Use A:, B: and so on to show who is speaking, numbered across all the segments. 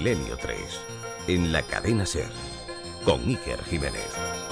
A: Milenio 3, en la cadena SER, con Iker Jiménez.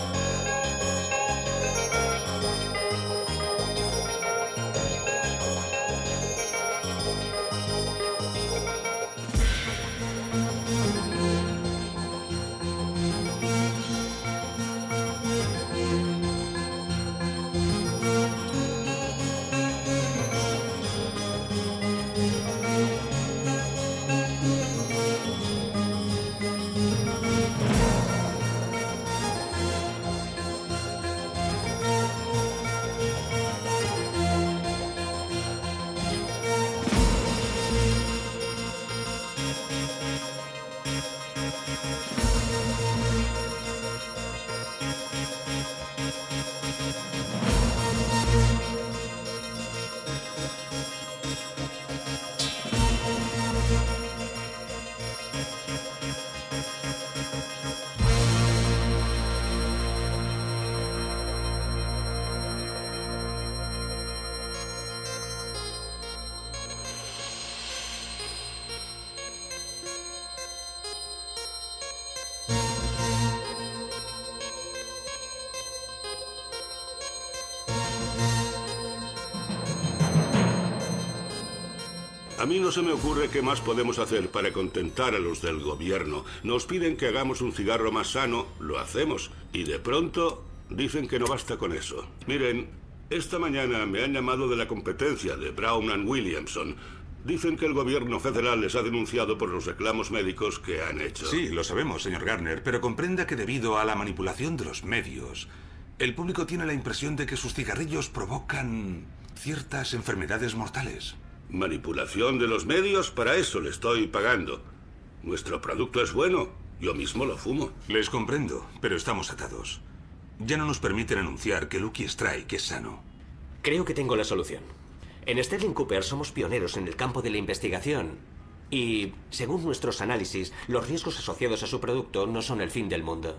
B: A mí no se me ocurre qué más podemos hacer para contentar a los del gobierno. Nos piden que hagamos un cigarro más sano, lo hacemos. Y de pronto dicen que no basta con eso. Miren, esta mañana me han llamado de la competencia de Brown & Williamson. Dicen que el gobierno federal les ha denunciado por los reclamos médicos que han hecho.
C: Sí, lo sabemos, señor Garner, pero comprenda que debido a la manipulación de los medios, el público tiene la impresión de que sus cigarrillos provocan ciertas enfermedades mortales.
B: ¿Manipulación de los medios? Para eso le estoy pagando. Nuestro producto es bueno. Yo mismo lo fumo.
C: Les comprendo, pero estamos atados. Ya no nos permiten anunciar que Lucky Strike es sano.
D: Creo que tengo la solución. En Sterling Cooper somos pioneros en el campo de la investigación. Y, según nuestros análisis, los riesgos asociados a su producto no son el fin del mundo.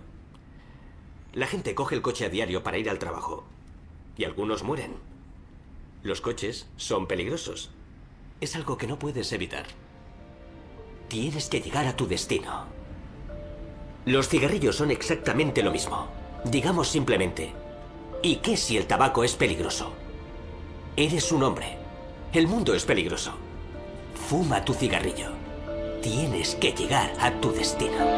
D: La gente coge el coche a diario para ir al trabajo. Y algunos mueren. Los coches son peligrosos. Es algo que no puedes evitar. Tienes que llegar a tu destino. Los cigarrillos son exactamente lo mismo. Digamos simplemente, ¿y qué si el tabaco es peligroso? Eres un hombre. El mundo es peligroso. Fuma tu cigarrillo. Tienes que llegar a tu destino.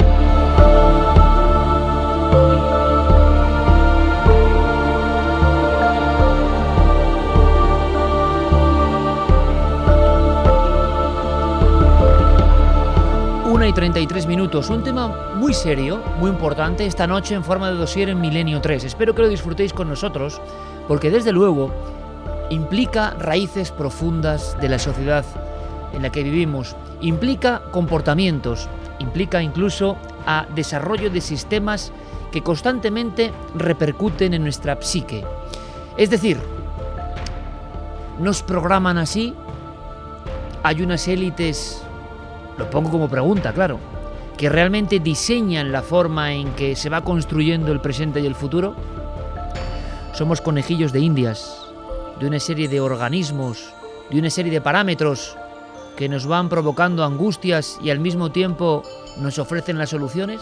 E: 1:33 minutos. Un tema muy serio, muy importante, esta noche en forma de dossier en Milenio 3. Espero que lo disfrutéis con nosotros, porque desde luego implica raíces profundas de la sociedad en la que vivimos, implica comportamientos, implica incluso a desarrollo de sistemas que constantemente repercuten en nuestra psique. Es decir, nos programan así, hay unas élites, lo pongo como pregunta, claro, que realmente diseñan la forma en que se va construyendo el presente y el futuro. Somos conejillos de indias, de una serie de organismos, de una serie de parámetros que nos van provocando angustias y al mismo tiempo nos ofrecen las soluciones.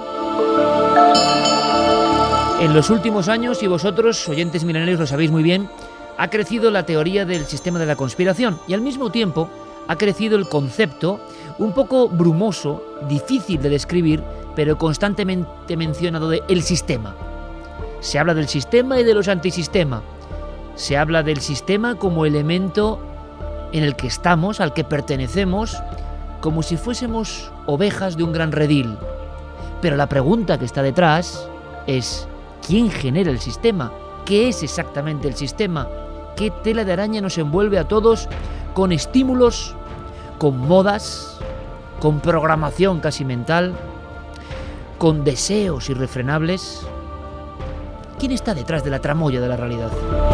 E: En los últimos años, y vosotros, oyentes milenarios, lo sabéis muy bien, ha crecido la teoría del sistema de la conspiración y al mismo tiempo ha crecido el concepto un poco brumoso, difícil de describir, pero constantemente mencionado de el sistema. Se habla del sistema y de los antisistemas. Se habla del sistema como elemento en el que estamos, al que pertenecemos, como si fuésemos ovejas de un gran redil. Pero la pregunta que está detrás es: ¿quién genera el sistema? ¿Qué es exactamente el sistema? ¿Qué tela de araña nos envuelve a todos con estímulos, con modas, con programación casi mental, con deseos irrefrenables? ¿Quién está detrás de la tramoya de la realidad?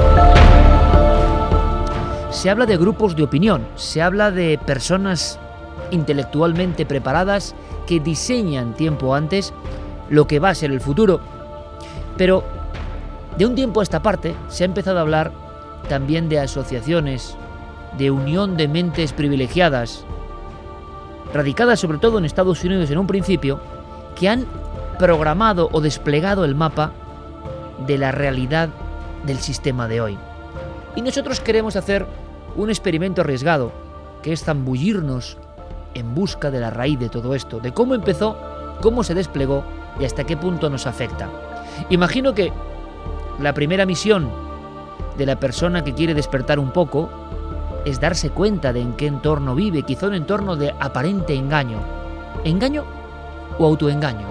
E: Se habla de grupos de opinión, se habla de personas intelectualmente preparadas que diseñan tiempo antes lo que va a ser el futuro. Pero de un tiempo a esta parte se ha empezado a hablar también de asociaciones, de unión de mentes privilegiadas, radicadas sobre todo en Estados Unidos en un principio, que han programado o desplegado el mapa de la realidad del sistema de hoy. Y nosotros queremos hacer un experimento arriesgado, que es zambullirnos en busca de la raíz de todo esto, de cómo empezó, cómo se desplegó y hasta qué punto nos afecta. Imagino que la primera misión de la persona que quiere despertar un poco es darse cuenta de en qué entorno vive, quizá un entorno de aparente engaño. ¿Engaño o autoengaño?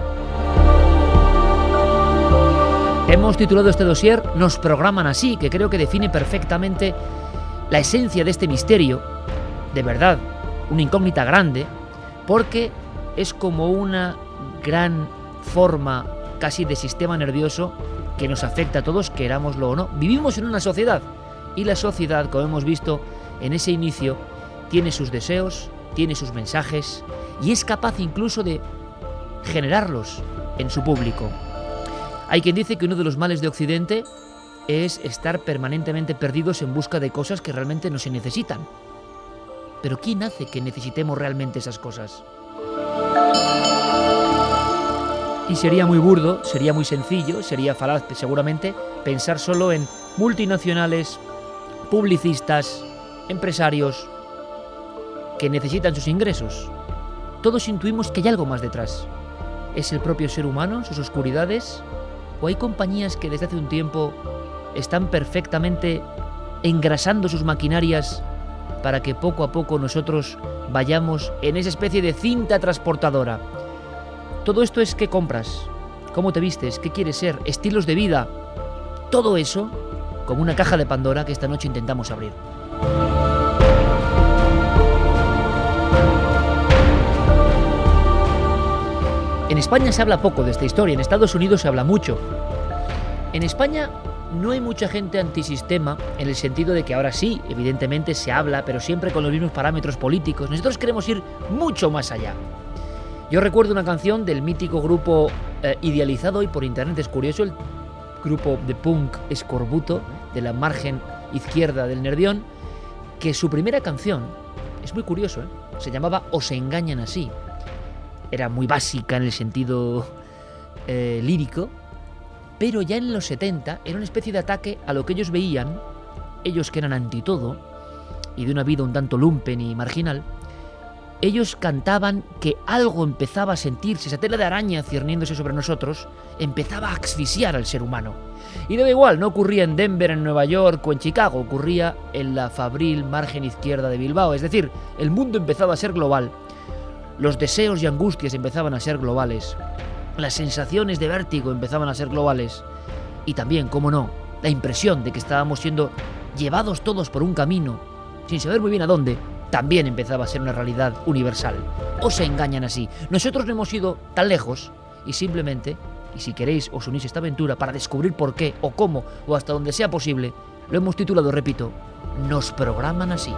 E: Hemos titulado este dossier Nos programan así, que creo que define perfectamente la esencia de este misterio, de verdad, una incógnita grande, porque es como una gran forma casi de sistema nervioso que nos afecta a todos, querámoslo o no. Vivimos en una sociedad y la sociedad, como hemos visto en ese inicio, tiene sus deseos, tiene sus mensajes y es capaz incluso de generarlos en su público. Hay quien dice que uno de los males de Occidente es estar permanentemente perdidos en busca de cosas que realmente no se necesitan. Pero ¿quién hace que necesitemos realmente esas cosas? Y sería muy burdo, sería muy sencillo, sería falaz seguramente pensar solo en multinacionales, publicistas, empresarios que necesitan sus ingresos. Todos intuimos que hay algo más detrás. ¿Es el propio ser humano, sus oscuridades? ¿O hay compañías que desde hace un tiempo están perfectamente engrasando sus maquinarias para que poco a poco nosotros vayamos en esa especie de cinta transportadora? Todo esto es qué compras, cómo te vistes, qué quieres ser, estilos de vida. Todo eso como una caja de Pandora que esta noche intentamos abrir. En España se habla poco de esta historia, en Estados Unidos se habla mucho. En España no hay mucha gente antisistema, en el sentido de que ahora sí, evidentemente se habla, pero siempre con los mismos parámetros políticos. Nosotros queremos ir mucho más allá. Yo recuerdo una canción del mítico grupo idealizado hoy por internet, es curioso, el grupo de punk Escorbuto, de la margen izquierda del Nervión, que su primera canción, es muy curioso, se llamaba O se engañan así. Era muy básica en el sentido lírico, pero ya en los 70 era una especie de ataque a lo que ellos veían, ellos que eran anti todo, y de una vida un tanto lumpen y marginal. Ellos cantaban que algo empezaba a sentirse, esa tela de araña cierniéndose sobre nosotros, empezaba a asfixiar al ser humano. Y daba igual, no ocurría en Denver, en Nueva York o en Chicago, ocurría en la fabril margen izquierda de Bilbao. Es decir, el mundo empezaba a ser global. Los deseos y angustias empezaban a ser globales. Las sensaciones de vértigo empezaban a ser globales. Y también, cómo no, la impresión de que estábamos siendo llevados todos por un camino, sin saber muy bien a dónde, también empezaba a ser una realidad universal. O se engañan así. Nosotros no hemos ido tan lejos y simplemente, y si queréis os unís a esta aventura para descubrir por qué o cómo o hasta donde sea posible, lo hemos titulado, repito, Nos programan así.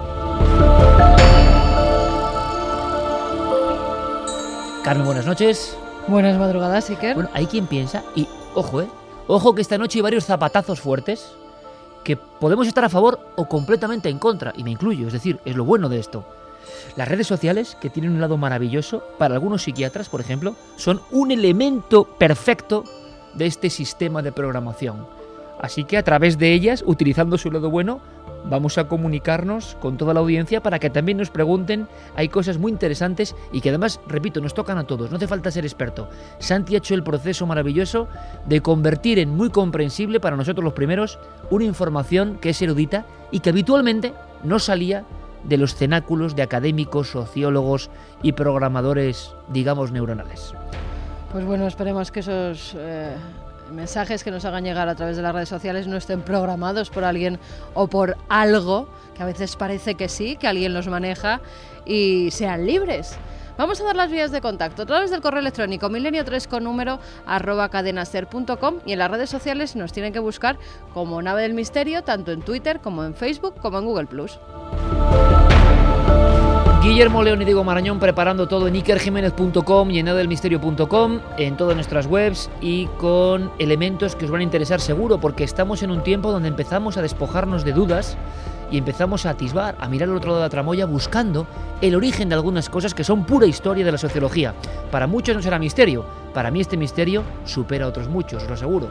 E: Carmen, buenas noches.
F: Buenas madrugadas, Iker.
E: Bueno, hay quien piensa, y ojo que esta noche hay varios zapatazos fuertes, que podemos estar a favor o completamente en contra, y me incluyo, es decir, es lo bueno de esto. Las redes sociales, que tienen un lado maravilloso, para algunos psiquiatras, por ejemplo, son un elemento perfecto de este sistema de programación. Así que a través de ellas, utilizando su lado bueno, vamos a comunicarnos con toda la audiencia para que también nos pregunten. Hay cosas muy interesantes y que además, repito, nos tocan a todos, no hace falta ser experto. Santi ha hecho el proceso maravilloso de convertir en muy comprensible para nosotros los primeros una información que es erudita y que habitualmente no salía de los cenáculos de académicos, sociólogos y programadores, digamos, neuronales.
F: Pues bueno, esperemos que esos mensajes que nos hagan llegar a través de las redes sociales no estén programados por alguien o por algo, que a veces parece que sí, que alguien los maneja, y sean libres. Vamos a dar las vías de contacto a través del correo electrónico milenio3@cadenaser.com, y en las redes sociales nos tienen que buscar como Nave del Misterio, tanto en Twitter como en Facebook como en Google+.
E: Guillermo León y Diego Marañón preparando todo en ikerjimenez.com y en navedelmisterio.com, en todas nuestras webs, y con elementos que os van a interesar seguro, porque estamos en un tiempo donde empezamos a despojarnos de dudas y empezamos a atisbar, a mirar al otro lado de la tramoya buscando el origen de algunas cosas que son pura historia de la sociología. Para muchos no será misterio, para mí este misterio supera a otros muchos, os lo aseguro.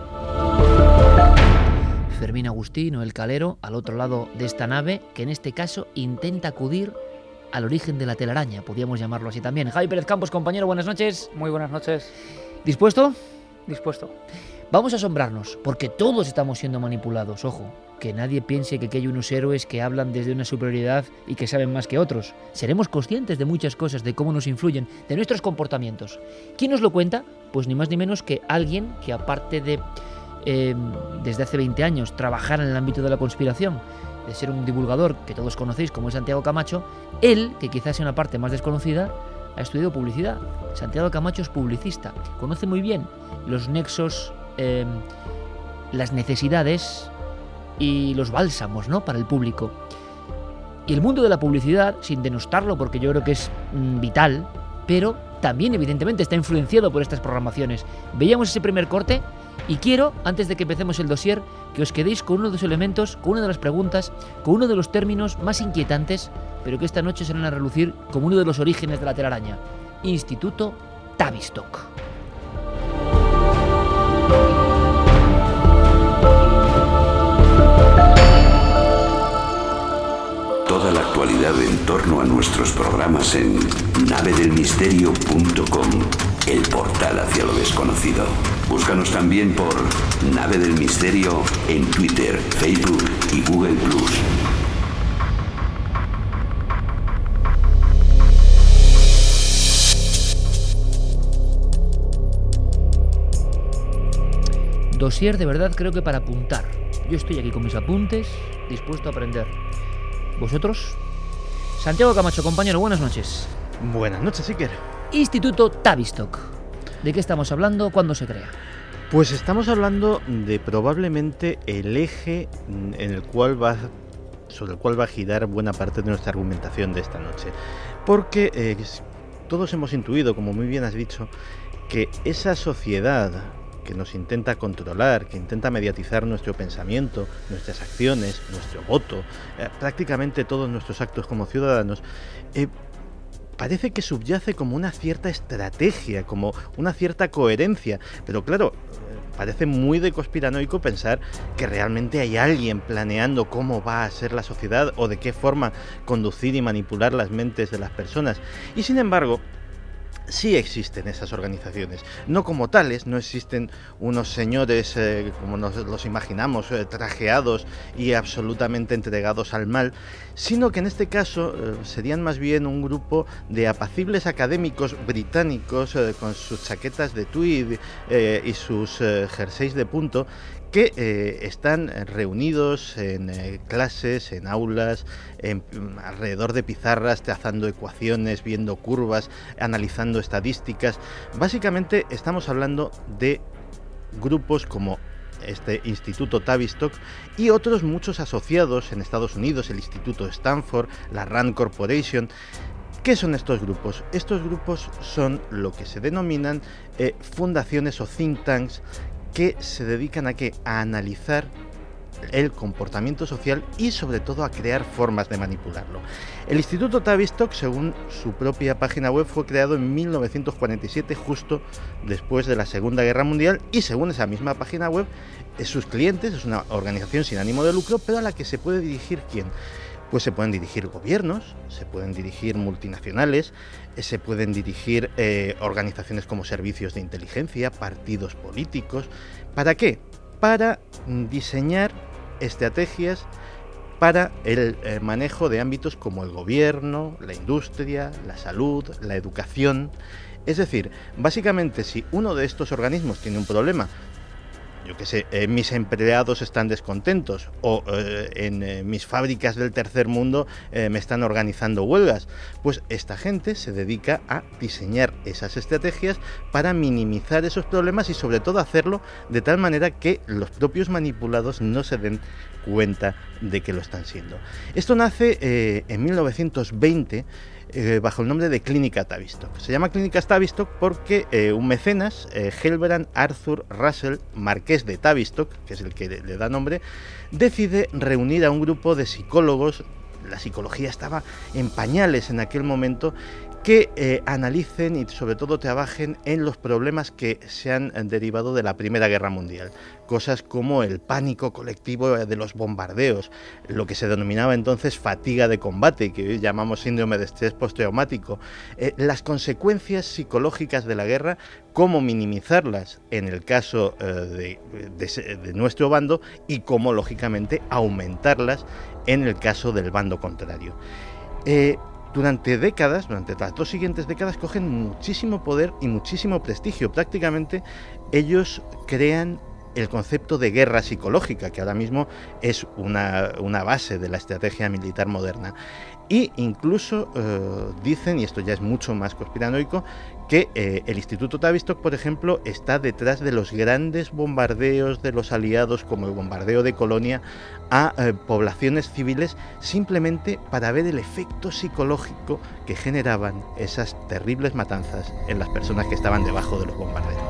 E: Fermín Agustín, el Calero, al otro lado de esta nave, que en este caso intenta acudir al origen de la telaraña, podríamos llamarlo así también. Javi Pérez Campos, compañero, buenas noches.
G: Muy buenas noches.
E: ¿Dispuesto?
G: Dispuesto.
E: Vamos a asombrarnos, porque todos estamos siendo manipulados, ojo. Que nadie piense que aquí hay unos héroes que hablan desde una superioridad y que saben más que otros. Seremos conscientes de muchas cosas, de cómo nos influyen, de nuestros comportamientos. ¿Quién nos lo cuenta? Pues ni más ni menos que alguien que, aparte de, desde hace 20 años, trabajar en el ámbito de la conspiración, de ser un divulgador que todos conocéis como es Santiago Camacho, él, que quizás sea una parte más desconocida, ha estudiado publicidad. Santiago Camacho es publicista, conoce muy bien los nexos, las necesidades y los bálsamos, ¿no?, para el público. Y el mundo de la publicidad, sin denostarlo porque yo creo que es vital, pero también evidentemente está influenciado por estas programaciones. Veíamos ese primer corte y quiero, antes de que empecemos el dossier, que os quedéis con uno de los elementos, con una de las preguntas, con uno de los términos más inquietantes, pero que esta noche se van a relucir como uno de los orígenes de la telaraña. Instituto Tavistock.
H: Toda la actualidad en torno a nuestros programas en navedelmisterio.com, el portal hacia lo desconocido. Búscanos también por Nave del Misterio en Twitter, Facebook y Google+.
E: Dossier de verdad creo que para apuntar. Yo estoy aquí con mis apuntes, dispuesto a aprender. ¿Vosotros? Santiago Camacho, compañero, buenas noches.
I: Buenas noches, Iker.
E: Instituto Tavistock. ¿De qué estamos hablando? ¿Cuándo se crea?
I: Pues estamos hablando de probablemente el eje sobre el cual va a girar buena parte de nuestra argumentación de esta noche. Porque todos hemos intuido, como muy bien has dicho, que esa sociedad que nos intenta controlar, que intenta mediatizar nuestro pensamiento, nuestras acciones, nuestro voto, prácticamente todos nuestros actos como ciudadanos, parece que subyace como una cierta estrategia, como una cierta coherencia, pero claro, parece muy de conspiranoico pensar que realmente hay alguien planeando cómo va a ser la sociedad o de qué forma conducir y manipular las mentes de las personas. Y sin embargo, sí existen esas organizaciones, no como tales, no existen unos señores como nos los imaginamos, trajeados y absolutamente entregados al mal, sino que en este caso serían más bien un grupo de apacibles académicos británicos con sus chaquetas de tweed y sus jerseys de punto, que están reunidos en clases, en aulas, alrededor de pizarras, trazando ecuaciones, viendo curvas, analizando estadísticas. Básicamente estamos hablando de grupos como este Instituto Tavistock y otros muchos asociados en Estados Unidos, el Instituto Stanford, la Rand Corporation. ¿Qué son estos grupos? Estos grupos son lo que se denominan fundaciones o think tanks, que se dedican a analizar el comportamiento social y sobre todo a crear formas de manipularlo. El Instituto Tavistock, según su propia página web, fue creado en 1947, justo después de la Segunda Guerra Mundial, y según esa misma página web, sus clientes, es una organización sin ánimo de lucro, pero a la que se puede dirigir ¿quién? Pues se pueden dirigir gobiernos, se pueden dirigir multinacionales, se pueden dirigir organizaciones como servicios de inteligencia, partidos políticos. ¿Para qué? Para diseñar estrategias para el manejo de ámbitos como el gobierno, la industria, la salud, la educación. Es decir, básicamente si uno de estos organismos tiene un problema, yo qué sé, mis empleados están descontentos o en mis fábricas del tercer mundo me están organizando huelgas, pues esta gente se dedica a diseñar esas estrategias para minimizar esos problemas y sobre todo hacerlo de tal manera que los propios manipulados no se den cuenta de que lo están siendo. Esto nace en 1920 bajo el nombre de Clínica Tavistock. Se llama Clínica Tavistock porque un mecenas, Helbrand Arthur Russell, marqués de Tavistock, que es el que le da nombre, decide reunir a un grupo de psicólogos. La psicología estaba en pañales en aquel momento, que analicen y sobre todo trabajen en los problemas que se han derivado de la Primera Guerra Mundial. Cosas como el pánico colectivo de los bombardeos, lo que se denominaba entonces fatiga de combate, que hoy llamamos síndrome de estrés postraumático, las consecuencias psicológicas de la guerra, cómo minimizarlas en el caso de nuestro bando y cómo, lógicamente, aumentarlas en el caso del bando contrario. Durante las 2 siguientes décadas, cogen muchísimo poder y muchísimo prestigio. Prácticamente ellos crean el concepto de guerra psicológica, que ahora mismo es una base de la estrategia militar moderna. Y incluso dicen, y esto ya es mucho más conspiranoico, que el Instituto Tavistock, por ejemplo, está detrás de los grandes bombardeos de los aliados, como el bombardeo de Colonia, a poblaciones civiles, simplemente para ver el efecto psicológico que generaban esas terribles matanzas en las personas que estaban debajo de los bombardeos.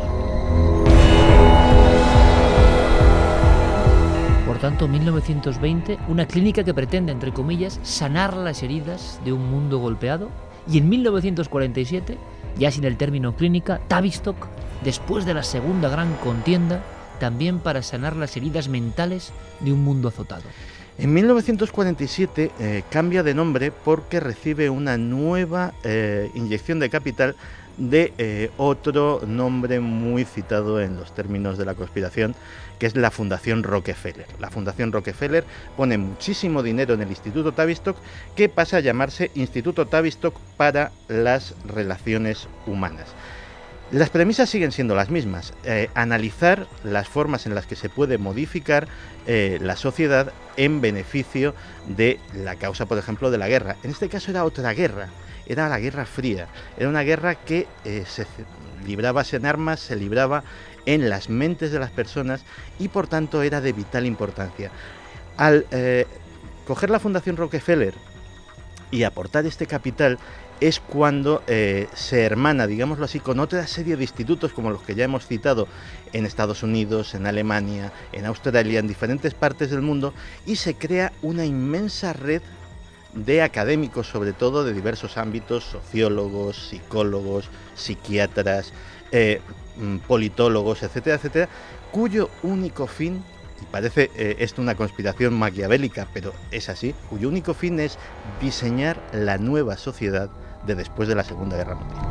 E: Por tanto, 1920, una clínica que pretende, entre comillas, sanar las heridas de un mundo golpeado. Y en 1947, ya sin el término clínica, Tavistock, después de la Segunda Gran Contienda, también para sanar las heridas mentales de un mundo azotado.
I: En 1947 cambia de nombre porque recibe una nueva inyección de capital de otro nombre muy citado en los términos de la conspiración, que es la Fundación Rockefeller. La Fundación Rockefeller pone muchísimo dinero en el Instituto Tavistock, que pasa a llamarse Instituto Tavistock para las Relaciones Humanas. Las premisas siguen siendo las mismas, analizar las formas en las que se puede modificar la sociedad en beneficio de la causa, por ejemplo, de la guerra. En este caso era otra guerra, era la Guerra Fría, era una guerra que se libraba sin armas, se libraba en las mentes de las personas y por tanto era de vital importancia. Al coger la Fundación Rockefeller y aportar este capital es cuando se hermana, digámoslo así, con otra serie de institutos como los que ya hemos citado en Estados Unidos, en Alemania, en Australia, en diferentes partes del mundo, y se crea una inmensa red de académicos, sobre todo de diversos ámbitos, sociólogos, psicólogos, psiquiatras, politólogos, etcétera, etcétera, cuyo único fin, y parece esto una conspiración maquiavélica, pero es así, cuyo único fin es diseñar la nueva sociedad de después de la Segunda Guerra Mundial.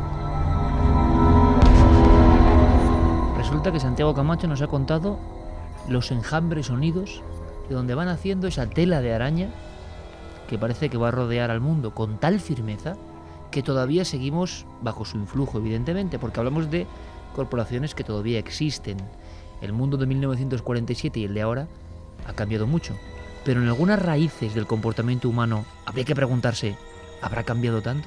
E: Resulta que Santiago Camacho nos ha contado los enjambres unidos de donde van haciendo esa tela de araña que parece que va a rodear al mundo con tal firmeza que todavía seguimos bajo su influjo, evidentemente, porque hablamos de corporaciones que todavía existen. El mundo de 1947 y el de ahora ha cambiado mucho, pero en algunas raíces del comportamiento humano habría que preguntarse, ¿habrá cambiado tanto?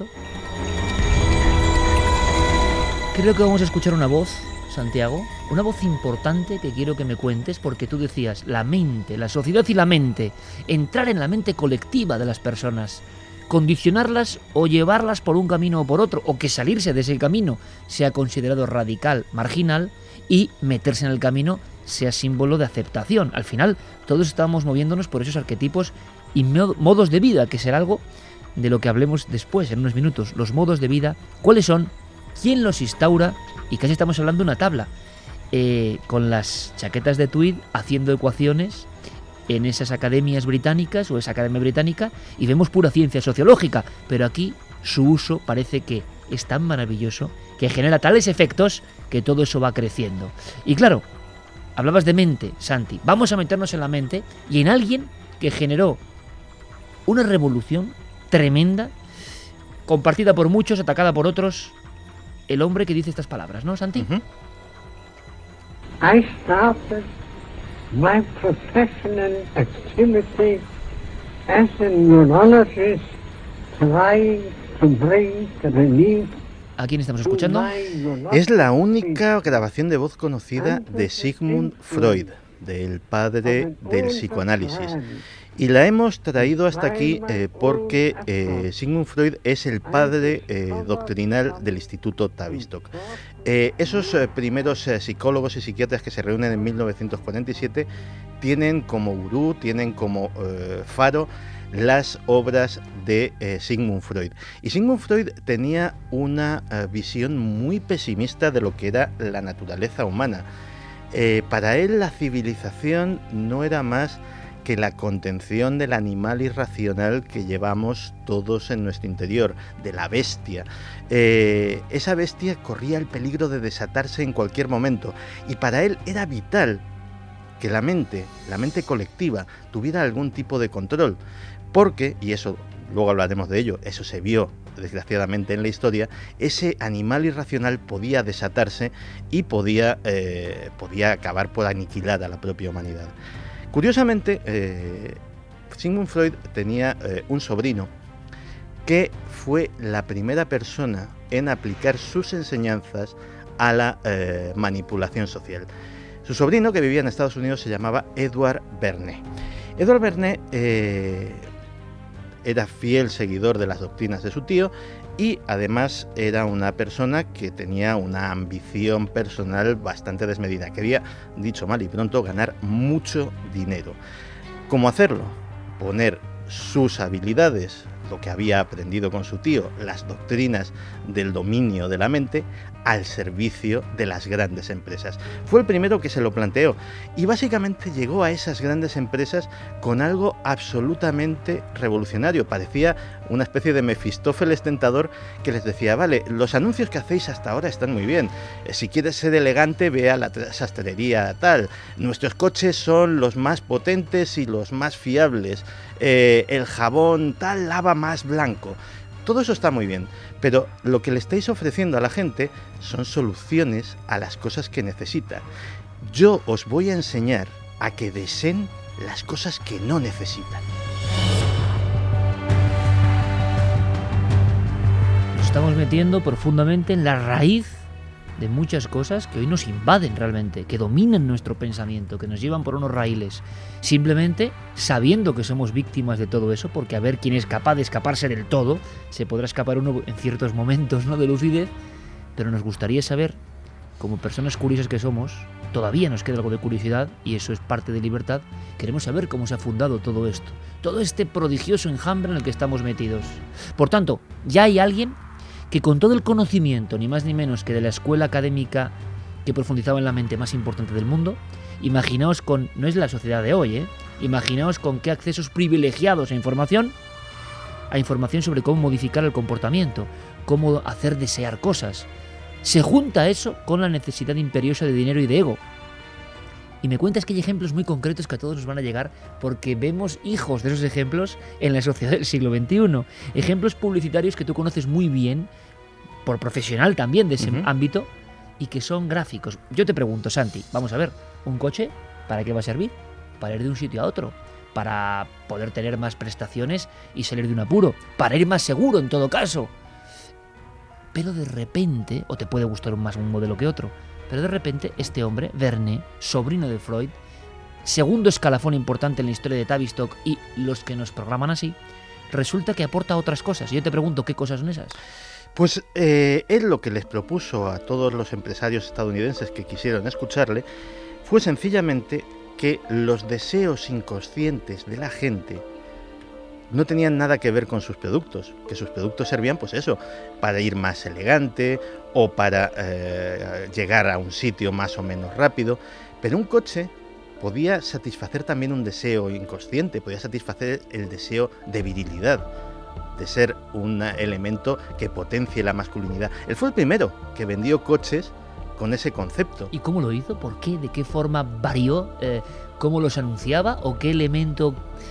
E: Creo que vamos a escuchar una voz, Santiago, una voz importante que quiero que me cuentes, porque tú decías, la mente, la sociedad y la mente, entrar en la mente colectiva de las personas, condicionarlas o llevarlas por un camino o por otro, o que salirse de ese camino sea considerado radical, marginal, y meterse en el camino sea símbolo de aceptación. Al final, todos estamos moviéndonos por esos arquetipos y modos de vida, que será algo de lo que hablemos después, en unos minutos. Los modos de vida, ¿cuáles son? ¿Quién los instaura? Y casi estamos hablando de una tabla, con las chaquetas de tweed haciendo ecuaciones en esas academias británicas o esa academia británica, y vemos pura ciencia sociológica, pero aquí su uso parece que es tan maravilloso que genera tales efectos que todo eso va creciendo. Y claro, hablabas de mente, Santi, vamos a meternos en la mente y en alguien que generó una revolución tremenda, compartida por muchos, atacada por otros, el hombre que dice estas palabras, ¿no, Santi?
I: Uh-huh.
G: I started my professional activity as a neurologist trying to bring relief.
E: ¿A quién estamos escuchando?
I: Es la única grabación de voz conocida de Sigmund Freud, del padre del psicoanálisis. Y la hemos traído hasta aquí porque Sigmund Freud es el padre doctrinal del Instituto Tavistock. Esos primeros psicólogos y psiquiatras que se reúnen en 1947 tienen como gurú, tienen como faro las obras de Sigmund Freud. Y Sigmund Freud tenía una visión muy pesimista de lo que era la naturaleza humana. Para él la civilización no era más que la contención del animal irracional que llevamos todos en nuestro interior, de la bestia. Esa bestia corría el peligro de desatarse en cualquier momento, y para él era vital que la mente colectiva, tuviera algún tipo de control, porque, y eso luego hablaremos de ello, eso se vio desgraciadamente en la historia, ese animal irracional podía desatarse y podía acabar por aniquilar a la propia humanidad. Curiosamente, Sigmund Freud tenía un sobrino que fue la primera persona en aplicar sus enseñanzas a la manipulación social. Su sobrino, que vivía en Estados Unidos, se llamaba Edward Vernet. Edward Vernet era fiel seguidor de las doctrinas de su tío y además era una persona que tenía una ambición personal bastante desmedida. Quería, dicho mal y pronto, ganar mucho dinero. ¿Cómo hacerlo? Poner sus habilidades, lo que había aprendido con su tío, las doctrinas del dominio de la mente, al servicio de las grandes empresas. Fue el primero que se lo planteó y básicamente llegó a esas grandes empresas con algo absolutamente revolucionario. Parecía una especie de Mefistófeles tentador que les decía: vale, los anuncios que hacéis hasta ahora están muy bien, si quieres ser elegante ve a la sastrería tal, nuestros coches son los más potentes y los más fiables, el jabón tal lava más blanco. Todo eso está muy bien, pero lo que le estáis ofreciendo a la gente son soluciones a las cosas que necesita. Yo os voy a enseñar a que deseen las cosas que no necesitan.
E: Nos estamos metiendo profundamente en la raíz de muchas cosas que hoy nos invaden realmente, que dominan nuestro pensamiento, que nos llevan por unos raíles, simplemente sabiendo que somos víctimas de todo eso, porque a ver quién es capaz de escaparse del todo. Se podrá escapar uno en ciertos momentos, ¿no?, de lucidez, pero nos gustaría saber, como personas curiosas que somos, todavía nos queda algo de curiosidad, y eso es parte de libertad. Queremos saber cómo se ha fundado todo esto, todo este prodigioso enjambre en el que estamos metidos. Por tanto, ya hay alguien que con todo el conocimiento, ni más ni menos que de la escuela académica que profundizaba en la mente más importante del mundo, imaginaos con, no es la sociedad de hoy, imaginaos con qué accesos privilegiados a información sobre cómo modificar el comportamiento, cómo hacer desear cosas. Se junta eso con la necesidad imperiosa de dinero y de ego. Y me cuentas que hay ejemplos muy concretos que a todos nos van a llegar, porque vemos hijos de esos ejemplos en la sociedad del siglo XXI. Ejemplos publicitarios que tú conoces muy bien, por profesional también de ese ámbito, y que son gráficos. Yo te pregunto, Santi, vamos a ver, ¿un coche para qué va a servir? Para ir de un sitio a otro, para poder tener más prestaciones y salir de un apuro, para ir más seguro en todo caso. Pero de repente, o te puede gustar más un modelo que otro, pero de repente este hombre, Vernet, sobrino de Freud, segundo escalafón importante en la historia de Tavistock y los que nos programan así, resulta que aporta otras cosas. Y yo te pregunto, ¿qué cosas son esas?
I: Pues él lo que les propuso a todos los empresarios estadounidenses que quisieron escucharle fue sencillamente que los deseos inconscientes de la gente no tenían nada que ver con sus productos, que sus productos servían, pues eso, para ir más elegante o para llegar a un sitio más o menos rápido, pero un coche podía satisfacer también un deseo inconsciente, podía satisfacer el deseo de virilidad, de ser un elemento que potencie la masculinidad. Él fue el primero que vendió coches con ese concepto.
E: ¿Y cómo lo hizo? ¿Por qué? ¿De qué forma varió? ¿Cómo los anunciaba? ¿O qué elemento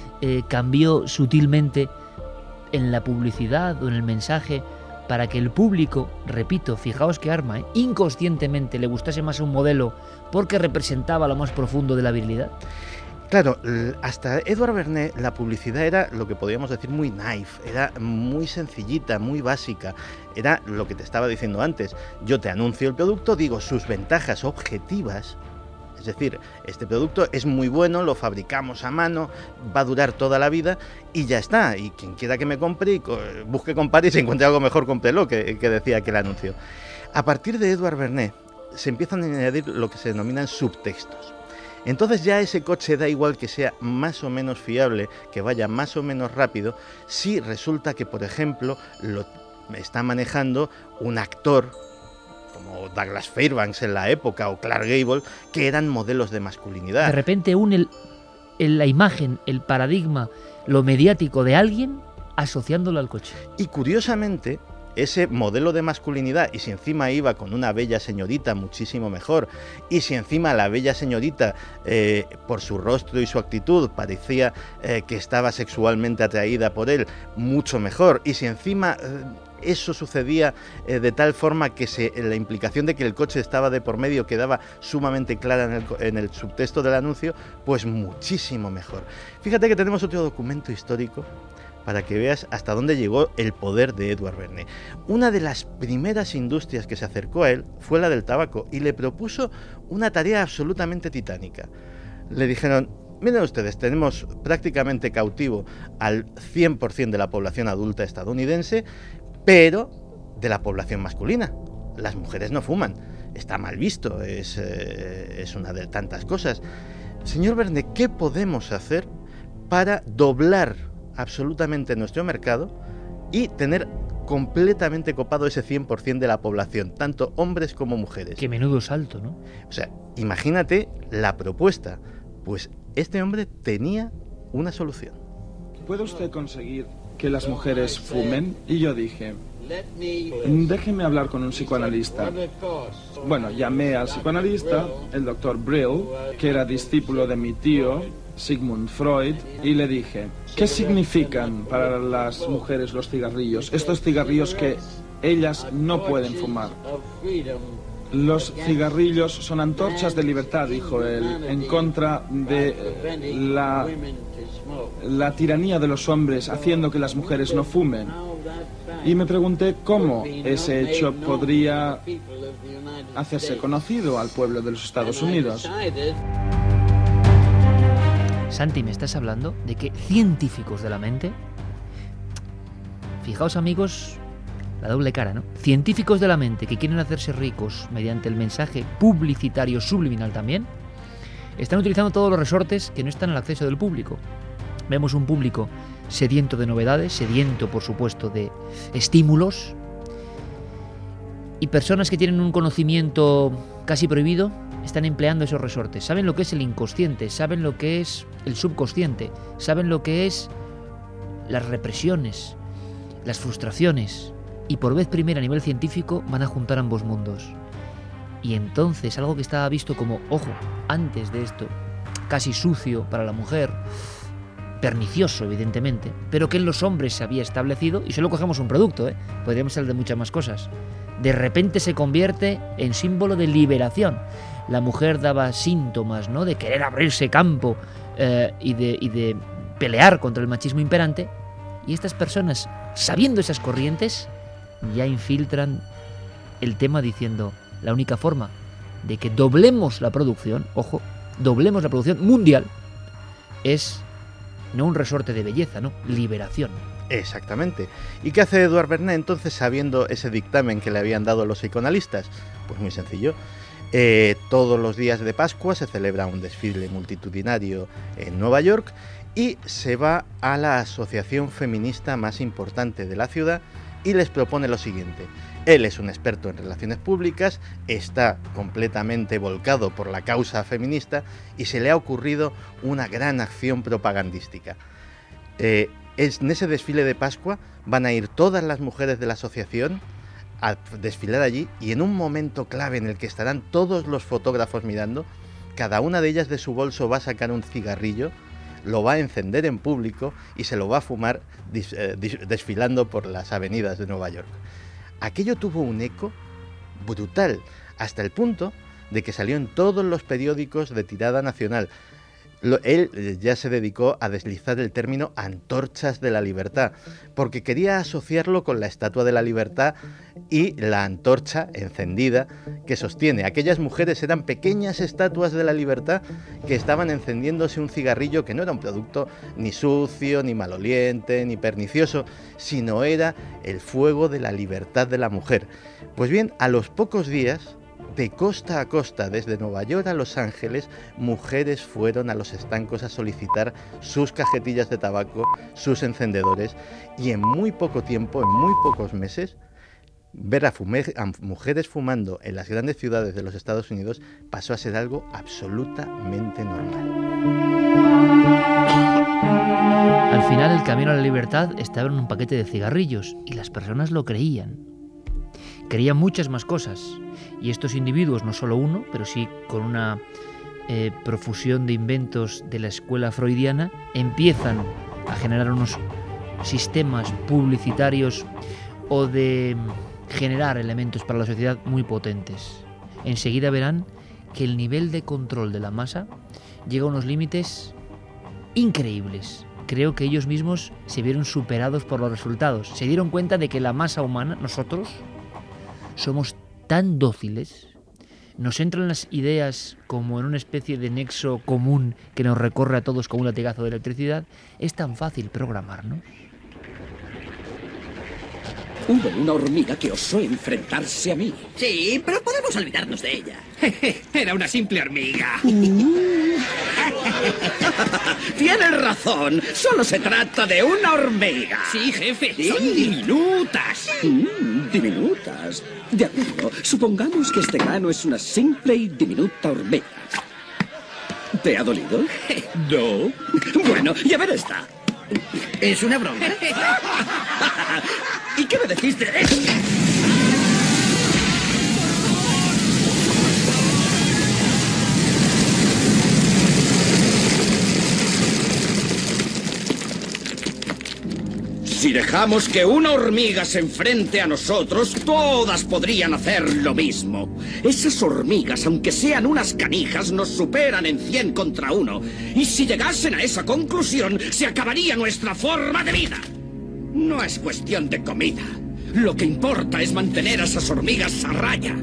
E: cambió sutilmente en la publicidad o en el mensaje para que el público, repito, fijaos qué arma, inconscientemente le gustase más un modelo porque representaba lo más profundo de la virilidad?
I: Claro, hasta Edward Vernet la publicidad era lo que podríamos decir muy naif, era muy sencillita, muy básica, era lo que te estaba diciendo antes. Yo te anuncio el producto, digo sus ventajas objetivas, es Es decir, este producto es muy bueno, lo fabricamos a mano, va a durar toda la vida y ya está. Y quien quiera que me compre, y busque comprar y si encuentre algo mejor, cómprelo, que decía aquel anuncio. A partir de Edouard Vernet se empiezan a añadir lo que se denominan subtextos. Entonces ya ese coche da igual que sea más o menos fiable, que vaya más o menos rápido, si resulta que, por ejemplo, lo está manejando un actor como Douglas Fairbanks en la época o Clark Gable, que eran modelos de masculinidad.
E: De repente une la imagen, el paradigma, lo mediático de alguien asociándolo al coche.
I: Y curiosamente, ese modelo de masculinidad, y si encima iba con una bella señorita, muchísimo mejor, y si encima la bella señorita, por su rostro y su actitud, parecía que estaba sexualmente atraída por él, mucho mejor, y si encima eso sucedía de tal forma que la implicación de que el coche estaba de por medio quedaba sumamente clara en el subtexto del anuncio, pues muchísimo mejor. Fíjate que tenemos otro documento histórico para que veas hasta dónde llegó el poder de Edouard Vernet. Una de las primeras industrias que se acercó a él fue la del tabaco y le propuso una tarea absolutamente titánica. Le dijeron: miren ustedes, tenemos prácticamente cautivo al 100% de la población adulta estadounidense, pero de la población masculina. Las mujeres no fuman, está mal visto, es una de tantas cosas. Señor Vernet, ¿qué podemos hacer para doblar absolutamente nuestro mercado y tener completamente copado ese 100% de la población, tanto hombres como mujeres?
E: Qué menudo salto, ¿no?
I: O sea, imagínate la propuesta. Pues este hombre tenía una solución.
J: ¿Puede usted conseguir que las mujeres fumen? Y yo dije: déjeme hablar con un psicoanalista. Bueno, llamé al psicoanalista, el doctor Brill, que era discípulo de mi tío, Sigmund Freud, y le dije: ¿qué significan para las mujeres los cigarrillos? Estos cigarrillos que ellas no pueden fumar. Los cigarrillos son antorchas de libertad, dijo él, en contra de la tiranía de los hombres, haciendo que las mujeres no fumen. Y me pregunté cómo ese hecho podría hacerse conocido al pueblo de los Estados Unidos.
E: Santi, me estás hablando de que científicos de la mente, fijaos amigos, la doble cara, ¿no? Científicos de la mente que quieren hacerse ricos mediante el mensaje publicitario subliminal también, están utilizando todos los resortes que no están al acceso del público. Vemos un público sediento de novedades, sediento, por supuesto, de estímulos, y personas que tienen un conocimiento casi prohibido están empleando esos resortes. Saben lo que es el inconsciente, saben lo que es el subconsciente, saben lo que es las represiones, las frustraciones, y por vez primera a nivel científico van a juntar ambos mundos. Y entonces algo que estaba visto como, ojo, antes de esto, casi sucio para la mujer, pernicioso evidentemente, pero que en los hombres se había establecido, y solo cogemos un producto, podríamos hablar de muchas más cosas, de repente se convierte en símbolo de liberación. La mujer daba síntomas, ¿no?, de querer abrirse campo y de pelear contra el machismo imperante, y estas personas, sabiendo esas corrientes, ya infiltran el tema diciendo: la única forma de que doblemos la producción, ojo, doblemos la producción mundial, es no un resorte de belleza, no, liberación.
I: Exactamente. ¿Y qué hace Edouard Vernet entonces, sabiendo ese dictamen que le habían dado los psicoanalistas? Pues muy sencillo. Todos los días de Pascua se celebra un desfile multitudinario en Nueva York y se va a la asociación feminista más importante de la ciudad y les propone lo siguiente. Él es un experto en relaciones públicas, está completamente volcado por la causa feminista y se le ha ocurrido una gran acción propagandística. En ese desfile de Pascua van a ir todas las mujeres de la asociación a desfilar allí, y en un momento clave en el que estarán todos los fotógrafos mirando, cada una de ellas de su bolso va a sacar un cigarrillo, lo va a encender en público y se lo va a fumar desfilando por las avenidas de Nueva York. Aquello tuvo un eco brutal, hasta el punto de que salió en todos los periódicos de tirada nacional. Él ya se dedicó a deslizar el término antorchas de la libertad, porque quería asociarlo con la Estatua de la Libertad y la antorcha encendida que sostiene. Aquellas mujeres eran pequeñas estatuas de la libertad que estaban encendiéndose un cigarrillo que no era un producto ni sucio, ni maloliente, ni pernicioso, sino era el fuego de la libertad de la mujer. Pues bien, a los pocos días, de costa a costa, desde Nueva York a Los Ángeles, mujeres fueron a los estancos a solicitar sus cajetillas de tabaco, sus encendedores, y en muy poco tiempo, en muy pocos meses, ver a mujeres fumando en las grandes ciudades de los Estados Unidos pasó a ser algo absolutamente normal.
E: Al final, el camino a la libertad estaba en un paquete de cigarrillos y las personas lo creían. Creían muchas más cosas, y estos individuos, no solo uno, pero sí con una profusión de inventos de la escuela freudiana, empiezan a generar unos sistemas publicitarios o de generar elementos para la sociedad muy potentes. Enseguida verán que el nivel de control de la masa llega a unos límites increíbles. Creo que ellos mismos se vieron superados por los resultados. Se dieron cuenta de que la masa humana, nosotros, somos tan dóciles, nos entran las ideas como en una especie de nexo común que nos recorre a todos como un latigazo de electricidad. Es tan fácil programarnos.
K: Hubo una hormiga que osó enfrentarse a mí.
L: Sí, pero podemos olvidarnos de ella.
K: Era una simple hormiga.
L: Tienes razón. Solo se trata de una hormiga.
K: Sí, jefe.
L: ¿Sí?
K: Son diminutas.
L: Diminutas. De acuerdo. Supongamos que este grano es una simple y diminuta hormiga. ¿Te ha dolido?
K: No.
L: Bueno, ya ver esta.
K: Es una broma.
L: ¿Y qué me decís de eso? Si dejamos que una hormiga se enfrente a nosotros, todas podrían hacer lo mismo. Esas hormigas, aunque sean unas canijas, nos superan en 100 contra 1. Y si llegasen a esa conclusión, se acabaría nuestra forma de vida. No es cuestión de comida. Lo que importa es mantener a esas hormigas a raya.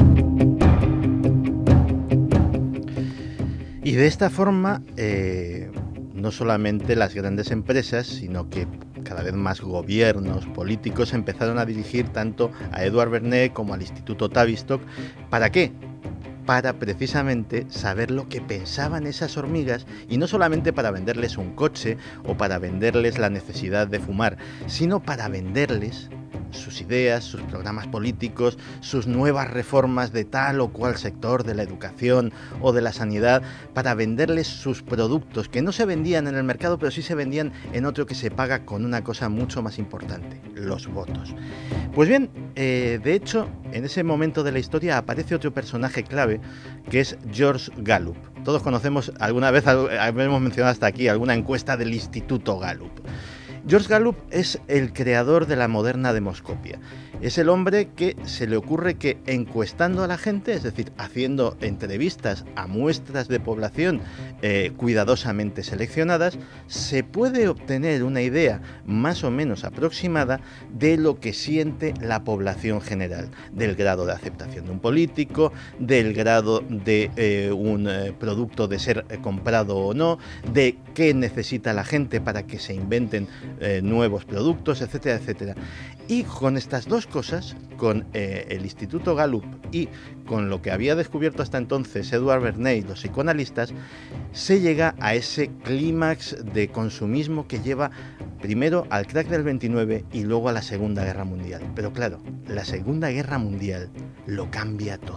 I: Y de esta forma, no solamente las grandes empresas, sino que cada vez más gobiernos, políticos empezaron a dirigir tanto a Edward Bernays como al Instituto Tavistock. ¿Para qué? Para precisamente saber lo que pensaban esas hormigas, y no solamente para venderles un coche o para venderles la necesidad de fumar, sino para venderles sus ideas, sus programas políticos, sus nuevas reformas de tal o cual sector de la educación o de la sanidad, para venderles sus productos que no se vendían en el mercado, pero sí se vendían en otro que se paga con una cosa mucho más importante: los votos. Pues bien, de hecho, en ese momento de la historia aparece otro personaje clave, que es George Gallup. Todos conocemos, alguna vez hemos mencionado hasta aquí alguna encuesta del Instituto Gallup. George Gallup es el creador de la moderna demoscopia. Es el hombre que se le ocurre que encuestando a la gente, es decir, haciendo entrevistas a muestras de población cuidadosamente seleccionadas, se puede obtener una idea más o menos aproximada de lo que siente la población general, del grado de aceptación de un político, del grado de un producto de ser comprado o no, de qué necesita la gente para que se inventen nuevos productos, etcétera, etcétera. Y con estas dos cosas, con el Instituto Gallup y con lo que había descubierto hasta entonces Edward Bernays, los psicoanalistas, se llega a ese clímax de consumismo que lleva primero al crack del 29 y luego a la Segunda Guerra Mundial. Pero claro, la Segunda Guerra Mundial lo cambia todo.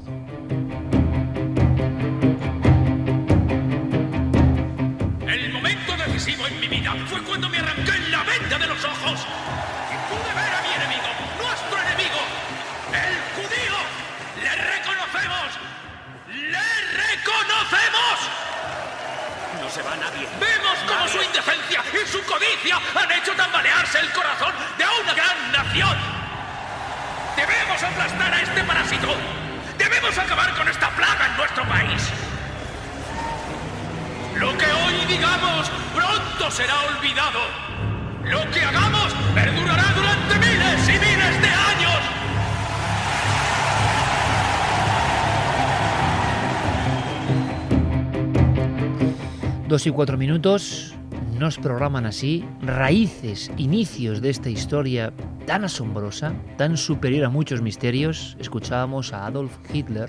M: El momento decisivo en mi vida fue cuando me arranqué la venda de los ojos y pude ver a mi enemigo, nuestro enemigo, el judío. ¡Le reconocemos! ¡Le reconocemos! No se va nadie. Vemos cómo su indecencia y su codicia han hecho tambalearse el corazón de una gran nación. Debemos aplastar a este parásito. Debemos acabar con esta plaga en nuestro país. Lo que hoy hoy digamos pronto será olvidado. Lo que hagamos perdurará durante miles y miles de años.
E: 2 y 4 minutos, nos programan así raíces, inicios de esta historia tan asombrosa, tan superior a muchos misterios. Escuchábamos a Adolf Hitler,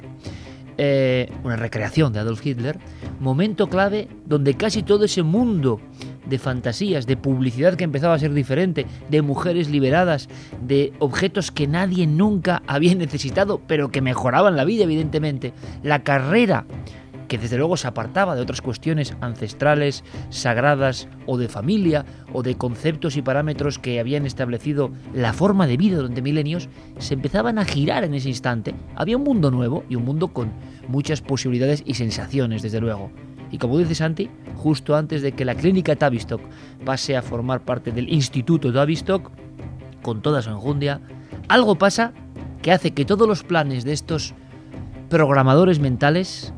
E: una recreación de Adolf Hitler, momento clave donde casi todo ese mundo de fantasías, de publicidad que empezaba a ser diferente, de mujeres liberadas, de objetos que nadie nunca había necesitado, pero que mejoraban la vida, evidentemente, la carrera que desde luego se apartaba de otras cuestiones ancestrales, sagradas o de familia o de conceptos y parámetros que habían establecido la forma de vida durante milenios, se empezaban a girar en ese instante. Había un mundo nuevo y un mundo con muchas posibilidades y sensaciones, desde luego. Y como dice Santi, justo antes de que la clínica Tavistock pase a formar parte del Instituto Tavistock, con toda su enjundia, algo pasa que hace que todos los planes de estos programadores mentales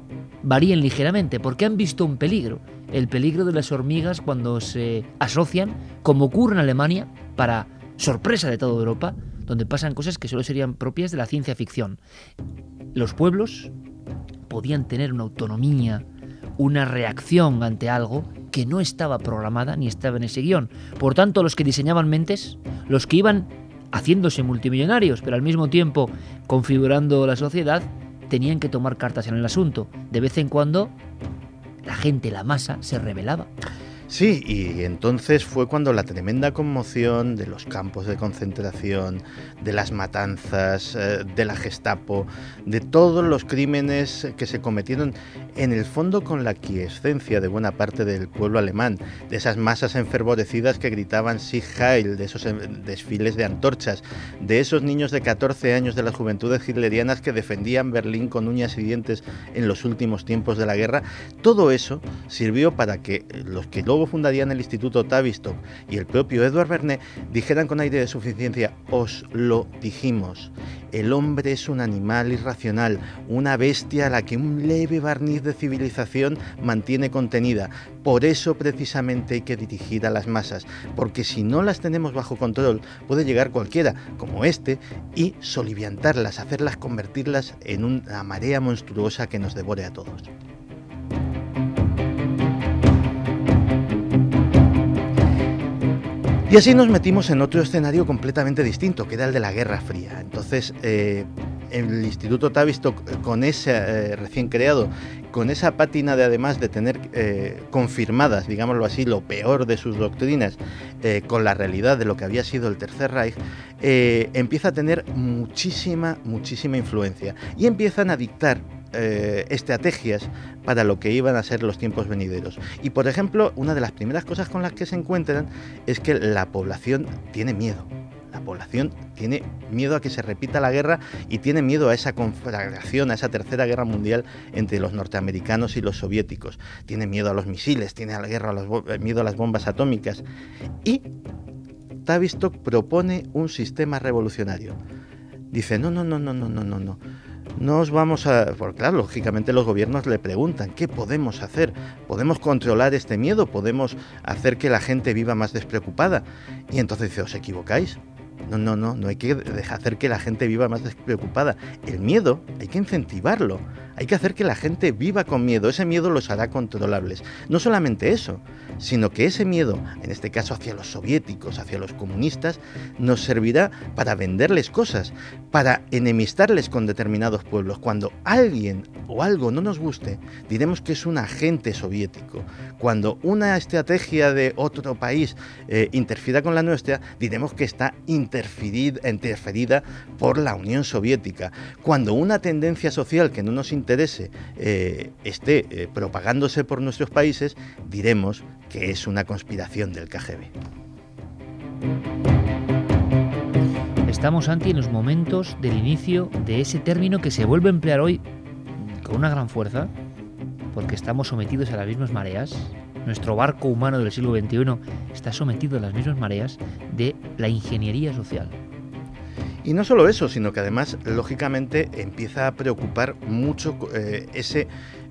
E: varíen ligeramente, porque han visto un peligro, el peligro de las hormigas cuando se asocian, como ocurre en Alemania, para sorpresa de toda Europa, donde pasan cosas que solo serían propias de la ciencia ficción. Los pueblos podían tener una autonomía, una reacción ante algo que no estaba programada ni estaba en ese guión. Por tanto, los que diseñaban mentes, los que iban haciéndose multimillonarios, pero al mismo tiempo configurando la sociedad, tenían que tomar cartas en el asunto. De vez en cuando, la gente, la masa, se rebelaba.
I: Sí, y entonces fue cuando la tremenda conmoción de los campos de concentración, de las matanzas, de la Gestapo, de todos los crímenes que se cometieron, en el fondo con la aquiescencia de buena parte del pueblo alemán, de esas masas enfervorecidas que gritaban Sieg Heil, de esos desfiles de antorchas, de esos niños de 14 años de las juventudes hitlerianas que defendían Berlín con uñas y dientes en los últimos tiempos de la guerra. Todo eso sirvió para que los que luego fundarían el Instituto Tavistock y el propio Edward Bernays dijeran con aire de suficiencia: os lo dijimos, el hombre es un animal irracional, una bestia a la que un leve barniz de civilización mantiene contenida. Por eso precisamente hay que dirigir a las masas, porque si no las tenemos bajo control puede llegar cualquiera, como este, y soliviantarlas, hacerlas, convertirlas en una marea monstruosa que nos devore a todos. Y así nos metimos en otro escenario completamente distinto, que era el de la Guerra Fría. Entonces, el Instituto Tavistock, con ese recién creado, con esa pátina de, además de tener confirmadas, digámoslo así, lo peor de sus doctrinas, con la realidad de lo que había sido el Tercer Reich, empieza a tener muchísima influencia. Y empiezan a dictar estrategias para lo que iban a ser los tiempos venideros. Y por ejemplo, una de las primeras cosas con las que se encuentran es que la población tiene miedo. La población tiene miedo a que se repita la guerra y tiene miedo a esa conflagración, a esa tercera guerra mundial entre los norteamericanos y los soviéticos. Tiene miedo a los misiles, tiene miedo a las bombas atómicas. Y Tavistock propone un sistema revolucionario. Dice, no. No os vamos a... Porque claro, lógicamente los gobiernos le preguntan, ¿qué podemos hacer? ¿Podemos controlar este miedo? ¿Podemos hacer que la gente viva más despreocupada? Y entonces dice, os equivocáis. No hay que hacer que la gente viva más despreocupada. El miedo hay que incentivarlo. Hay que hacer que la gente viva con miedo. Ese miedo los hará controlables. No solamente eso, sino que ese miedo, en este caso hacia los soviéticos, hacia los comunistas, nos servirá para venderles cosas, para enemistarles con determinados pueblos. Cuando alguien o algo no nos guste, diremos que es un agente soviético. Cuando una estrategia de otro país interfiera con la nuestra, diremos que está interferida por la Unión Soviética. Cuando una tendencia social que no nos interese esté propagándose por nuestros países, diremos que es una conspiración del KGB.
E: Estamos, Santi, en los momentos del inicio de ese término que se vuelve a emplear hoy con una gran fuerza, porque estamos sometidos a las mismas mareas. Nuestro barco humano del siglo XXI está sometido a las mismas mareas de la ingeniería social.
I: Y no solo eso, sino que además, lógicamente, empieza a preocupar mucho ese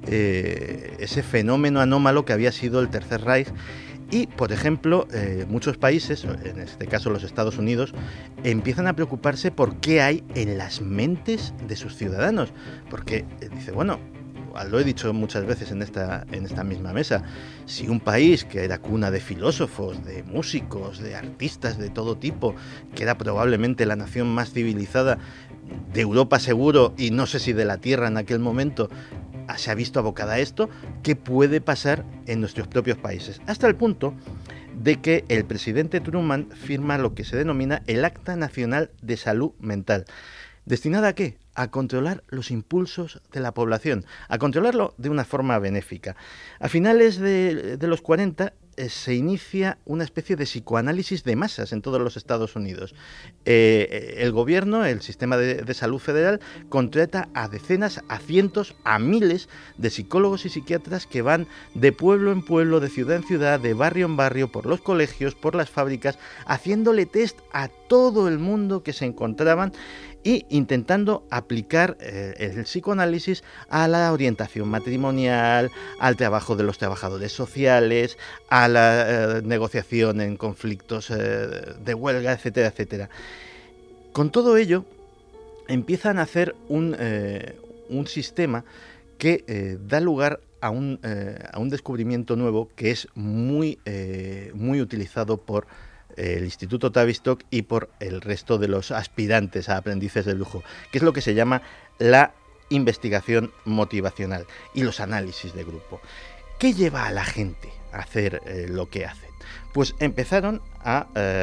I: fenómeno anómalo que había sido el Tercer Reich. Y, por ejemplo, muchos países, en este caso los Estados Unidos, empiezan a preocuparse por qué hay en las mentes de sus ciudadanos. Porque dice, bueno, lo he dicho muchas veces en esta misma mesa, si un país que era cuna de filósofos, de músicos, de artistas de todo tipo, que era probablemente la nación más civilizada de Europa seguro, y no sé si de la Tierra en aquel momento, se ha visto abocada a esto, ¿qué puede pasar en nuestros propios países? Hasta el punto de que el presidente Truman firma lo que se denomina el Acta Nacional de Salud Mental. ¿Destinada a qué? A controlar los impulsos de la población, a controlarlo de una forma benéfica. A finales de los 40 se inicia una especie de psicoanálisis de masas en todos los Estados Unidos. El gobierno, el sistema de salud federal, contrata a decenas, a cientos, a miles de psicólogos y psiquiatras que van de pueblo en pueblo, de ciudad en ciudad, de barrio en barrio, por los colegios, por las fábricas, haciéndole test a todo el mundo que se encontraban y intentando aplicar el psicoanálisis a la orientación matrimonial, al trabajo de los trabajadores sociales, a la negociación en conflictos de huelga, etcétera, etcétera. Con todo ello, empiezan a hacer un sistema que da lugar a un descubrimiento nuevo que es muy utilizado por el Instituto Tavistock y por el resto de los aspirantes a aprendices de lujo, que es lo que se llama la investigación motivacional y los análisis de grupo. ¿Qué lleva a la gente a hacer lo que hacen? Pues empezaron a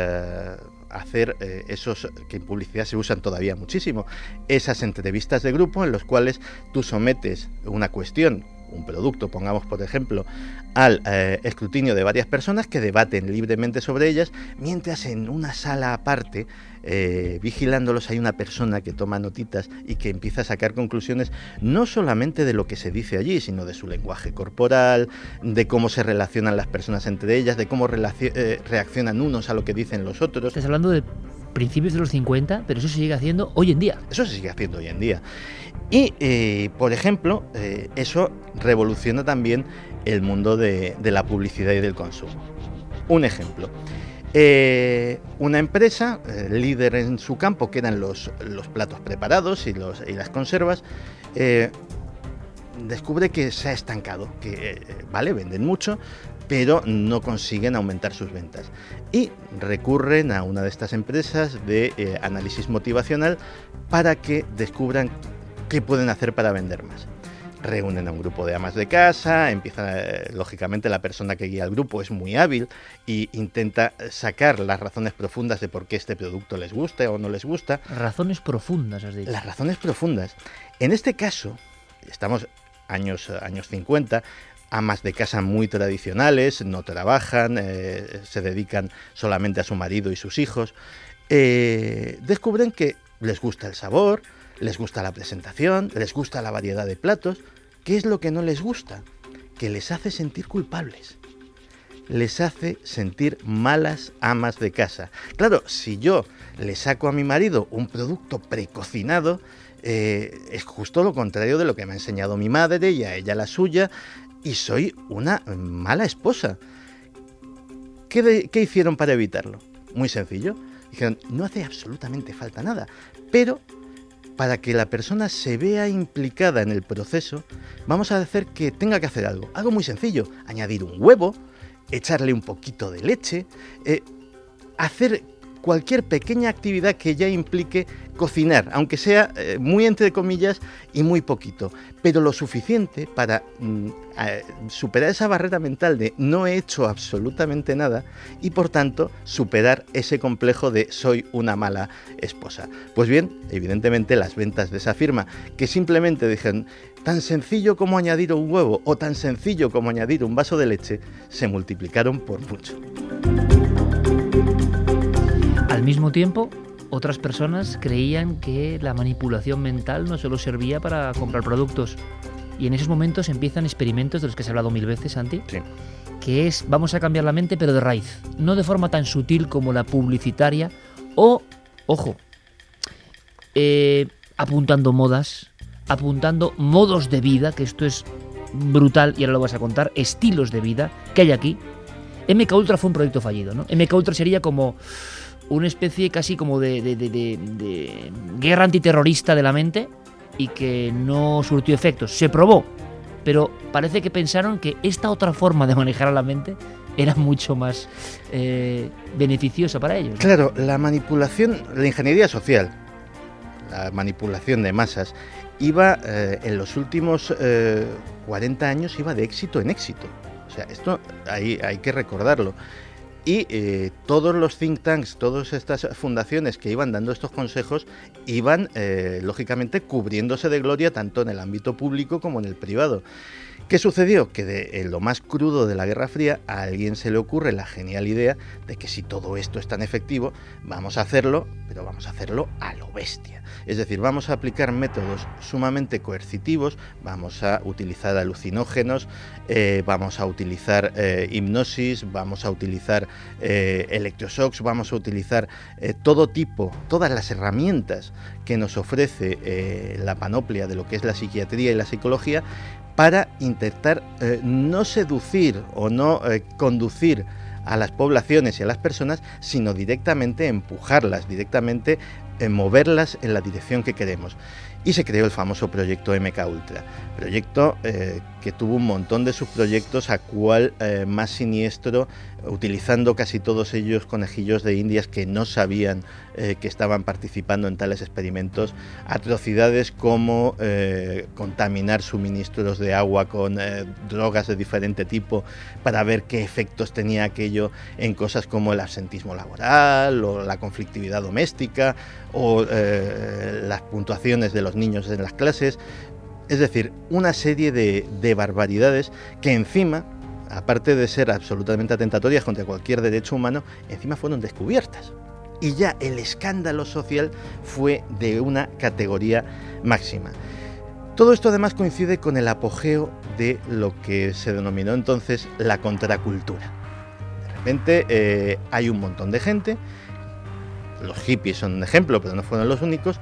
I: hacer esos que en publicidad se usan todavía muchísimo, esas entrevistas de grupo en los cuales tú sometes una cuestión, un producto, pongamos por ejemplo, al escrutinio de varias personas que debaten libremente sobre ellas, mientras en una sala aparte, vigilándolos, hay una persona que toma notitas y que empieza a sacar conclusiones no solamente de lo que se dice allí, sino de su lenguaje corporal, de cómo se relacionan las personas entre ellas, de cómo reaccionan unos a lo que dicen los otros.
E: Estás hablando de principios de los 50, pero eso se sigue haciendo hoy en día.
I: Eso se sigue haciendo hoy en día. Y, por ejemplo, eso revoluciona también el mundo de la publicidad y del consumo. Un ejemplo. Una empresa, líder en su campo, que eran los platos preparados y las conservas, descubre que se ha estancado, que venden mucho, pero no consiguen aumentar sus ventas. Y recurren a una de estas empresas de análisis motivacional para que descubran qué pueden hacer para vender más. Reúnen a un grupo de amas de casa, lógicamente la persona que guía al grupo es muy hábil e intenta sacar las razones profundas de por qué este producto les gusta o no les gusta.
E: Razones profundas, has dicho.
I: Las razones profundas. En este caso, estamos años 50, amas de casa muy tradicionales, no trabajan, se dedican solamente a su marido y sus hijos, descubren que les gusta el sabor, les gusta la presentación, les gusta la variedad de platos. ¿Qué es lo que no les gusta? Que les hace sentir culpables. Les hace sentir malas amas de casa. Claro, si yo le saco a mi marido un producto precocinado, es justo lo contrario de lo que me ha enseñado mi madre y a ella la suya, y soy una mala esposa. ¿Qué hicieron para evitarlo? Muy sencillo. Dijeron, no hace absolutamente falta nada, pero para que la persona se vea implicada en el proceso, vamos a hacer que tenga que hacer algo muy sencillo, añadir un huevo, echarle un poquito de leche, hacer cualquier pequeña actividad que ya implique cocinar, aunque sea muy entre comillas y muy poquito, pero lo suficiente para superar esa barrera mental de no he hecho absolutamente nada y por tanto superar ese complejo de soy una mala esposa. Pues bien, evidentemente las ventas de esa firma, que simplemente dijeron tan sencillo como añadir un huevo o tan sencillo como añadir un vaso de leche, se multiplicaron por mucho.
E: Al mismo tiempo, otras personas creían que la manipulación mental no solo servía para comprar productos. Y en esos momentos empiezan experimentos de los que se ha hablado 1000 veces, Santi.
I: Sí.
E: Que es, vamos a cambiar la mente, pero de raíz. No de forma tan sutil como la publicitaria. O, ojo, apuntando modas, apuntando modos de vida, que esto es brutal y ahora lo vas a contar, estilos de vida que hay aquí. MK Ultra fue un proyecto fallido, ¿no? MK Ultra sería como una especie casi como de guerra antiterrorista de la mente y que no surtió efectos. Se probó, pero parece que pensaron que esta otra forma de manejar a la mente era mucho más beneficiosa para ellos, ¿no?
I: Claro, la manipulación, la ingeniería social, la manipulación de masas, iba en los últimos 40 años iba de éxito en éxito. O sea, esto hay que recordarlo. Y todos los think tanks, todas estas fundaciones que iban dando estos consejos, iban, lógicamente, cubriéndose de gloria tanto en el ámbito público como en el privado. ¿Qué sucedió? Que en lo más crudo de la Guerra Fría a alguien se le ocurre la genial idea de que si todo esto es tan efectivo, vamos a hacerlo, pero vamos a hacerlo a lo bestia. Es decir, vamos a aplicar métodos sumamente coercitivos, vamos a utilizar alucinógenos, vamos a utilizar hipnosis, vamos a utilizar electroshocks, vamos a utilizar todas las herramientas que nos ofrece la panoplia de lo que es la psiquiatría y la psicología, para intentar no seducir o no conducir a las poblaciones y a las personas, sino directamente empujarlas, directamente moverlas en la dirección que queremos. Y se creó el famoso proyecto MK Ultra, proyecto que tuvo un montón de subproyectos, a cual más siniestro, utilizando casi todos ellos conejillos de indias que no sabían que estaban participando en tales experimentos, atrocidades como contaminar suministros de agua con drogas de diferente tipo para ver qué efectos tenía aquello en cosas como el absentismo laboral o la conflictividad doméstica o las puntuaciones de los niños en las clases. Es decir, una serie de barbaridades que encima, aparte de ser absolutamente atentatorias contra cualquier derecho humano, encima fueron descubiertas. Y ya el escándalo social fue de una categoría máxima. Todo esto además coincide con el apogeo de lo que se denominó entonces la contracultura. De repente hay un montón de gente, los hippies son un ejemplo, pero no fueron los únicos,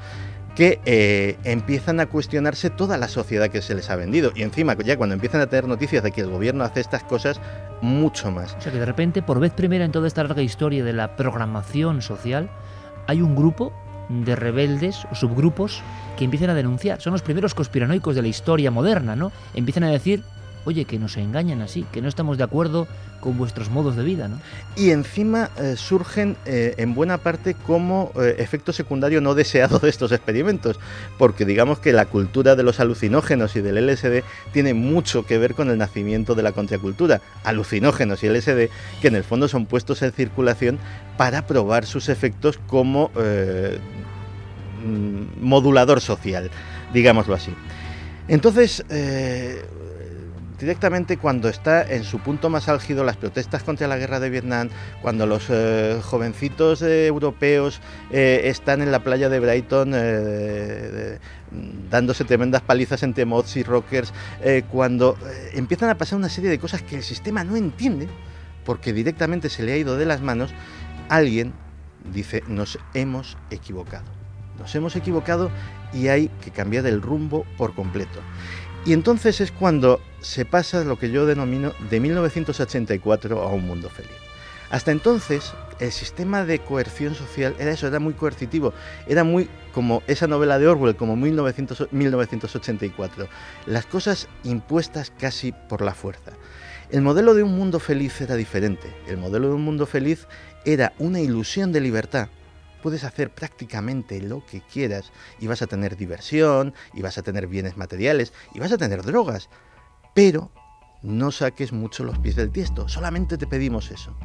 I: que empiezan a cuestionarse toda la sociedad que se les ha vendido. Y encima, ya cuando empiezan a tener noticias de que el gobierno hace estas cosas, mucho más.
E: O sea que de repente, por vez primera en toda esta larga historia de la programación social, hay un grupo de rebeldes o subgrupos que empiezan a denunciar. Son los primeros conspiranoicos de la historia moderna, ¿no? Empiezan a decir, oye, que nos engañan así, que no estamos de acuerdo con vuestros modos de vida, ¿no?
I: Y encima surgen en buena parte como efecto secundario no deseado de estos experimentos, porque digamos que la cultura de los alucinógenos y del LSD tiene mucho que ver con el nacimiento de la contracultura. Alucinógenos y LSD que en el fondo son puestos en circulación para probar sus efectos como modulador social, digámoslo así. Entonces, directamente cuando está en su punto más álgido las protestas contra la guerra de Vietnam, cuando los jovencitos europeos están en la playa de Brighton dándose tremendas palizas entre mods y rockers, cuando empiezan a pasar una serie de cosas que el sistema no entiende, porque directamente se le ha ido de las manos, alguien dice, nos hemos equivocado y hay que cambiar el rumbo por completo. Y entonces es cuando se pasa lo que yo denomino de 1984 a un mundo feliz. Hasta entonces, el sistema de coerción social era eso, era muy coercitivo, era muy como esa novela de Orwell, como 1984. Las cosas impuestas casi por la fuerza. El modelo de un mundo feliz era diferente. El modelo de un mundo feliz era una ilusión de libertad. Puedes hacer prácticamente lo que quieras y vas a tener diversión, y vas a tener bienes materiales, y vas a tener drogas. Pero no saques mucho los pies del tiesto, solamente te pedimos eso.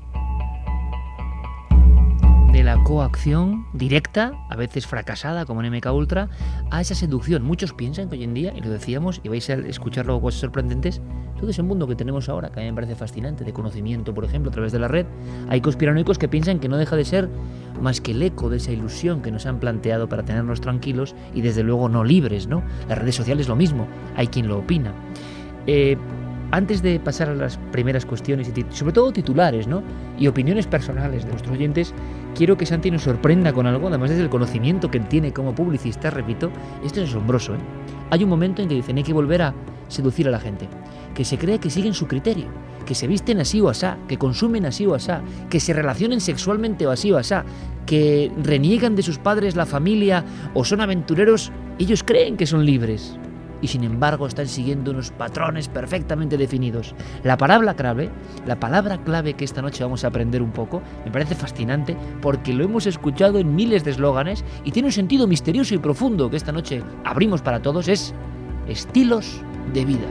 E: De la coacción directa, a veces fracasada como en MK Ultra, a esa seducción. Muchos piensan que hoy en día, y lo decíamos, y vais a escuchar luego cosas sorprendentes, todo ese mundo que tenemos ahora, que a mí me parece fascinante, de conocimiento, por ejemplo, a través de la red, hay conspiranoicos que piensan que no deja de ser más que el eco de esa ilusión que nos han planteado para tenernos tranquilos y desde luego no libres, ¿no? Las redes sociales lo mismo, hay quien lo opina. Antes de pasar a las primeras cuestiones y sobre todo titulares, ¿no?, y opiniones personales de nuestros oyentes, quiero que Santi nos sorprenda con algo, además desde el conocimiento que él tiene como publicista. Repito, esto es asombroso, ¿eh? Hay un momento en que dicen hay que volver a seducir a la gente, que se cree que siguen su criterio, que se visten así o asá, que consumen así o asá, que se relacionen sexualmente o así o asá, que reniegan de sus padres, la familia, o son aventureros. Ellos creen que son libres y sin embargo están siguiendo unos patrones perfectamente definidos. La palabra clave que esta noche vamos a aprender un poco, me parece fascinante porque lo hemos escuchado en miles de eslóganes y tiene un sentido misterioso y profundo que esta noche abrimos para todos, es estilos de vida.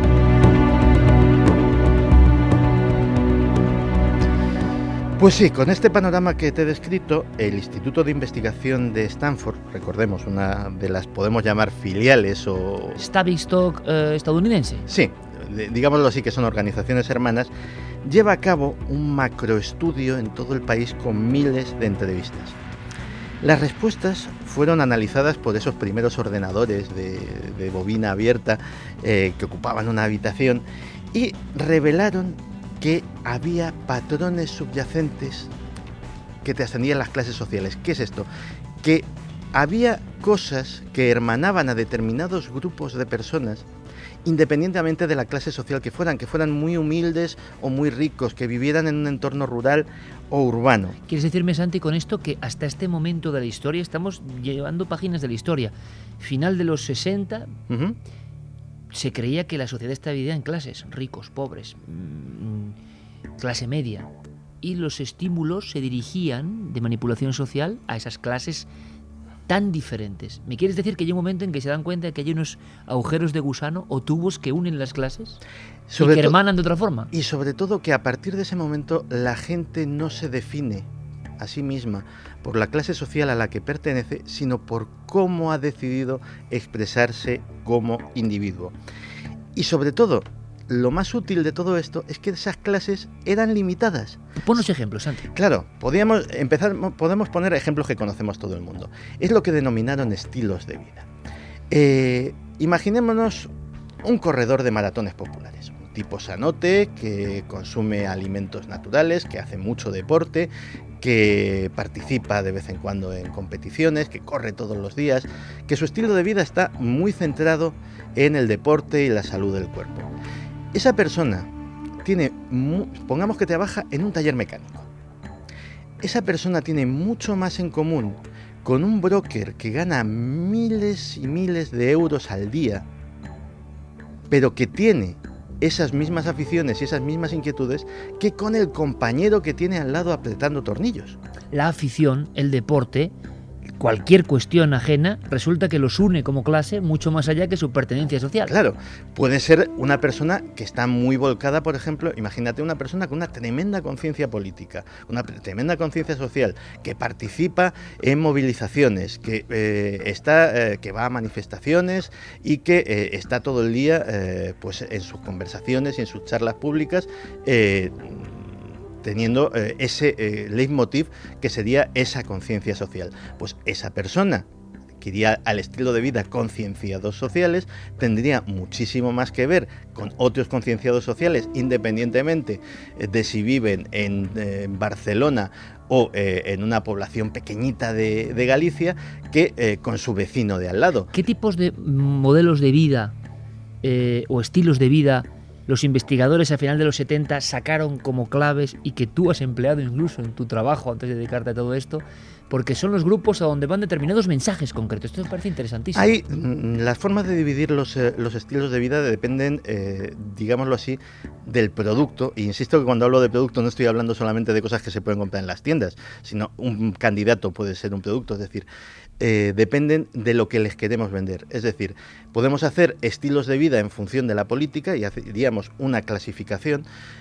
I: Pues sí, con este panorama que te he descrito, el Instituto de Investigación de Stanford, recordemos, una de las, podemos llamar, filiales o...
E: Tavistock estadounidense.
I: Sí, digámoslo así, que son organizaciones hermanas, lleva a cabo un macroestudio en todo el país con miles de entrevistas. Las respuestas fueron analizadas por esos primeros ordenadores de bobina abierta que ocupaban una habitación y revelaron que había patrones subyacentes que trascendían las clases sociales. ¿Qué es esto? Que había cosas que hermanaban a determinados grupos de personas independientemente de la clase social que fueran muy humildes o muy ricos, que vivieran en un entorno rural o urbano.
E: ¿Quieres decirme, Santi, con esto que hasta este momento de la historia estamos llevando páginas de la historia? Final de los 60... Se creía que la sociedad estaba dividida en clases, ricos, pobres, clase media, y los estímulos se dirigían de manipulación social a esas clases tan diferentes. ¿Me quieres decir que hay un momento en que se dan cuenta de que hay unos agujeros de gusano o tubos que unen las clases y que hermanan de otra forma?
I: Y sobre todo que a partir de ese momento la gente no se define a sí misma por la clase social a la que pertenece, sino por cómo ha decidido expresarse como individuo. Y sobre todo, lo más útil de todo esto es que esas clases eran limitadas.
E: Ponos ejemplos, Santi.
I: Claro, podemos poner ejemplos que conocemos todo el mundo. Es lo que denominaron estilos de vida. Imaginémonos un corredor de maratones populares. Un tipo sanote que consume alimentos naturales, que hace mucho deporte, que participa de vez en cuando en competiciones, que corre todos los días, que su estilo de vida está muy centrado en el deporte y la salud del cuerpo. Esa persona pongamos que trabaja en un taller mecánico. Esa persona tiene mucho más en común con un broker que gana miles y miles de euros al día, pero que tiene esas mismas aficiones y esas mismas inquietudes que con el compañero que tiene al lado apretando tornillos.
E: La afición, el deporte, cualquier cuestión ajena, resulta que los une como clase mucho más allá que su pertenencia social.
I: Claro, puede ser una persona que está muy volcada, por ejemplo, imagínate una persona con una tremenda conciencia política, una tremenda conciencia social, que participa en movilizaciones, que va a manifestaciones y que está todo el día pues en sus conversaciones y en sus charlas públicas teniendo ese leitmotiv que sería esa conciencia social. Pues esa persona que iría al estilo de vida concienciados sociales tendría muchísimo más que ver con otros concienciados sociales, independientemente de si viven en Barcelona o en una población pequeñita de Galicia, que con su vecino de al lado.
E: ¿Qué tipos de modelos de vida o estilos de vida los investigadores a final de los 70 sacaron como claves y que tú has empleado incluso en tu trabajo antes de dedicarte a todo esto? Porque son los grupos a donde van determinados mensajes concretos. Esto me parece interesantísimo.
I: Las formas de dividir los estilos de vida dependen, digámoslo así, del producto. E insisto que cuando hablo de producto no estoy hablando solamente de cosas que se pueden comprar en las tiendas, sino un candidato puede ser un producto. Es decir, dependen de lo que les queremos vender. Es decir, podemos hacer estilos de vida en función de la política y haríamos una clasificación.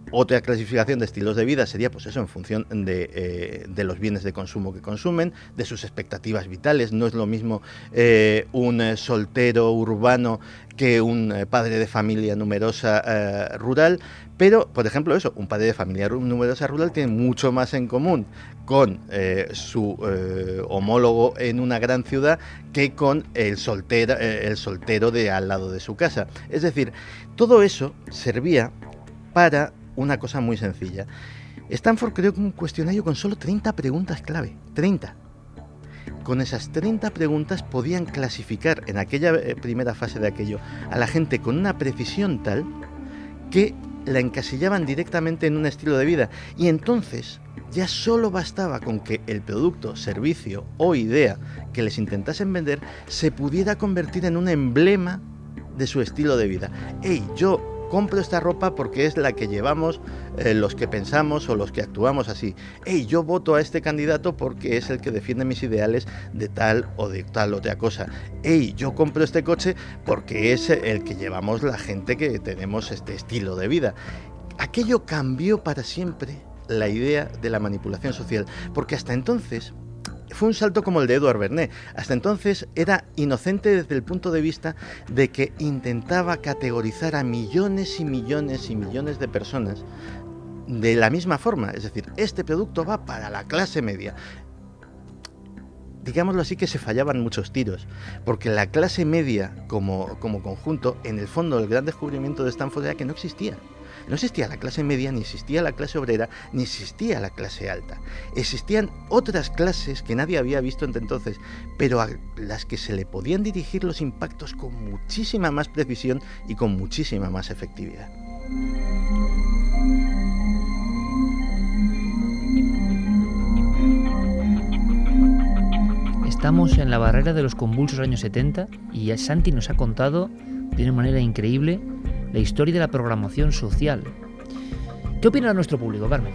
I: Otra clasificación de estilos de vida sería, pues eso, en función de los bienes de consumo que consumen, de sus expectativas vitales. No es lo mismo un soltero urbano que un padre de familia numerosa rural, pero, por ejemplo, eso, un padre de familia numerosa rural tiene mucho más en común con su homólogo en una gran ciudad que con el soltero de al lado de su casa. Es decir, todo eso servía para una cosa muy sencilla. Stanford creó un cuestionario con solo 30 preguntas clave. 30. Con esas 30 preguntas podían clasificar en aquella primera fase de aquello a la gente con una precisión tal que la encasillaban directamente en un estilo de vida. Y entonces ya solo bastaba con que el producto, servicio o idea que les intentasen vender se pudiera convertir en un emblema de su estilo de vida. ¡Ey, yo compro esta ropa porque es la que llevamos los que pensamos o los que actuamos así! ¡Ey, yo voto a este candidato porque es el que defiende mis ideales de tal o de tal otra cosa! ¡Ey, yo compro este coche porque es el que llevamos la gente que tenemos este estilo de vida! Aquello cambió para siempre la idea de la manipulación social, porque hasta entonces fue un salto como el de Edward Bernays. Hasta entonces era inocente desde el punto de vista de que intentaba categorizar a millones y millones y millones de personas de la misma forma. Es decir, este producto va para la clase media. Digámoslo así, que se fallaban muchos tiros, porque la clase media como conjunto, en el fondo, el gran descubrimiento de Stanford era que no existía. No existía la clase media, ni existía la clase obrera, ni existía la clase alta. Existían otras clases que nadie había visto hasta entonces, pero a las que se le podían dirigir los impactos con muchísima más precisión y con muchísima más efectividad.
E: Estamos en la barrera de los convulsos años 70 y Santi nos ha contado de una manera increíble la historia de la programación social. ¿Qué opina nuestro público, Carmen?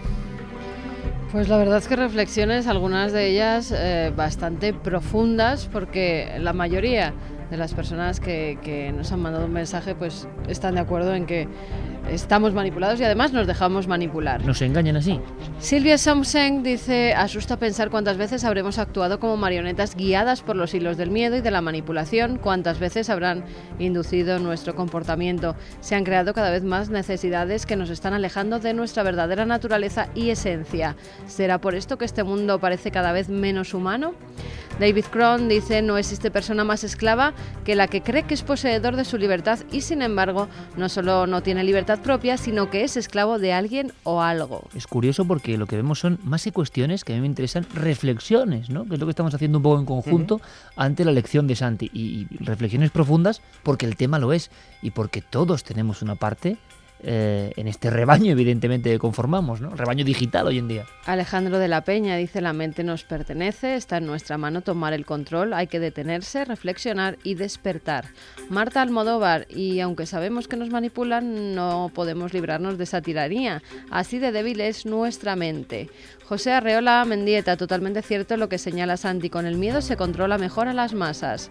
F: Pues la verdad es que reflexiones, algunas de ellas bastante profundas, porque la mayoría de las personas que nos han mandado un mensaje pues están de acuerdo en que estamos manipulados y además nos dejamos manipular.
E: ¿Nos engañan así?
F: Silvia Somseng dice: asusta pensar cuántas veces habremos actuado como marionetas guiadas por los hilos del miedo y de la manipulación, cuántas veces habrán inducido nuestro comportamiento. Se han creado cada vez más necesidades que nos están alejando de nuestra verdadera naturaleza y esencia. ¿Será por esto que este mundo parece cada vez menos humano? David Cron dice: no existe persona más esclava que la que cree que es poseedor de su libertad y, sin embargo, no solo no tiene libertad propia, sino que es esclavo de alguien o algo.
E: Es curioso porque lo que vemos son más que cuestiones, que a mí me interesan reflexiones, ¿no? Que es lo que estamos haciendo un poco en conjunto ante la lección de Santi. Y reflexiones profundas porque el tema lo es y porque todos tenemos una parte en este rebaño, evidentemente, que conformamos, ¿no? Rebaño digital hoy en día.
F: Alejandro de la Peña dice: la mente nos pertenece, está en nuestra mano tomar el control, hay que detenerse, reflexionar y despertar. Marta Almodóvar: y aunque sabemos que nos manipulan, no podemos librarnos de esa tiranía, así de débil es nuestra mente. José Arreola Mendieta: totalmente cierto lo que señala Santi, con el miedo se controla mejor a las masas.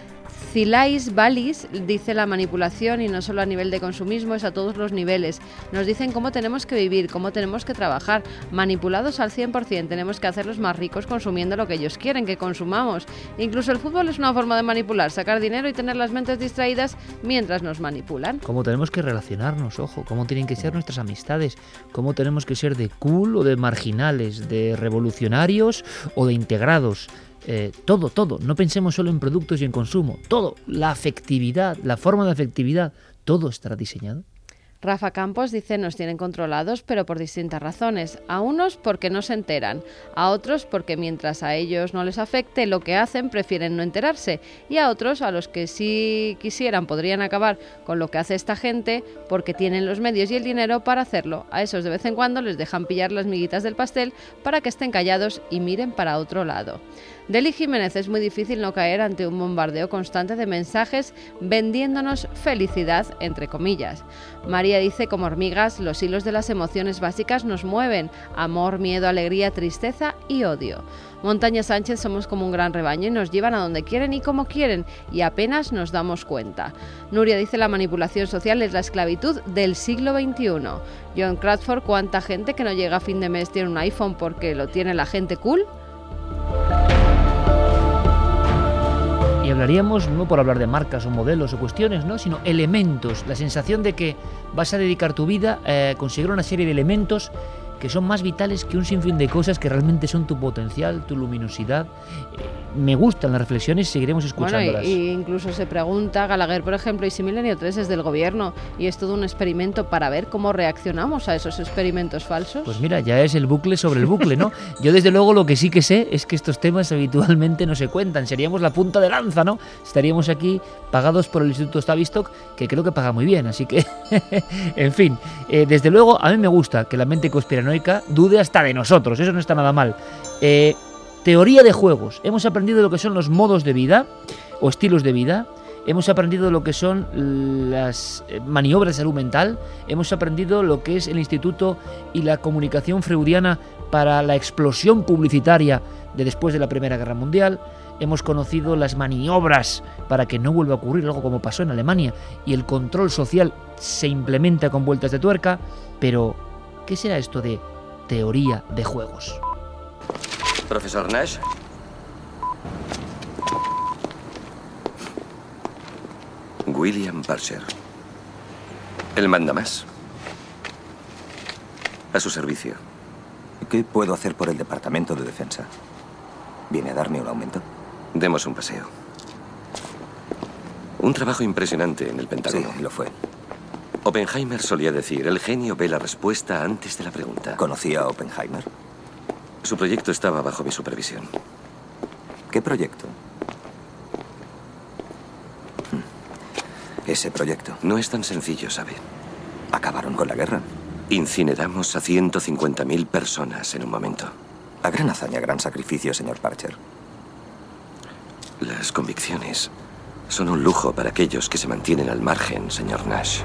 F: Zilais Balis dice: la manipulación, y no solo a nivel de consumismo, es a todos los niveles. Nos dicen cómo tenemos que vivir, cómo tenemos que trabajar. Manipulados al 100%, tenemos que hacerlos más ricos consumiendo lo que ellos quieren que consumamos. Incluso el fútbol es una forma de manipular, sacar dinero y tener las mentes distraídas mientras nos manipulan.
E: Cómo tenemos que relacionarnos, ojo, cómo tienen que ser nuestras amistades, cómo tenemos que ser de cool o de marginales, de revolucionarios o de integrados. Todo, no pensemos solo en productos y en consumo, todo, la afectividad, la forma de afectividad, todo estará diseñado.
F: Rafa Campos dice: nos tienen controlados, pero por distintas razones. A unos porque no se enteran, a otros porque mientras a ellos no les afecte lo que hacen prefieren no enterarse, y a otros, a los que si quisieran podrían acabar con lo que hace esta gente porque tienen los medios y el dinero para hacerlo. A esos de vez en cuando les dejan pillar las miguitas del pastel para que estén callados y miren para otro lado. Deli Jiménez: es muy difícil no caer ante un bombardeo constante de mensajes vendiéndonos felicidad, entre comillas. María dice: como hormigas, los hilos de las emociones básicas nos mueven: amor, miedo, alegría, tristeza y odio. Montaña Sánchez: somos como un gran rebaño y nos llevan a donde quieren y como quieren, y apenas nos damos cuenta. Nuria dice: la manipulación social es la esclavitud del siglo XXI. John Crawford: ¿cuánta gente que no llega a fin de mes tiene un iPhone porque lo tiene la gente cool?
E: Y hablaríamos, no por hablar de marcas o modelos o cuestiones, ¿no?, sino elementos, la sensación de que vas a dedicar tu vida a conseguir una serie de elementos que son más vitales que un sinfín de cosas que realmente son tu potencial, tu luminosidad. Me gustan las reflexiones, seguiremos escuchándolas.
F: Bueno, y incluso se pregunta Gallagher, por ejemplo, ¿y si Milenio 3 es del gobierno y es todo un experimento para ver cómo reaccionamos a esos experimentos falsos?
E: Pues mira, ya es el bucle sobre el bucle, ¿no? Yo desde luego lo que sí que sé es que estos temas habitualmente no se cuentan. Seríamos la punta de lanza, ¿no? Estaríamos aquí pagados por el Instituto Tavistock, que creo que paga muy bien, así que... en fin, desde luego a mí me gusta que la mente conspiranoica dude hasta de nosotros, eso no está nada mal. Teoría de juegos. Hemos aprendido lo que son los modos de vida o estilos de vida. Hemos aprendido lo que son las maniobras de salud mental. Hemos aprendido lo que es el instituto y la comunicación freudiana para la explosión publicitaria de después de la Primera Guerra Mundial. Hemos conocido las maniobras para que no vuelva a ocurrir algo como pasó en Alemania y el control social se implementa con vueltas de tuerca. Pero, ¿qué será esto de teoría de juegos?
N: Profesor Nash. William Parcher. El mandamás. A su servicio.
O: ¿Qué puedo hacer por el Departamento de Defensa? ¿Viene a darme un aumento?
N: Demos un paseo. Un trabajo impresionante en el Pentágono.
O: Sí, lo fue.
N: Oppenheimer solía decir: el genio ve la respuesta antes de la pregunta.
O: ¿Conocía a Oppenheimer?
N: Su proyecto estaba bajo mi supervisión.
O: ¿Qué proyecto? Ese proyecto.
N: No es tan sencillo, ¿sabe?
O: ¿Acabaron con la guerra?
N: Incineramos a 150.000 personas en un momento.
O: A gran hazaña, gran sacrificio, señor Parcher.
N: Las convicciones son un lujo para aquellos que se mantienen al margen, señor Nash.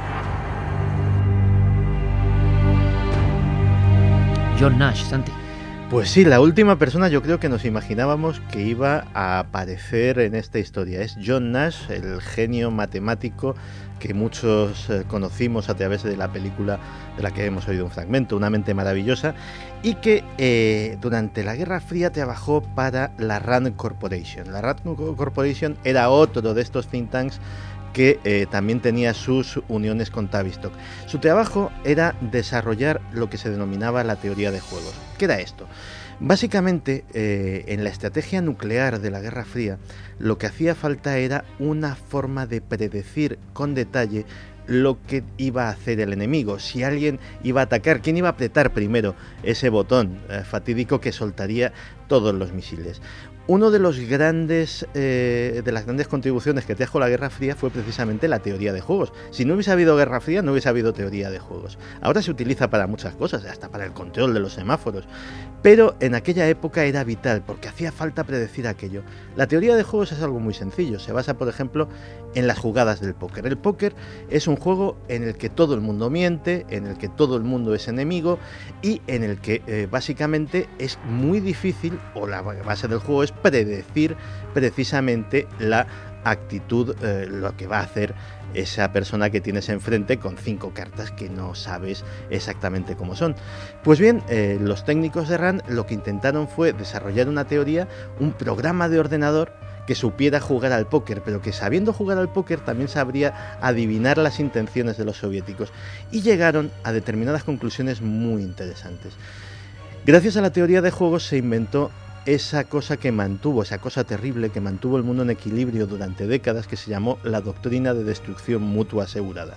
E: John Nash, Santi.
I: Pues sí, la última persona yo creo que nos imaginábamos que iba a aparecer en esta historia. Es John Nash, el genio matemático que muchos conocimos a través de la película de la que hemos oído un fragmento, Una mente maravillosa, y que durante la Guerra Fría trabajó para la Rand Corporation. La Rand Corporation era otro de estos think tanks que también tenía sus uniones con Tavistock. Su trabajo era desarrollar lo que se denominaba la teoría de juegos. ¿Qué era esto? Básicamente, en la estrategia nuclear de la Guerra Fría, lo que hacía falta era una forma de predecir con detalle lo que iba a hacer el enemigo, si alguien iba a atacar, quién iba a apretar primero ese botón fatídico que soltaría todos los misiles. Uno de los grandes de las grandes contribuciones que trajo la Guerra Fría fue precisamente la teoría de juegos. Si no hubiese habido Guerra Fría, no hubiese habido teoría de juegos. Ahora se utiliza para muchas cosas, hasta para el control de los semáforos. Pero en aquella época era vital, porque hacía falta predecir aquello. La teoría de juegos es algo muy sencillo. Se basa, por ejemplo, en las jugadas del póker. El póker es un juego en el que todo el mundo miente, en el que todo el mundo es enemigo y en el que básicamente es muy difícil, o la base del juego es predecir precisamente la actitud, lo que va a hacer esa persona que tienes enfrente con 5 cartas que no sabes exactamente cómo son. Pues bien, los técnicos de Rand lo que intentaron fue desarrollar una teoría, un programa de ordenador que supiera jugar al póker, pero que sabiendo jugar al póker también sabría adivinar las intenciones de los soviéticos, y llegaron a determinadas conclusiones muy interesantes. Gracias a la teoría de juegos se inventó esa cosa que mantuvo, esa cosa terrible que mantuvo el mundo en equilibrio durante décadas, que se llamó la doctrina de destrucción mutua asegurada.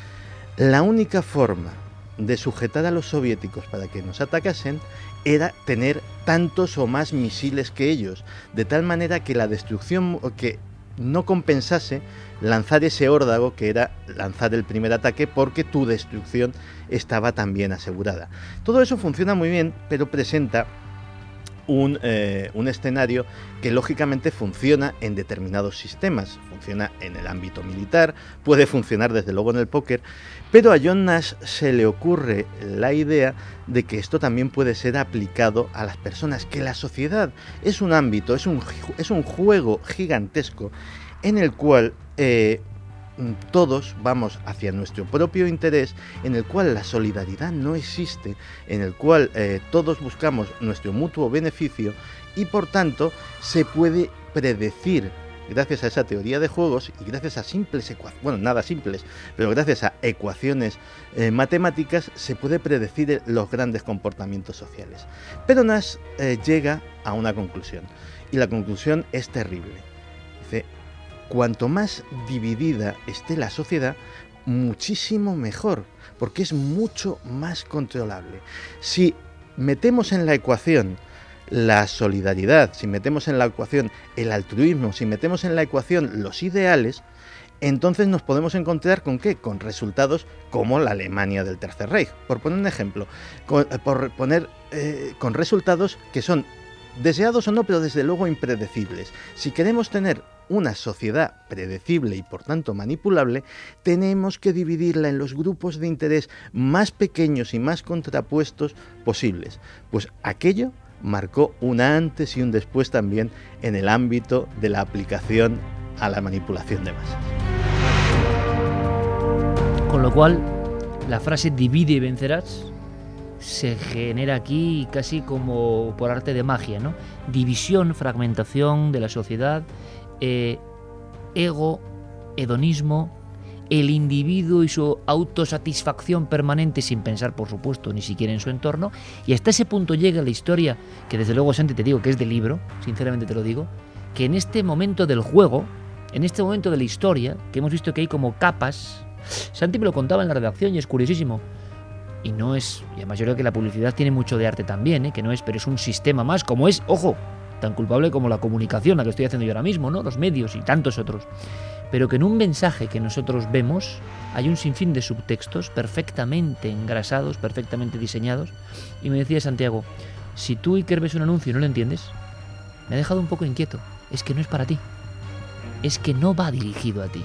I: La única forma de sujetar a los soviéticos para que nos atacasen era tener tantos o más misiles que ellos, de tal manera que la destrucción, que no compensase lanzar ese órdago que era lanzar el primer ataque, porque tu destrucción estaba también asegurada. Todo eso funciona muy bien, pero presenta un escenario que lógicamente funciona en determinados sistemas. Funciona en el ámbito militar, puede funcionar desde luego en el póker, pero a John Nash se le ocurre la idea de que esto también puede ser aplicado a las personas, que la sociedad es un ámbito, es un juego gigantesco en el cual todos vamos hacia nuestro propio interés, en el cual la solidaridad no existe, en el cual todos buscamos nuestro mutuo beneficio y por tanto se puede predecir, gracias a esa teoría de juegos y gracias a simples ecuaciones, bueno, nada simples, pero gracias a ecuaciones matemáticas se puede predecir los grandes comportamientos sociales. Pero Nash llega a una conclusión y la conclusión es terrible. Dice: cuanto más dividida esté la sociedad, muchísimo mejor, porque es mucho más controlable. Si metemos en la ecuación la solidaridad, si metemos en la ecuación el altruismo, si metemos en la ecuación los ideales, entonces nos podemos encontrar ¿con qué? Con resultados como la Alemania del Tercer Reich, por poner un ejemplo, con resultados que son deseados o no, pero desde luego impredecibles. Si queremos tener una sociedad predecible y por tanto manipulable, tenemos que dividirla en los grupos de interés más pequeños y más contrapuestos posibles. Pues aquello marcó un antes y un después también en el ámbito de la aplicación a la manipulación de masas.
E: Con lo cual, la frase divide y vencerás se genera aquí casi como por arte de magia, ¿no? División, fragmentación de la sociedad, ego, hedonismo, el individuo y su autosatisfacción permanente sin pensar, por supuesto, ni siquiera en su entorno, y hasta ese punto llega la historia, que desde luego, Santi, te digo que es de libro, sinceramente te lo digo, que en este momento del juego, en este momento de la historia, que hemos visto que hay como capas, Santi me lo contaba en la redacción y es curiosísimo, y no es, y además yo creo que la publicidad tiene mucho de arte también, que no es, pero es un sistema más, como es, ojo, tan culpable como la comunicación, la que estoy haciendo yo ahora mismo, ¿no? Los medios y tantos otros. Pero que en un mensaje que nosotros vemos hay un sinfín de subtextos perfectamente engrasados, perfectamente diseñados. Y me decía Santiago, si tú, Iker, ves un anuncio y no lo entiendes, me ha dejado un poco inquieto. Es que no es para ti. Es que no va dirigido a ti.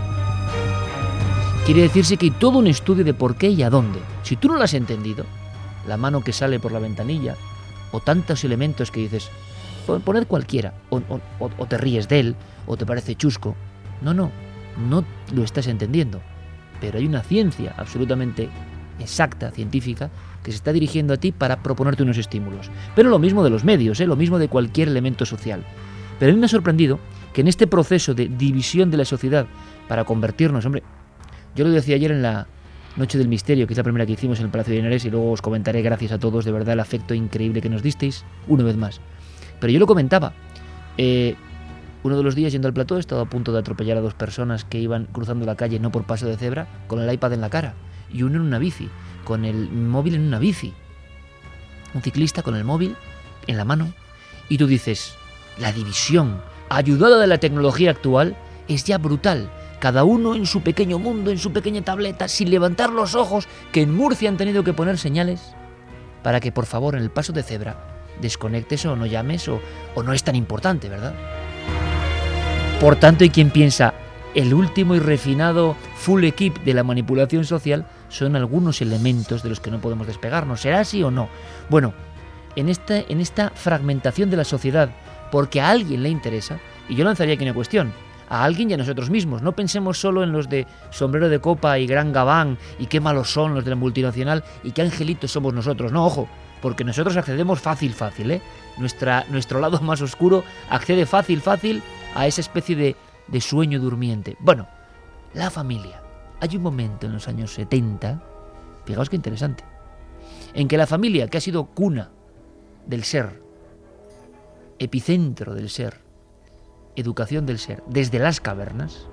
E: Quiere decirse que hay todo un estudio de por qué y a dónde. Si tú no lo has entendido, la mano que sale por la ventanilla, o tantos elementos que dices, poned cualquiera, o te ríes de él, o te parece chusco. No lo estás entendiendo. Pero hay una ciencia absolutamente exacta, científica, que se está dirigiendo a ti para proponerte unos estímulos. Pero lo mismo de los medios, lo mismo de cualquier elemento social. Pero a mí me ha sorprendido que en este proceso de división de la sociedad para convertirnos, hombre, yo lo decía ayer en la Noche del Misterio, que es la primera que hicimos en el Palacio de Linares, y luego os comentaré, gracias a todos, de verdad, el afecto increíble que nos disteis, una vez más. Pero yo lo comentaba, uno de los días yendo al plató he estado a punto de atropellar a dos personas que iban cruzando la calle no por paso de cebra, con el iPad en la cara, y uno en una bici, con el móvil en una bici. Un ciclista con el móvil en la mano, y tú dices, la división, ayudada de la tecnología actual, es ya brutal. Cada uno en su pequeño mundo, en su pequeña tableta, sin levantar los ojos, que en Murcia han tenido que poner señales para que, por favor, en el paso de cebra, desconectes o no llames o no es tan importante, ¿verdad? Por tanto, hay quien piensa, el último y refinado full equip de la manipulación social son algunos elementos de los que no podemos despegarnos. ¿Será así o no? Bueno, en esta fragmentación de la sociedad, porque a alguien le interesa, y yo lanzaría aquí una cuestión, a alguien y a nosotros mismos. No pensemos solo en los de sombrero de copa y gran gabán y qué malos son los de la multinacional y qué angelitos somos nosotros. No, ojo, porque nosotros accedemos fácil, nuestro lado más oscuro accede fácil a esa especie de sueño durmiente. Bueno, la familia. Hay un momento en los años 70, fijaos qué interesante, en que la familia, que ha sido cuna del ser, epicentro del ser, educación del ser, desde las cavernas,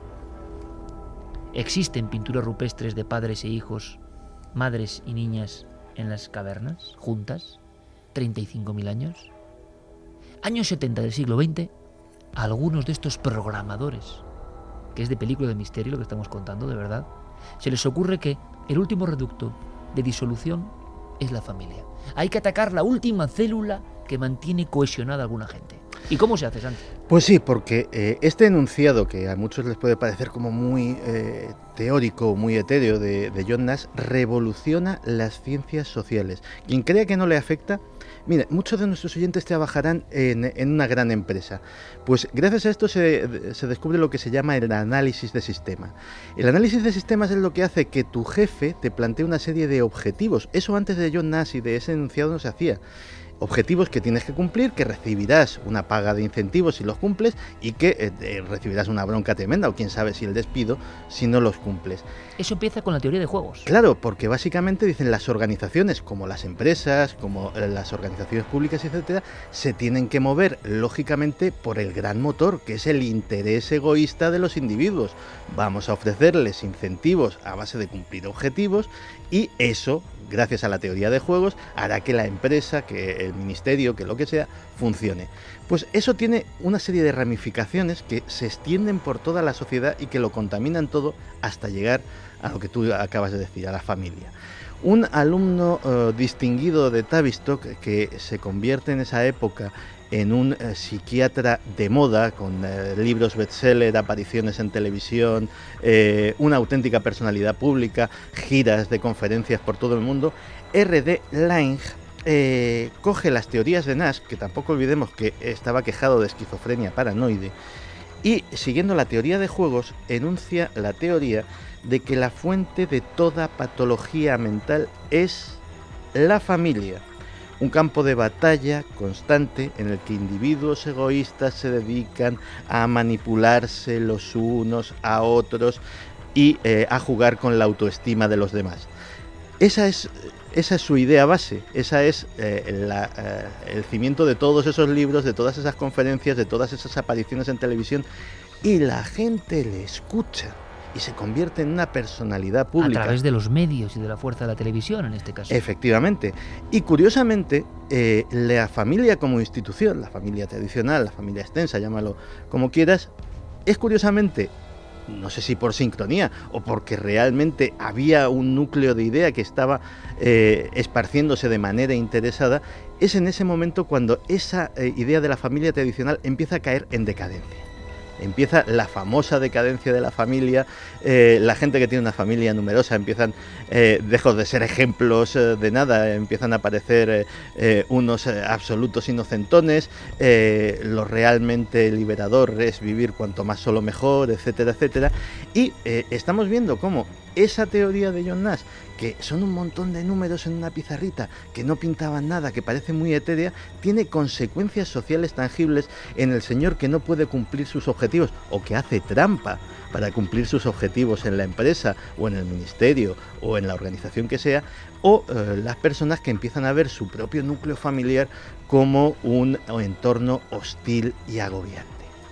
E: existen pinturas rupestres de padres e hijos, madres y niñas en las cavernas, juntas, 35.000 años. Años 70 del siglo XX, algunos de estos programadores, que es de película de misterio lo que estamos contando, de verdad, se les ocurre que el último reducto de disolución es la familia. Hay que atacar la última célula que mantiene cohesionada a alguna gente. ¿Y cómo se hace, Santi?
I: Pues sí, porque este enunciado, que a muchos les puede parecer como muy teórico, muy etéreo, de John Nash, revoluciona las ciencias sociales. Quien crea que no le afecta, mira, muchos de nuestros oyentes trabajarán en una gran empresa. Pues gracias a esto se descubre lo que se llama el análisis de sistema. El análisis de sistemas es lo que hace que tu jefe te plantee una serie de objetivos. Eso antes de John Nash y de ese enunciado no se hacía. Objetivos que tienes que cumplir, que recibirás una paga de incentivos si los cumples y que recibirás una bronca tremenda o quién sabe si el despido si no los cumples.
E: Eso empieza con la teoría de juegos.
I: Claro, porque básicamente dicen las organizaciones, como las empresas, como las organizaciones públicas, etcétera, se tienen que mover lógicamente por el gran motor, que es el interés egoísta de los individuos. Vamos a ofrecerles incentivos a base de cumplir objetivos y eso, gracias a la teoría de juegos, hará que la empresa, que el ministerio, que lo que sea, funcione. Pues eso tiene una serie de ramificaciones que se extienden por toda la sociedad y que lo contaminan todo hasta llegar a lo que tú acabas de decir, a la familia. Un alumno distinguido de Tavistock, que se convierte en esa época en un psiquiatra de moda, con libros bestseller, apariciones en televisión, una auténtica personalidad pública, giras de conferencias por todo el mundo, R.D. Laing coge las teorías de Nash, que tampoco olvidemos que estaba quejado de esquizofrenia paranoide, y siguiendo la teoría de juegos, enuncia la teoría de que la fuente de toda patología mental es la familia. Un campo de batalla constante en el que individuos egoístas se dedican a manipularse los unos a otros y a jugar con la autoestima de los demás. Esa es su idea base, esa es el cimiento de todos esos libros, de todas esas conferencias, de todas esas apariciones en televisión, y la gente le escucha y se convierte en una personalidad pública.
E: A través de los medios y de la fuerza de la televisión, en este caso.
I: Efectivamente. Y curiosamente, la familia como institución, la familia tradicional, la familia extensa, llámalo como quieras, es curiosamente, no sé si por sincronía o porque realmente había un núcleo de idea que estaba esparciéndose de manera interesada, es en ese momento cuando esa idea de la familia tradicional empieza a caer en decadencia. Empieza la famosa decadencia de la familia, la gente que tiene una familia numerosa empiezan, lejos de ser ejemplos de nada, empiezan a aparecer unos absolutos inocentones, lo realmente liberador es vivir cuanto más solo mejor, etcétera, etcétera, y estamos viendo cómo esa teoría de John Nash, que son un montón de números en una pizarrita, que no pintaban nada, que parece muy etérea, tiene consecuencias sociales tangibles en el señor que no puede cumplir sus objetivos o que hace trampa para cumplir sus objetivos en la empresa o en el ministerio o en la organización que sea, o las personas que empiezan a ver su propio núcleo familiar como un entorno hostil y agobiante.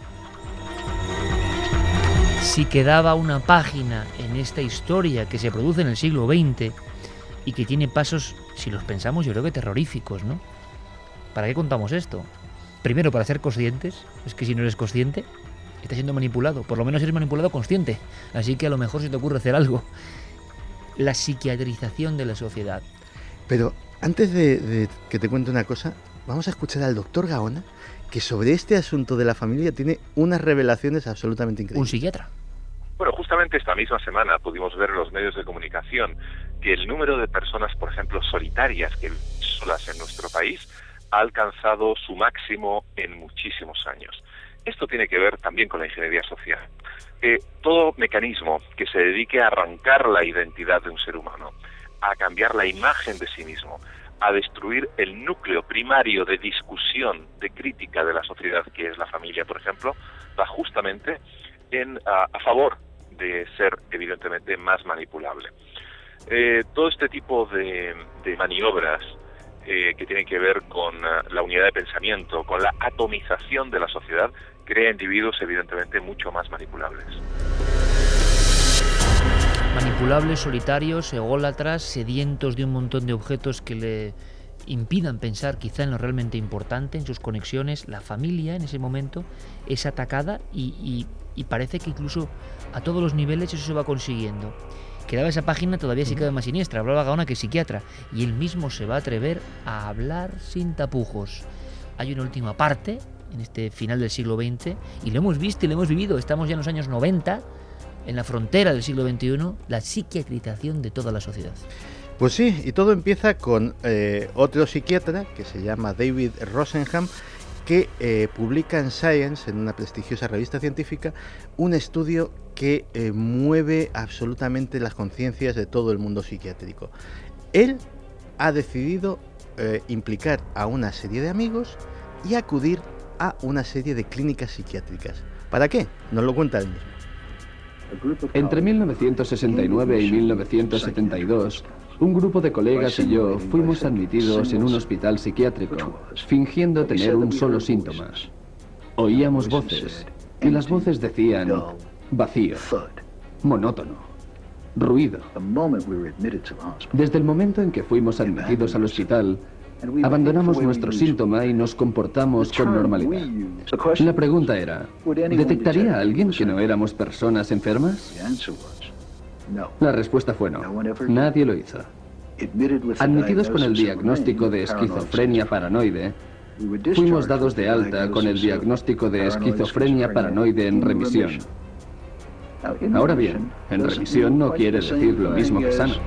E: Si quedaba una página en esta historia que se produce en el siglo XX y que tiene pasos, si los pensamos, yo creo que terroríficos, ¿no? ¿Para qué contamos esto? Primero, para ser conscientes. Es que si no eres consciente, estás siendo manipulado. Por lo menos eres manipulado consciente. Así que a lo mejor se te ocurre hacer algo. La psiquiatrización de la sociedad.
I: Pero antes de que te cuente una cosa, vamos a escuchar al doctor Gaona, que sobre este asunto de la familia tiene unas revelaciones absolutamente increíbles.
E: Un psiquiatra.
P: Bueno, justamente esta misma semana pudimos ver en los medios de comunicación que el número de personas, por ejemplo, solitarias que viven solas en nuestro país ha alcanzado su máximo en muchísimos años. Esto tiene que ver también con la ingeniería social. Todo mecanismo que se dedique a arrancar la identidad de un ser humano, a cambiar la imagen de sí mismo, a destruir el núcleo primario de discusión, de crítica de la sociedad, que es la familia, por ejemplo, va justamente a favor de ser, evidentemente, más manipulable. Todo este tipo de maniobras que tienen que ver con la unidad de pensamiento, con la atomización de la sociedad, crea individuos, evidentemente, mucho más manipulables.
E: Manipulables, solitarios, ególatras, sedientos de un montón de objetos que le impidan pensar quizá en lo realmente importante, en sus conexiones. La familia en ese momento es atacada y y parece que incluso a todos los niveles eso se va consiguiendo. Quedaba esa página todavía sí queda más siniestra. Hablaba Gaona, que es psiquiatra, y él mismo se va a atrever a hablar sin tapujos. Hay una última parte en este final del siglo XX, y lo hemos visto y lo hemos vivido. Estamos ya en los años 90, en la frontera del siglo XXI, la psiquiatrización de toda la sociedad.
I: Pues sí, y todo empieza con otro psiquiatra que se llama David Rosenhan, que publica en Science, en una prestigiosa revista científica, un estudio que mueve absolutamente las conciencias de todo el mundo psiquiátrico. Él ha decidido implicar a una serie de amigos y acudir a una serie de clínicas psiquiátricas. ¿Para qué? Nos lo cuenta él mismo.
Q: Entre 1969 y 1972, un grupo de colegas y yo fuimos admitidos en un hospital psiquiátrico, fingiendo tener un solo síntoma. Oíamos voces, y las voces decían vacío, monótono, ruido. Desde el momento en que fuimos admitidos al hospital, abandonamos nuestro síntoma y nos comportamos con normalidad. La pregunta era, ¿detectaría a alguien que no éramos personas enfermas? La respuesta fue no. Nadie lo hizo. Admitidos con el diagnóstico de esquizofrenia paranoide, fuimos dados de alta con el diagnóstico de esquizofrenia paranoide en remisión. Ahora bien, en remisión no quiere decir lo mismo que sano.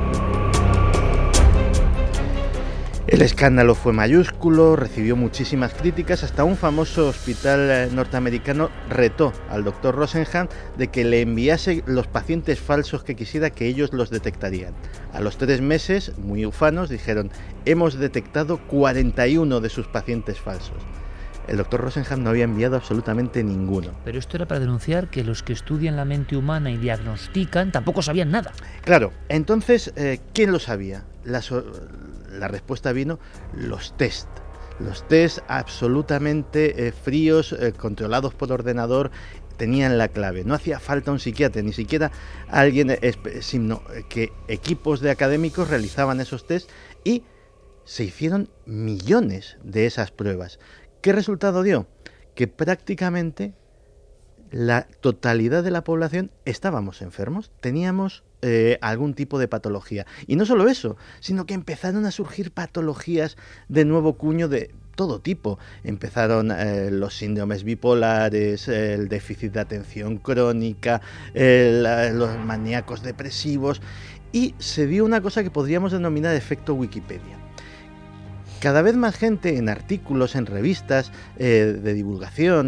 I: El escándalo fue mayúsculo, recibió muchísimas críticas, hasta un famoso hospital norteamericano retó al doctor Rosenhan de que le enviase los pacientes falsos que quisiera, que ellos los detectarían. A los 3 meses, muy ufanos, dijeron: hemos detectado 41 de sus pacientes falsos. El doctor Rosenhan no había enviado absolutamente ninguno.
E: Pero esto era para denunciar que los que estudian la mente humana y diagnostican tampoco sabían nada.
I: Claro, entonces, ¿quién lo sabía? La respuesta vino: los test. Los test absolutamente fríos, controlados por ordenador, tenían la clave. No hacía falta un psiquiatra, ni siquiera alguien, sino que equipos de académicos realizaban esos test y se hicieron millones de esas pruebas. ¿Qué resultado dio? Que prácticamente la totalidad de la población estábamos enfermos, teníamos algún tipo de patología. Y no solo eso, sino que empezaron a surgir patologías de nuevo cuño de todo tipo. Empezaron los síndromes bipolares, el déficit de atención crónica, los maníacos depresivos, y se dio una cosa que podríamos denominar efecto Wikipedia. Cada vez más gente en artículos, en revistas de divulgación,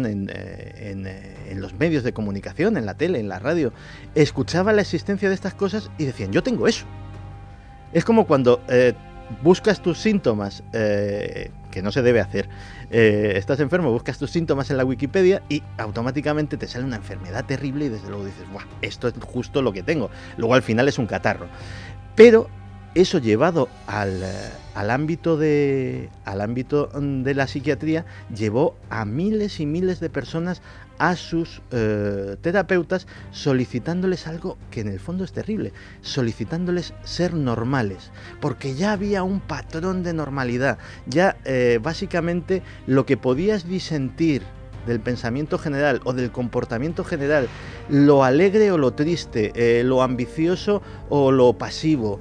I: en los medios de comunicación, en la tele, en la radio, escuchaba la existencia de estas cosas y decían: yo tengo eso. Es como cuando buscas tus síntomas, que no se debe hacer. Estás enfermo, buscas tus síntomas en la Wikipedia y automáticamente te sale una enfermedad terrible y desde luego dices: ¡buah! Esto es justo lo que tengo. Luego al final es un catarro. Pero eso llevado al ámbito de la psiquiatría llevó a miles y miles de personas a sus terapeutas, solicitándoles algo que en el fondo es terrible, solicitándoles ser normales, porque ya había un patrón de normalidad, ya básicamente lo que podías disentir del pensamiento general o del comportamiento general, lo alegre o lo triste, lo ambicioso o lo pasivo,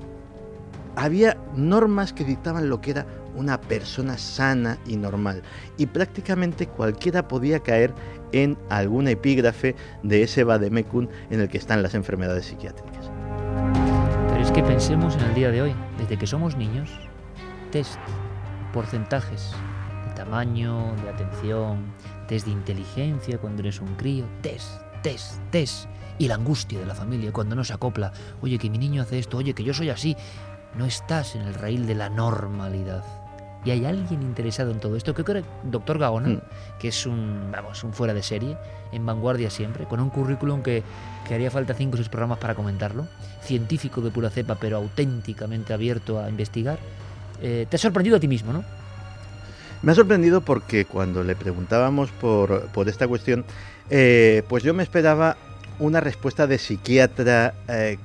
I: había normas que dictaban lo que era una persona sana y normal, y prácticamente cualquiera podía caer en alguna epígrafe de ese vademecum en el que están las enfermedades psiquiátricas.
E: Pero es que pensemos en el día de hoy, desde que somos niños, test, porcentajes de tamaño, de atención, test de inteligencia cuando eres un crío, test, y la angustia de la familia cuando no se acopla: oye, que mi niño hace esto, oye, que yo soy así. No estás en el raíl de la normalidad. Y hay alguien interesado en todo esto, que creo que el doctor Gaona, que es un fuera de serie, en vanguardia siempre, con un currículum que haría falta 5 o 6 programas para comentarlo, científico de pura cepa, pero auténticamente abierto a investigar. Te ha sorprendido a ti mismo, ¿no?
I: Me ha sorprendido porque cuando le preguntábamos por esta cuestión, pues yo me esperaba una respuesta de psiquiatra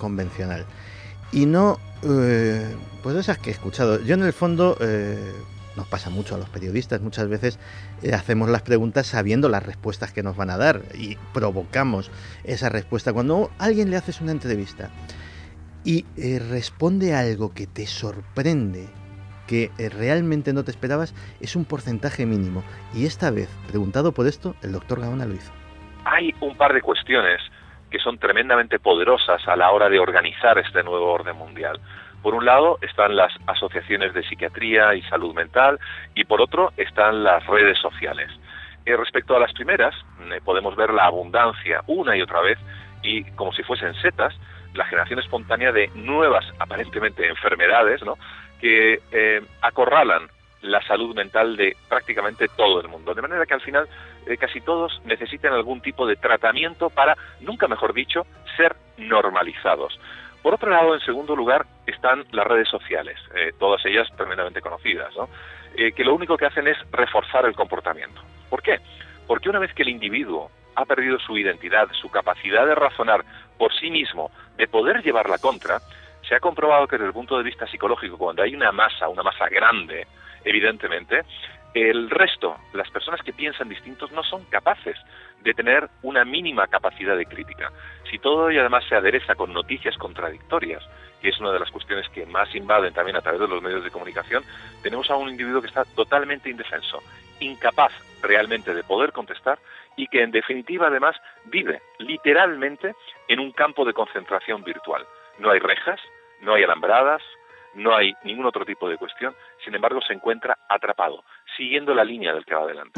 I: convencional. Y no, pues esas que he escuchado. Yo en el fondo nos pasa mucho a los periodistas, muchas veces hacemos las preguntas sabiendo las respuestas que nos van a dar y provocamos esa respuesta. Cuando a alguien le haces una entrevista y responde algo que te sorprende, que realmente no te esperabas, es un porcentaje mínimo. Y esta vez, preguntado por esto, el doctor Gaona lo hizo.
P: Hay un par de cuestiones que son tremendamente poderosas a la hora de organizar este nuevo orden mundial. Por un lado están las asociaciones de psiquiatría y salud mental y por otro están las redes sociales. Respecto a las primeras, podemos ver la abundancia una y otra vez y como si fuesen setas, la generación espontánea de nuevas, aparentemente, enfermedades, ¿no?, que acorralan la salud mental de prácticamente todo el mundo. De manera que al final casi todos necesitan algún tipo de tratamiento para, nunca mejor dicho, ser normalizados. Por otro lado, en segundo lugar, están las redes sociales, todas ellas tremendamente conocidas, ¿no?, que lo único que hacen es reforzar el comportamiento. ¿Por qué? Porque una vez que el individuo ha perdido su identidad, su capacidad de razonar por sí mismo, de poder llevar la contra, se ha comprobado que desde el punto de vista psicológico, cuando hay una masa grande, evidentemente, el resto, las personas que piensan distintos, no son capaces de tener una mínima capacidad de crítica. Si todo ello además se adereza con noticias contradictorias, que es una de las cuestiones que más invaden también a través de los medios de comunicación, tenemos a un individuo que está totalmente indefenso, incapaz realmente de poder contestar y que en definitiva además vive literalmente en un campo de concentración virtual. No hay rejas, no hay alambradas, no hay ningún otro tipo de cuestión, sin embargo se encuentra atrapado, siguiendo la línea del que va adelante.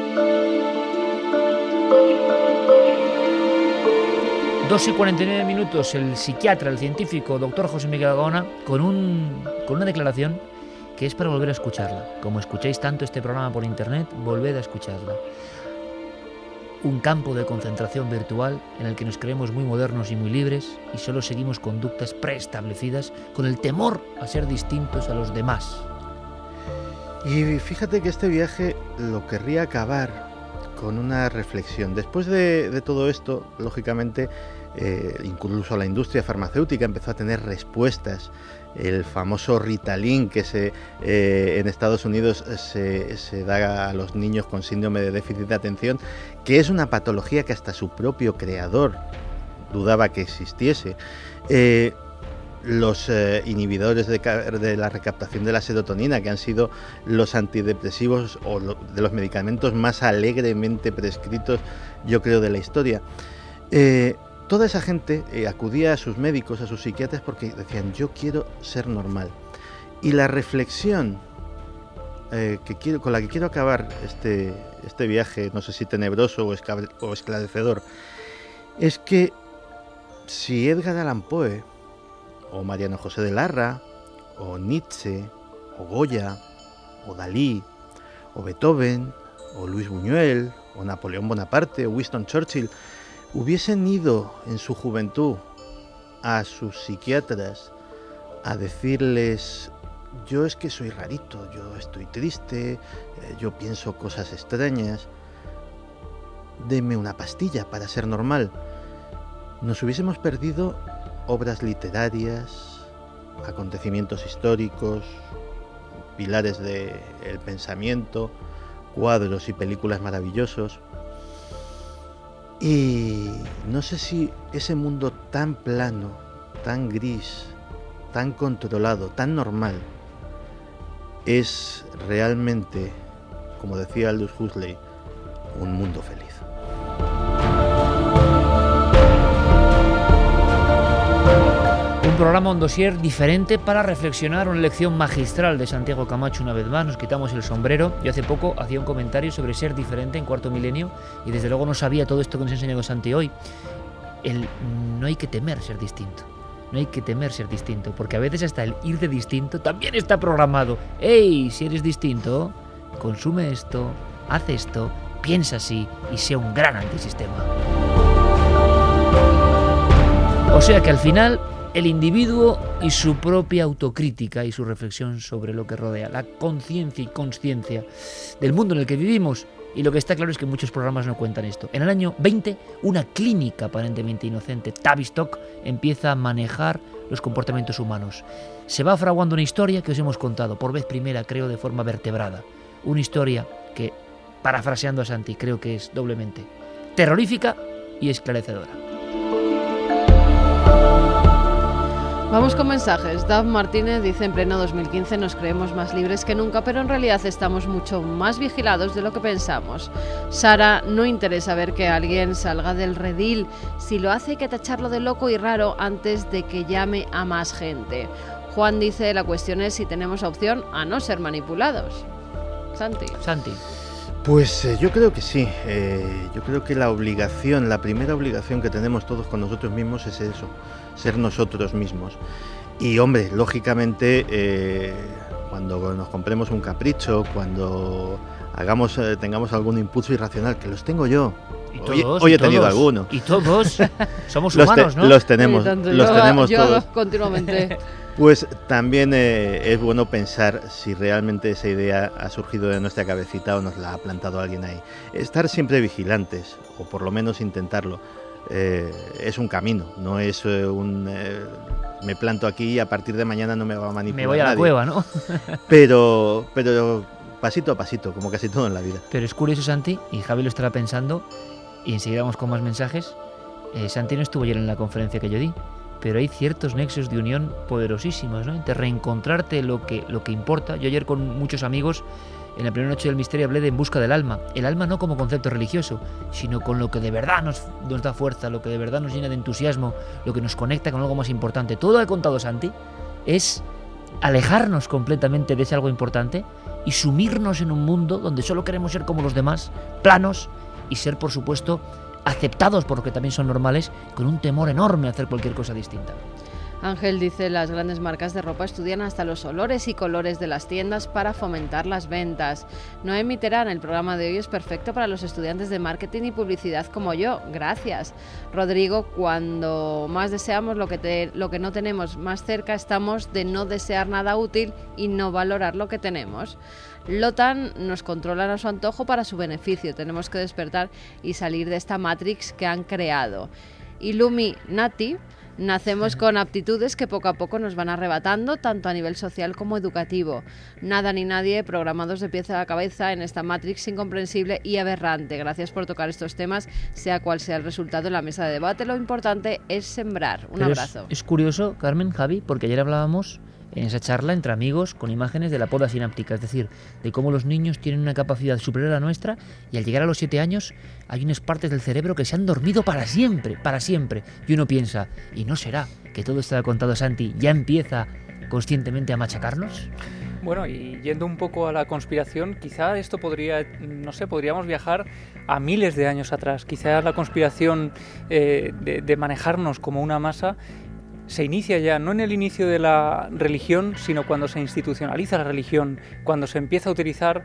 E: 2:49, el psiquiatra, el científico, doctor José Miguel Gaona, con una declaración que es para volver a escucharla. Como escucháis tanto este programa por internet, volved a escucharla. Un campo de concentración virtual en el que nos creemos muy modernos y muy libres y solo seguimos conductas preestablecidas con el temor a ser distintos a los demás.
I: Y fíjate que este viaje lo querría acabar con una reflexión. Después de todo esto, lógicamente, incluso la industria farmacéutica empezó a tener respuestas. El famoso Ritalin que en Estados Unidos se da a los niños con síndrome de déficit de atención, que es una patología que hasta su propio creador dudaba que existiese. Los inhibidores de la recaptación de la serotonina, que han sido los antidepresivos o de los medicamentos más alegremente prescritos, yo creo, de la historia. Toda esa gente acudía a sus médicos, a sus psiquiatras, porque decían, yo quiero ser normal. Y la reflexión con la que quiero acabar este viaje, no sé si tenebroso o esclarecedor, es que si Edgar Allan Poe, o Mariano José de Larra, o Nietzsche, o Goya, o Dalí, o Beethoven, o Luis Buñuel, o Napoleón Bonaparte, o Winston Churchill, hubiesen ido en su juventud a sus psiquiatras a decirles, yo es que soy rarito, yo estoy triste, yo pienso cosas extrañas, deme una pastilla para ser normal, nos hubiésemos perdido obras literarias, acontecimientos históricos, pilares del pensamiento, cuadros y películas maravillosos. Y no sé si ese mundo tan plano, tan gris, tan controlado, tan normal, es realmente, como decía Aldous Huxley, un mundo feliz.
E: Un programa, un dossier diferente para reflexionar, una lección magistral de Santiago Camacho una vez más. Nos quitamos el sombrero. Yo hace poco hacía un comentario sobre ser diferente en Cuarto Milenio y desde luego no sabía todo esto que nos ha enseñado Santi hoy. No hay que temer ser distinto. No hay que temer ser distinto, porque a veces hasta el ir de distinto también está programado. ¡Ey! Si eres distinto, consume esto, haz esto, piensa así y sea un gran antisistema. O sea que al final, el individuo y su propia autocrítica y su reflexión sobre lo que rodea, la conciencia y consciencia del mundo en el que vivimos. Y lo que está claro es que muchos programas no cuentan esto. En el año 20, una clínica aparentemente inocente, Tavistock, empieza a manejar los comportamientos humanos. Se va fraguando una historia que os hemos contado, por vez primera, creo, de forma vertebrada. Una historia que, parafraseando a Santi, creo que es doblemente terrorífica y esclarecedora.
F: Vamos con mensajes. Dav Martínez dice: en pleno 2015 nos creemos más libres que nunca, pero en realidad estamos mucho más vigilados de lo que pensamos. Sara: no interesa ver que alguien salga del redil. Si lo hace hay que tacharlo de loco y raro antes de que llame a más gente. Juan dice: la cuestión es si tenemos opción a no ser manipulados. Santi.
I: Pues yo creo que sí. Yo creo que la primera obligación que tenemos todos con nosotros mismos es eso, ser nosotros mismos. Y hombre, lógicamente, cuando nos compremos un capricho, cuando tengamos algún impulso irracional, que los tengo yo. Hoy he tenido alguno.
E: Y todos somos humanos, ¿no?
I: Los tenemos
F: yo
I: todos.
F: Continuamente.
I: Pues también es bueno pensar si realmente esa idea ha surgido de nuestra cabecita o nos la ha plantado alguien ahí. Estar siempre vigilantes, o por lo menos intentarlo, es un camino, no es me planto aquí y a partir de mañana no me va a manipular
E: me voy a la
I: nadie.
E: Cueva, ¿no?
I: pero pasito a pasito, como casi todo en la vida.
E: Pero es curioso, Santi, y Javi lo estará pensando, y enseguida vamos con más mensajes. Santi no estuvo ayer en la conferencia que yo di, pero hay ciertos nexos de unión poderosísimos, ¿no? De reencontrarte lo que importa. Yo ayer con muchos amigos, en la primera noche del misterio, hablé de En busca del alma. El alma no como concepto religioso, sino con lo que de verdad nos da fuerza, lo que de verdad nos llena de entusiasmo, lo que nos conecta con algo más importante. Todo lo que ha contado Santi es alejarnos completamente de ese algo importante y sumirnos en un mundo donde solo queremos ser como los demás, planos, y ser, por supuesto, aceptados por lo que también son normales, con un temor enorme a hacer cualquier cosa distinta.
F: Ángel dice: las grandes marcas de ropa estudian hasta los olores y colores de las tiendas para fomentar las ventas. Noemi Terán: el programa de hoy es perfecto para los estudiantes de marketing y publicidad como yo. Gracias. Rodrigo: cuando más deseamos lo que no tenemos, más cerca estamos de no desear nada útil y no valorar lo que tenemos. Lotan: nos controlan a su antojo para su beneficio. Tenemos que despertar y salir de esta Matrix que han creado. Illuminati: nacemos con aptitudes que poco a poco nos van arrebatando, tanto a nivel social como educativo. Nada ni nadie programados de pieza a la cabeza en esta Matrix incomprensible y aberrante. Gracias por tocar estos temas, sea cual sea el resultado en la mesa de debate. Lo importante es sembrar. Un abrazo.
E: Es curioso, Carmen, Javi, porque ayer hablábamos en esa charla entre amigos con imágenes de la poda sináptica, es decir, de cómo los niños tienen una capacidad superior a la nuestra y al llegar a los 7 años hay unas partes del cerebro que se han dormido para siempre. Y uno piensa, ¿y no será que todo esto que ha contado Santi ya empieza conscientemente a machacarnos?
R: Bueno, y yendo un poco a la conspiración, quizá esto podríamos viajar a miles de años atrás. Quizá la conspiración de manejarnos como una masa se inicia ya, no en el inicio de la religión, sino cuando se institucionaliza la religión, cuando se empieza a utilizar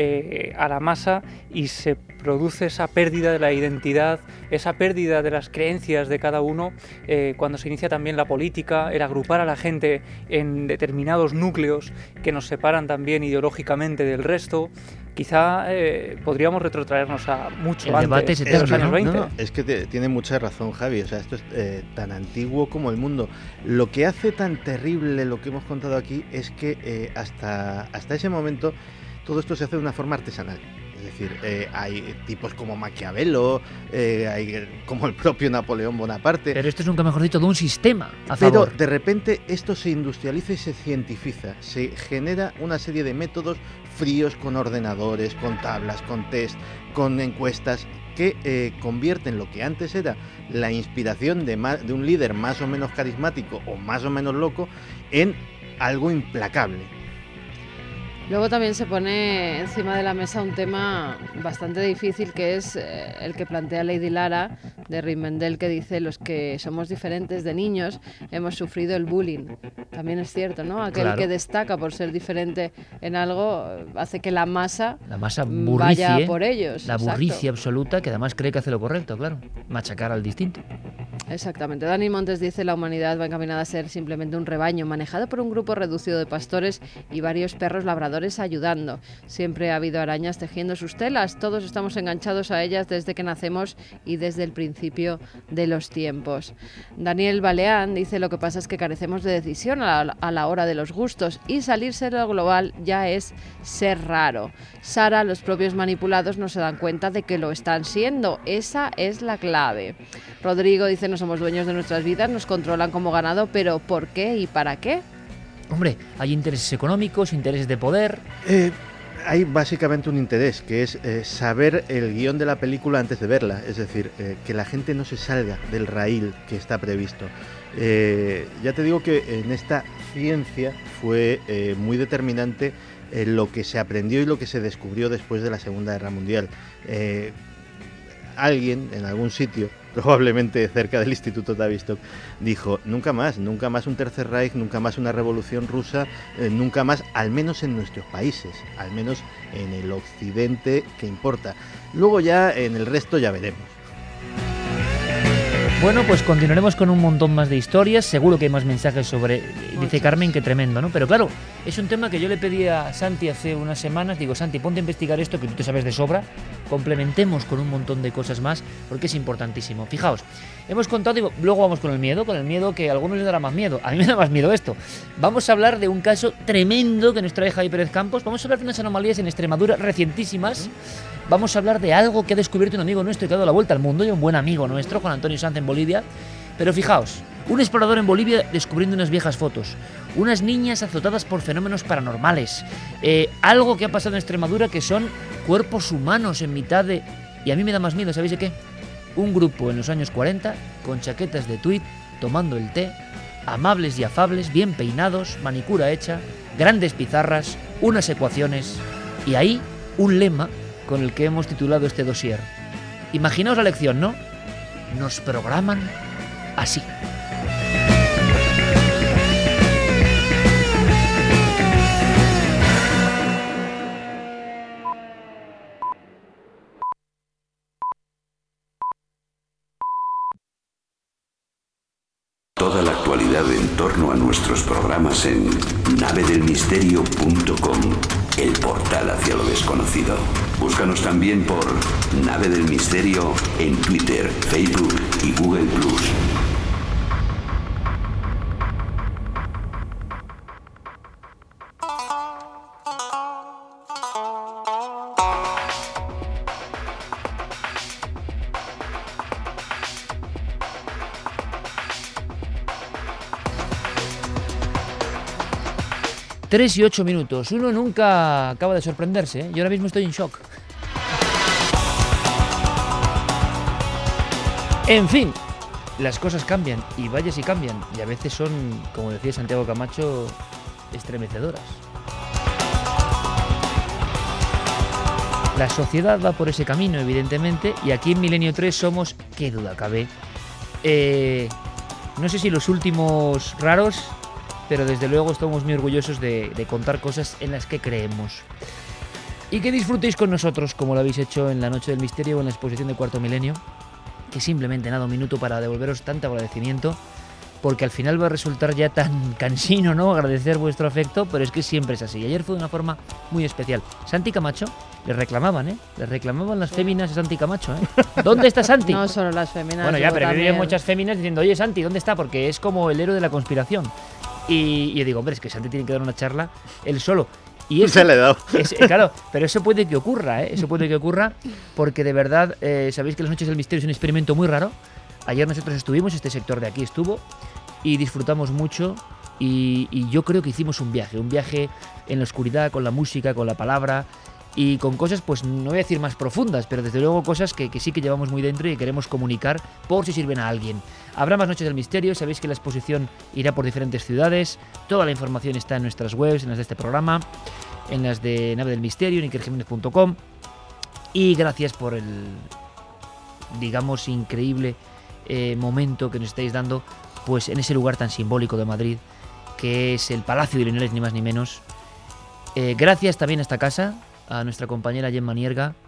R: a la masa y se produce esa pérdida de la identidad, esa pérdida de las creencias de cada uno, cuando se inicia también la política, el agrupar a la gente en determinados núcleos que nos separan también ideológicamente del resto. Quizá podríamos retrotraernos a mucho antes de los años 20.
I: No, es que tiene mucha razón, Javi. O sea, esto es tan antiguo como el mundo. Lo que hace tan terrible lo que hemos contado aquí es que hasta ese momento todo esto se hace de una forma artesanal. Es decir, hay tipos como Maquiavelo, hay como el propio Napoleón Bonaparte.
E: Pero esto es nunca mejor dicho de un sistema a
I: favor.
E: Pero
I: de repente esto se industrializa y se cientifiza. Se genera una serie de métodos fríos con ordenadores, con tablas, con test, con encuestas que convierten lo que antes era la inspiración de un líder más o menos carismático o más o menos loco en algo implacable.
F: Luego también se pone encima de la mesa un tema bastante difícil, que es el que plantea Lady Lara de Rivendell, que dice: los que somos diferentes de niños hemos sufrido el bullying. También es cierto, ¿no? Aquel que destaca por ser diferente en algo hace que la masa
E: burricie,
F: vaya por ellos.
E: La burricia absoluta, que además cree que hace lo correcto, claro. Machacar al distinto.
F: Exactamente. Dani Montes dice: la humanidad va encaminada a ser simplemente un rebaño manejado por un grupo reducido de pastores y varios perros labradores ayudando. Siempre ha habido arañas tejiendo sus telas. Todos estamos enganchados a ellas desde que nacemos y desde el principio de los tiempos. Daniel Baleán dice: lo que pasa es que carecemos de decisión a la hora de los gustos y salirse de lo global ya es ser raro. Sara, los propios manipulados no se dan cuenta de que lo están siendo. Esa es la clave. Rodrigo dice: no somos dueños de nuestras vidas, nos controlan como ganado, pero ¿por qué y para qué?
E: Hombre, hay intereses económicos, intereses de poder.
I: Hay básicamente un interés, que es saber el guión de la película antes de verla, es decir, que la gente no se salga del raíl que está previsto. Ya te digo que en esta ciencia fue muy determinante lo que se aprendió y lo que se descubrió después de la Segunda Guerra Mundial. Alguien en algún sitio, probablemente cerca del Instituto Tavistock, dijo: nunca más un Tercer Reich, nunca más una revolución rusa, nunca más, al menos en nuestros países, al menos en el occidente que importa. Luego ya en el resto ya veremos.
E: Bueno, pues continuaremos con un montón más de historias. Seguro que hay más mensajes sobre... Dice Carmen que tremendo, ¿no? Pero claro, es un tema que yo le pedí a Santi hace unas semanas. Digo: Santi, ponte a investigar esto que tú te sabes de sobra. Complementemos con un montón de cosas más porque es importantísimo. Fijaos, hemos contado, digo, luego vamos con el miedo que a algunos les dará más miedo. A mí me da más miedo esto. Vamos a hablar de un caso tremendo que nos trae Javi Pérez Campos. Vamos a hablar de unas anomalías en Extremadura recientísimas. Vamos a hablar de algo que ha descubierto un amigo nuestro y que ha dado la vuelta al mundo, y un buen amigo nuestro, Juan Antonio Sanz, en Bolivia. Pero fijaos, un explorador en Bolivia descubriendo unas viejas fotos, unas niñas azotadas por fenómenos paranormales, algo que ha pasado en Extremadura que son cuerpos humanos en mitad de... Y a mí me da más miedo, ¿sabéis de qué? Un grupo en los años 40, con chaquetas de tweed, tomando el té, amables y afables, bien peinados, manicura hecha, grandes pizarras, unas ecuaciones, y ahí un lema con el que hemos titulado este dossier. Imaginaos la lección, ¿no? Nos programan así.
H: Toda la actualidad en torno a nuestros programas en navedelmisterio.com, el portal hacia lo desconocido. Búscanos también por Nave del Misterio en Twitter, Facebook y Google+.
E: Tres y 8 minutos. Uno nunca acaba de sorprenderse, ¿eh? Yo ahora mismo estoy en shock. En fin, las cosas cambian, y vaya si cambian, y a veces son, como decía Santiago Camacho, estremecedoras. La sociedad va por ese camino, evidentemente, y aquí en Milenio 3 somos, qué duda cabe, no sé si los últimos raros, pero desde luego estamos muy orgullosos de contar cosas en las que creemos. Y que disfrutéis con nosotros, como lo habéis hecho en la Noche del Misterio o en la exposición de Cuarto Milenio, que simplemente nada, un minuto para devolveros tanto agradecimiento, porque al final va a resultar ya tan cansino, ¿no?, agradecer vuestro afecto, pero es que siempre es así. Y ayer fue de una forma muy especial. Santi Camacho, le reclamaban, le reclamaban las féminas a Santi Camacho, ¿Dónde está Santi?
F: No solo las féminas.
E: Bueno, ya, pero
F: también.
E: hay muchas féminas diciendo: oye, Santi, ¿dónde está? Porque es como el héroe de la conspiración. Y yo digo: hombre, es que Santi tiene que dar una charla él solo. Y eso,
I: se le he dado.
E: Claro, pero eso puede que ocurra, Eso puede que ocurra, porque de verdad, sabéis que las Noches del Misterio es un experimento muy raro. Ayer nosotros estuvimos, este sector de aquí estuvo, y disfrutamos mucho, y yo creo que hicimos un viaje en la oscuridad, con la música, con la palabra, y con cosas, pues no voy a decir más profundas, pero desde luego cosas que sí que llevamos muy dentro y queremos comunicar por si sirven a alguien. Habrá más Noches del Misterio, sabéis que la exposición irá por diferentes ciudades, toda la información está en nuestras webs, en las de este programa, en las de Nave del Misterio, en ikerjimenez.com, y gracias por el, digamos, increíble momento que nos estáis dando, pues en ese lugar tan simbólico de Madrid, que es el Palacio de Linares, ni más ni menos. Gracias también a esta casa, a nuestra compañera Gemma Nierga,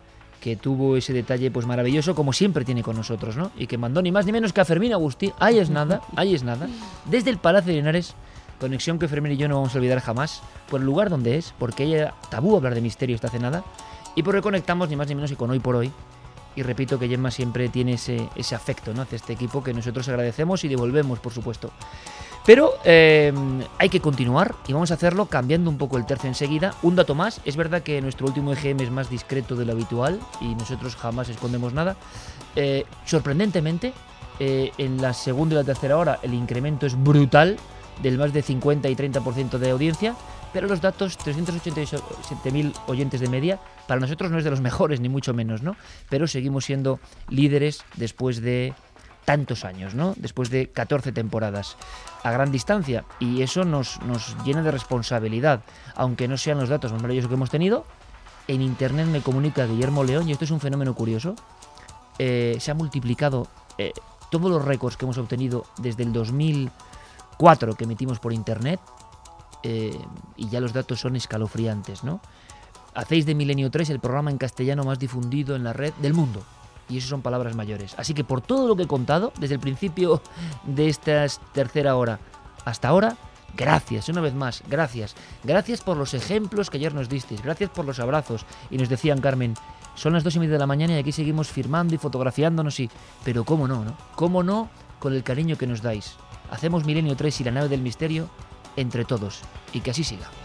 E: que tuvo ese detalle pues maravilloso, como siempre tiene con nosotros, ¿no? Y que mandó ni más ni menos que a Fermín Agustí, ahí es nada, desde el Palacio de Linares, conexión que Fermín y yo no vamos a olvidar jamás, por el lugar donde es, porque ella era tabú hablar de misterio esta cenada, y por reconectamos ni más ni menos y con Hoy por Hoy. Y repito que Gemma siempre tiene ese afecto, ¿no?, hacia este equipo que nosotros agradecemos y devolvemos, por supuesto. Pero hay que continuar y vamos a hacerlo cambiando un poco el tercio enseguida. Un dato más, es verdad que nuestro último EGM es más discreto de lo habitual y nosotros jamás escondemos nada. Sorprendentemente, en la segunda y la tercera hora el incremento es brutal, del más de 50 y 30% de audiencia, pero los datos, 387.000 oyentes de media, para nosotros no es de los mejores, ni mucho menos, ¿no? Pero seguimos siendo líderes después de tantos años, ¿no? Después de 14 temporadas a gran distancia, y eso nos llena de responsabilidad, aunque no sean los datos más maravillosos que hemos tenido. En internet me comunica Guillermo León, y esto es un fenómeno curioso, se ha multiplicado todos los récords que hemos obtenido desde el 2004 que emitimos por internet, y ya los datos son escalofriantes, ¿no? Hacéis de Milenio 3 el programa en castellano más difundido en la red del mundo. Y eso son palabras mayores. Así que por todo lo que he contado, desde el principio de esta tercera hora hasta ahora, gracias, una vez más, gracias. Gracias por los ejemplos que ayer nos disteis, gracias por los abrazos. Y nos decían, Carmen, son las 2:30 de la mañana y aquí seguimos firmando y fotografiándonos, sí. Pero cómo no, ¿no? Cómo no, con el cariño que nos dais. Hacemos Milenio 3 y la nave del misterio entre todos. Y que así siga.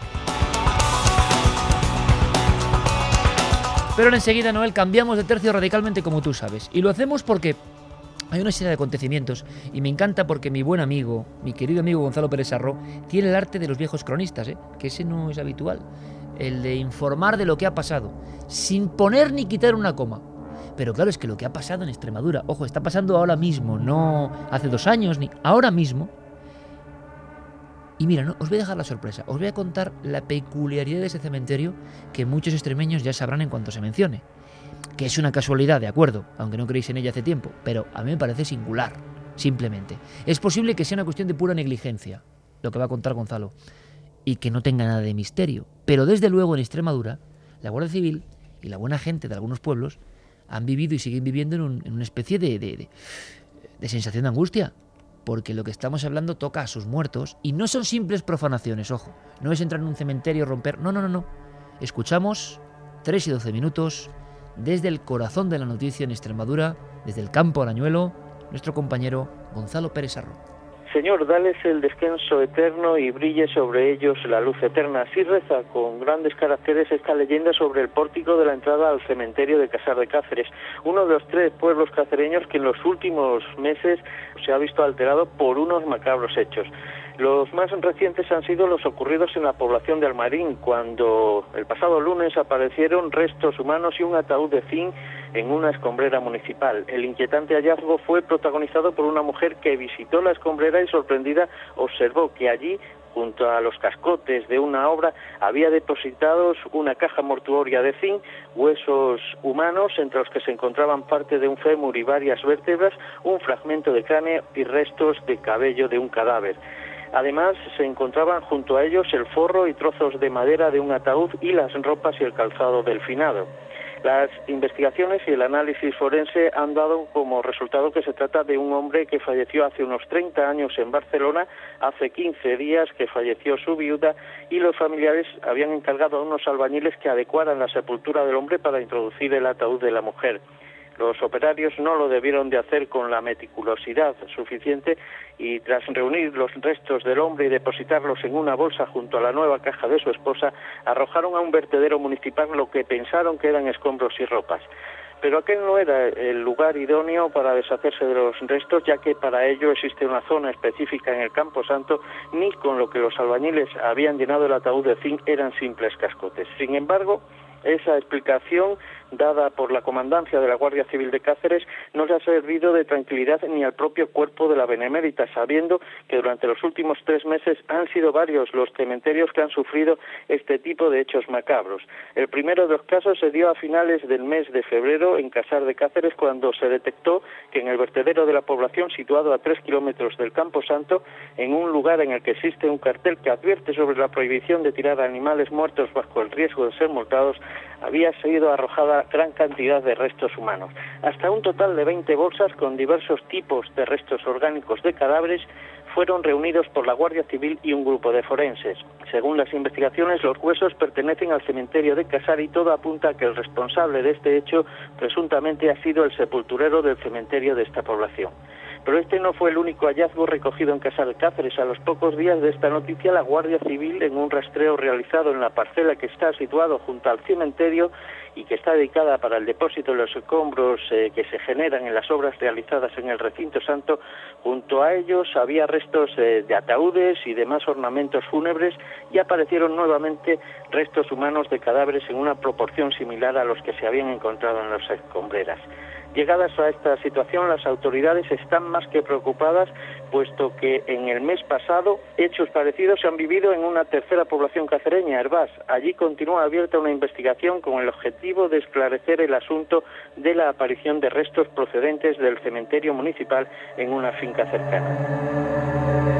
E: Pero enseguida, Noel, cambiamos de tercio radicalmente, como tú sabes. Y lo hacemos porque hay una serie de acontecimientos. Y me encanta porque mi buen amigo, mi querido amigo Gonzalo Pérez Sarró, tiene el arte de los viejos cronistas, que ese no es habitual. El de informar de lo que ha pasado, sin poner ni quitar una coma. Pero claro, es que lo que ha pasado en Extremadura, ojo, está pasando ahora mismo, no hace 2 años, ni ahora mismo. Y mira, no, os voy a dejar la sorpresa, os voy a contar la peculiaridad de ese cementerio que muchos extremeños ya sabrán en cuanto se mencione. Que es una casualidad, de acuerdo, aunque no creéis en ella hace tiempo, pero a mí me parece singular, simplemente. Es posible que sea una cuestión de pura negligencia, lo que va a contar Gonzalo, y que no tenga nada de misterio. Pero desde luego en Extremadura, la Guardia Civil y la buena gente de algunos pueblos han vivido y siguen viviendo en una especie de sensación de angustia. Porque lo que estamos hablando toca a sus muertos y no son simples profanaciones, ojo. No es entrar en un cementerio y romper... No. Escuchamos 3 y 12 minutos desde el corazón de la noticia en Extremadura, desde el campo Arañuelo, nuestro compañero Gonzalo Pérez Sarró.
S: Señor, dales el descanso eterno y brille sobre ellos la luz eterna. Así reza con grandes caracteres esta leyenda sobre el pórtico de la entrada al cementerio de Casar de Cáceres, uno de los 3 pueblos cacereños que en los últimos meses se ha visto alterado por unos macabros hechos. Los más recientes han sido los ocurridos en la población de Almarín, cuando el pasado lunes aparecieron restos humanos y un ataúd de zinc en una escombrera municipal. El inquietante hallazgo fue protagonizado por una mujer que visitó la escombrera y, sorprendida, observó que allí, junto a los cascotes de una obra, había depositados una caja mortuoria de zinc, huesos humanos, entre los que se encontraban parte de un fémur y varias vértebras, un fragmento de cráneo y restos de cabello de un cadáver. Además, se encontraban junto a ellos el forro y trozos de madera de un ataúd y las ropas y el calzado del finado. Las investigaciones y el análisis forense han dado como resultado que se trata de un hombre que falleció hace unos 30 años en Barcelona, hace 15 días que falleció su viuda, y los familiares habían encargado a unos albañiles que adecuaran la sepultura del hombre para introducir el ataúd de la mujer. Los operarios no lo debieron de hacer con la meticulosidad suficiente y, tras reunir los restos del hombre y depositarlos en una bolsa junto a la nueva caja de su esposa, arrojaron a un vertedero municipal lo que pensaron que eran escombros y ropas. Pero aquel no era el lugar idóneo para deshacerse de los restos, ya que para ello existe una zona específica en el Campo Santo, ni con lo que los albañiles habían llenado el ataúd de zinc eran simples cascotes. Sin embargo, esa explicación dada por la comandancia de la Guardia Civil de Cáceres no le ha servido de tranquilidad ni al propio cuerpo de la Benemérita, sabiendo que durante los últimos 3 meses han sido varios los cementerios que han sufrido este tipo de hechos macabros. El primero de los casos se dio a finales del mes de febrero en Casar de Cáceres, cuando se detectó que en el vertedero de la población, situado a 3 kilómetros del Campo Santo, en un lugar en el que existe un cartel que advierte sobre la prohibición de tirar animales muertos bajo el riesgo de ser multados, había sido arrojada gran cantidad de restos humanos, hasta un total de 20 bolsas con diversos tipos de restos orgánicos de cadáveres fueron reunidos por la Guardia Civil y un grupo de forenses. Según las investigaciones, los huesos pertenecen al cementerio de Casar y todo apunta a que el responsable de este hecho presuntamente ha sido el sepulturero del cementerio de esta población. Pero este no fue el único hallazgo recogido en Casar de Cáceres. A los pocos días de esta noticia, la Guardia Civil, en un rastreo realizado en la parcela que está situado junto al cementerio y que está dedicada para el depósito de los escombros que se generan en las obras realizadas en el recinto santo, junto a ellos había restos de ataúdes y demás ornamentos fúnebres y aparecieron nuevamente restos humanos de cadáveres en una proporción similar a los que se habían encontrado en las escombreras. Llegadas a esta situación, las autoridades están más que preocupadas, puesto que en el mes pasado hechos parecidos se han vivido en una tercera población cacereña, Hervás. Allí continúa abierta una investigación con el objetivo de esclarecer el asunto de la aparición de restos procedentes del cementerio municipal en una finca cercana.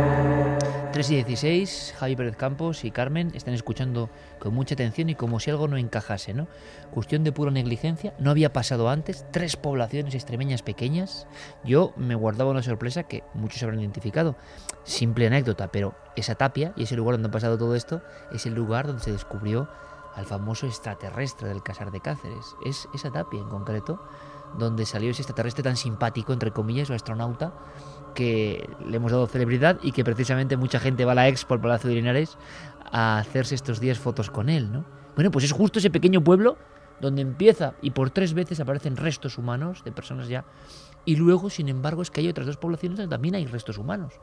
E: 3:16, Javi Pérez Campos y Carmen están escuchando con mucha atención y como si algo no encajase, ¿no? Cuestión de pura negligencia, no había pasado antes, 3 poblaciones extremeñas pequeñas. Yo me guardaba una sorpresa que muchos habrán identificado, simple anécdota, pero esa tapia y ese lugar donde ha pasado todo esto es el lugar donde se descubrió al famoso extraterrestre del Casar de Cáceres. Es esa tapia en concreto donde salió ese extraterrestre tan simpático, entre comillas, o astronauta, que le hemos dado celebridad y que precisamente mucha gente va a la Expo, al Palacio de Linares, a hacerse estos días fotos con él, ¿no? Bueno, pues es justo ese pequeño pueblo donde empieza y por 3 veces aparecen restos humanos de personas ya. Y luego, sin embargo, es que hay otras 2 poblaciones donde también hay restos humanos.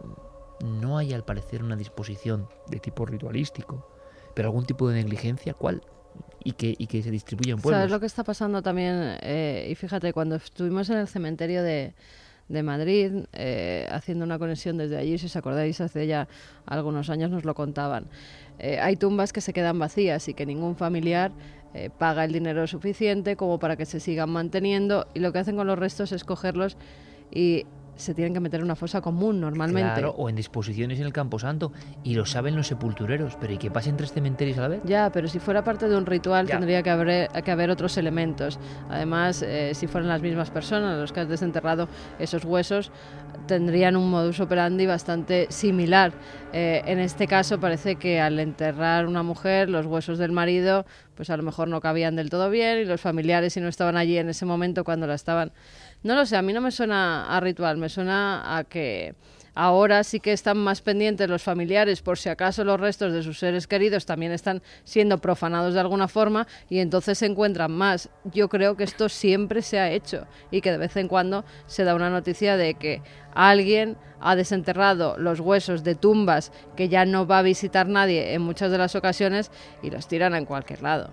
E: No hay, al parecer, una disposición de tipo ritualístico, pero algún tipo de negligencia, ¿cuál? Y que se distribuye en pueblos.
F: ¿Sabes lo que está pasando también? Y fíjate, cuando estuvimos en el cementerio de Madrid, haciendo una conexión desde allí, si os acordáis, hace ya algunos años nos lo contaban. Hay tumbas que se quedan vacías y que ningún familiar paga el dinero suficiente como para que se sigan manteniendo, y lo que hacen con los restos es cogerlos y se tienen que meter en una fosa común normalmente.
E: Claro, o en disposiciones en el Camposanto, y lo saben los sepultureros, pero ¿y que pasen 3 cementerios a la vez?
F: Ya, pero si fuera parte de un ritual tendría que haber otros elementos. Además, si fueran las mismas personas los que han desenterrado esos huesos, tendrían un modus operandi bastante similar. En este caso parece que al enterrar una mujer, los huesos del marido pues a lo mejor no cabían del todo bien, y los familiares, si no estaban allí en ese momento cuando la estaban... No lo sé, a mí no me suena a ritual, me suena a que ahora sí que están más pendientes los familiares por si acaso los restos de sus seres queridos también están siendo profanados de alguna forma, y entonces se encuentran más. Yo creo que esto siempre se ha hecho y que de vez en cuando se da una noticia de que alguien ha desenterrado los huesos de tumbas que ya no va a visitar nadie en muchas de las ocasiones y los tiran en cualquier lado.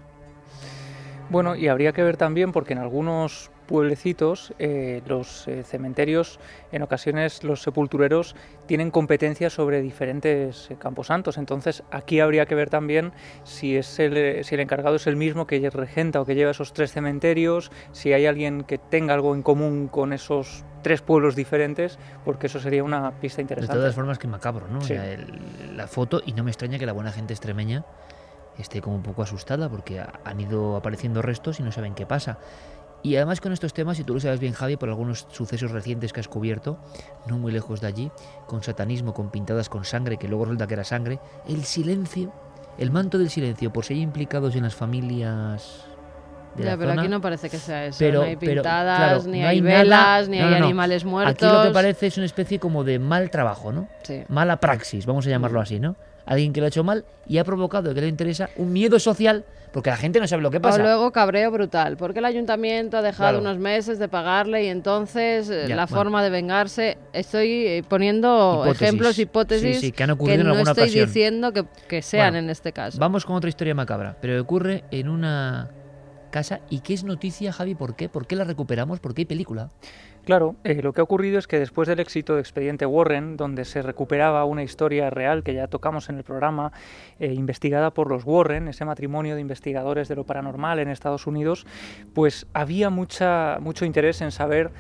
R: Bueno, y habría que ver también, porque en algunos pueblecitos los cementerios, en ocasiones los sepultureros tienen competencia sobre diferentes camposantos. Entonces aquí habría que ver también si el encargado es el mismo que regenta o que lleva esos 3 cementerios, si hay alguien que tenga algo en común con esos 3 pueblos diferentes, porque eso sería una pista interesante.
E: De todas formas, que macabro, ¿no?
R: Sí.
E: O sea, la foto, y no me extraña que la buena gente extremeña esté como un poco asustada, porque han ido apareciendo restos y no saben qué pasa. Y además con estos temas, y tú lo sabes bien, Javi, por algunos sucesos recientes que has cubierto, no muy lejos de allí, con satanismo, con pintadas con sangre, que luego resulta que era sangre, el silencio, el manto del silencio, por si hay implicados en las familias de la
F: pero
E: zona.
F: aquí no parece que sea eso,
E: Pero,
F: no hay pintadas,
E: claro,
F: ni
E: no
F: hay
E: nada,
F: velas, ni hay animales muertos.
E: Aquí lo que parece es una especie como de mal trabajo, ¿no?
F: Sí.
E: Mala praxis, vamos a llamarlo así, ¿no? Alguien que lo ha hecho mal y ha provocado, que le interesa, un miedo social, porque la gente no sabe lo que pasa.
F: O luego cabreo brutal, porque el ayuntamiento ha dejado
E: Claro.
F: unos meses de pagarle y entonces
E: Ya,
F: la
E: bueno.
F: forma de vengarse... Estoy poniendo ejemplos, hipótesis
E: Sí, que han ocurrido en
F: no
E: alguna
F: estoy
E: ocasión.
F: diciendo que sean
E: Bueno,
F: en este caso.
E: Vamos con otra historia macabra, pero ocurre en una casa. ¿Y qué es noticia, Javi? ¿Por qué? ¿Por qué la recuperamos? ¿Por qué hay película?
R: Claro, lo que ha ocurrido es que después del éxito de Expediente Warren, donde se recuperaba una historia real que ya tocamos en el programa, investigada por los Warren, ese matrimonio de investigadores de lo paranormal en Estados Unidos, pues había mucho interés en saber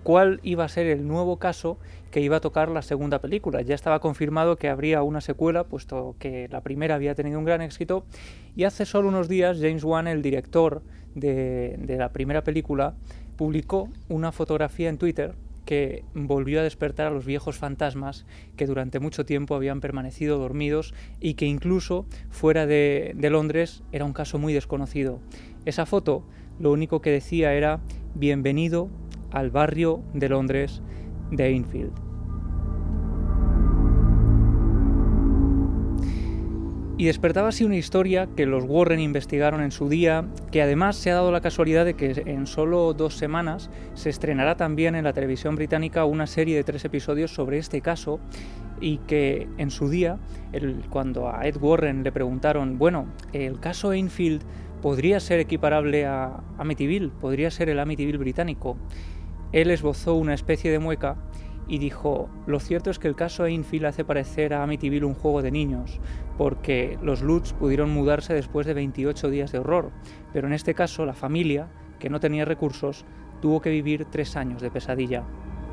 R: cuál iba a ser el nuevo caso que iba a tocar la segunda película. Ya estaba confirmado que habría una secuela, puesto que la primera había tenido un gran éxito, y hace solo unos días James Wan, el director de la primera película, publicó una fotografía en Twitter que volvió a despertar a los viejos fantasmas que durante mucho tiempo habían permanecido dormidos y que incluso fuera de Londres era un caso muy desconocido. Esa foto lo único que decía era: bienvenido al barrio de Londres de Enfield. Y despertaba así una historia que los Warren investigaron en su día, que además se ha dado la casualidad de que en solo 2 semanas se estrenará también en la televisión británica una serie de 3 episodios sobre este caso, y que en su día, cuando a Ed Warren le preguntaron, bueno, el caso Enfield podría ser equiparable a Amityville, podría ser el Amityville británico, él esbozó una especie de mueca y dijo: lo cierto es que el caso Enfield hace parecer a Amityville un juego de niños, porque los Lutz pudieron mudarse después de 28 días de horror, pero en este caso la familia, que no tenía recursos, tuvo que vivir 3 años de pesadilla.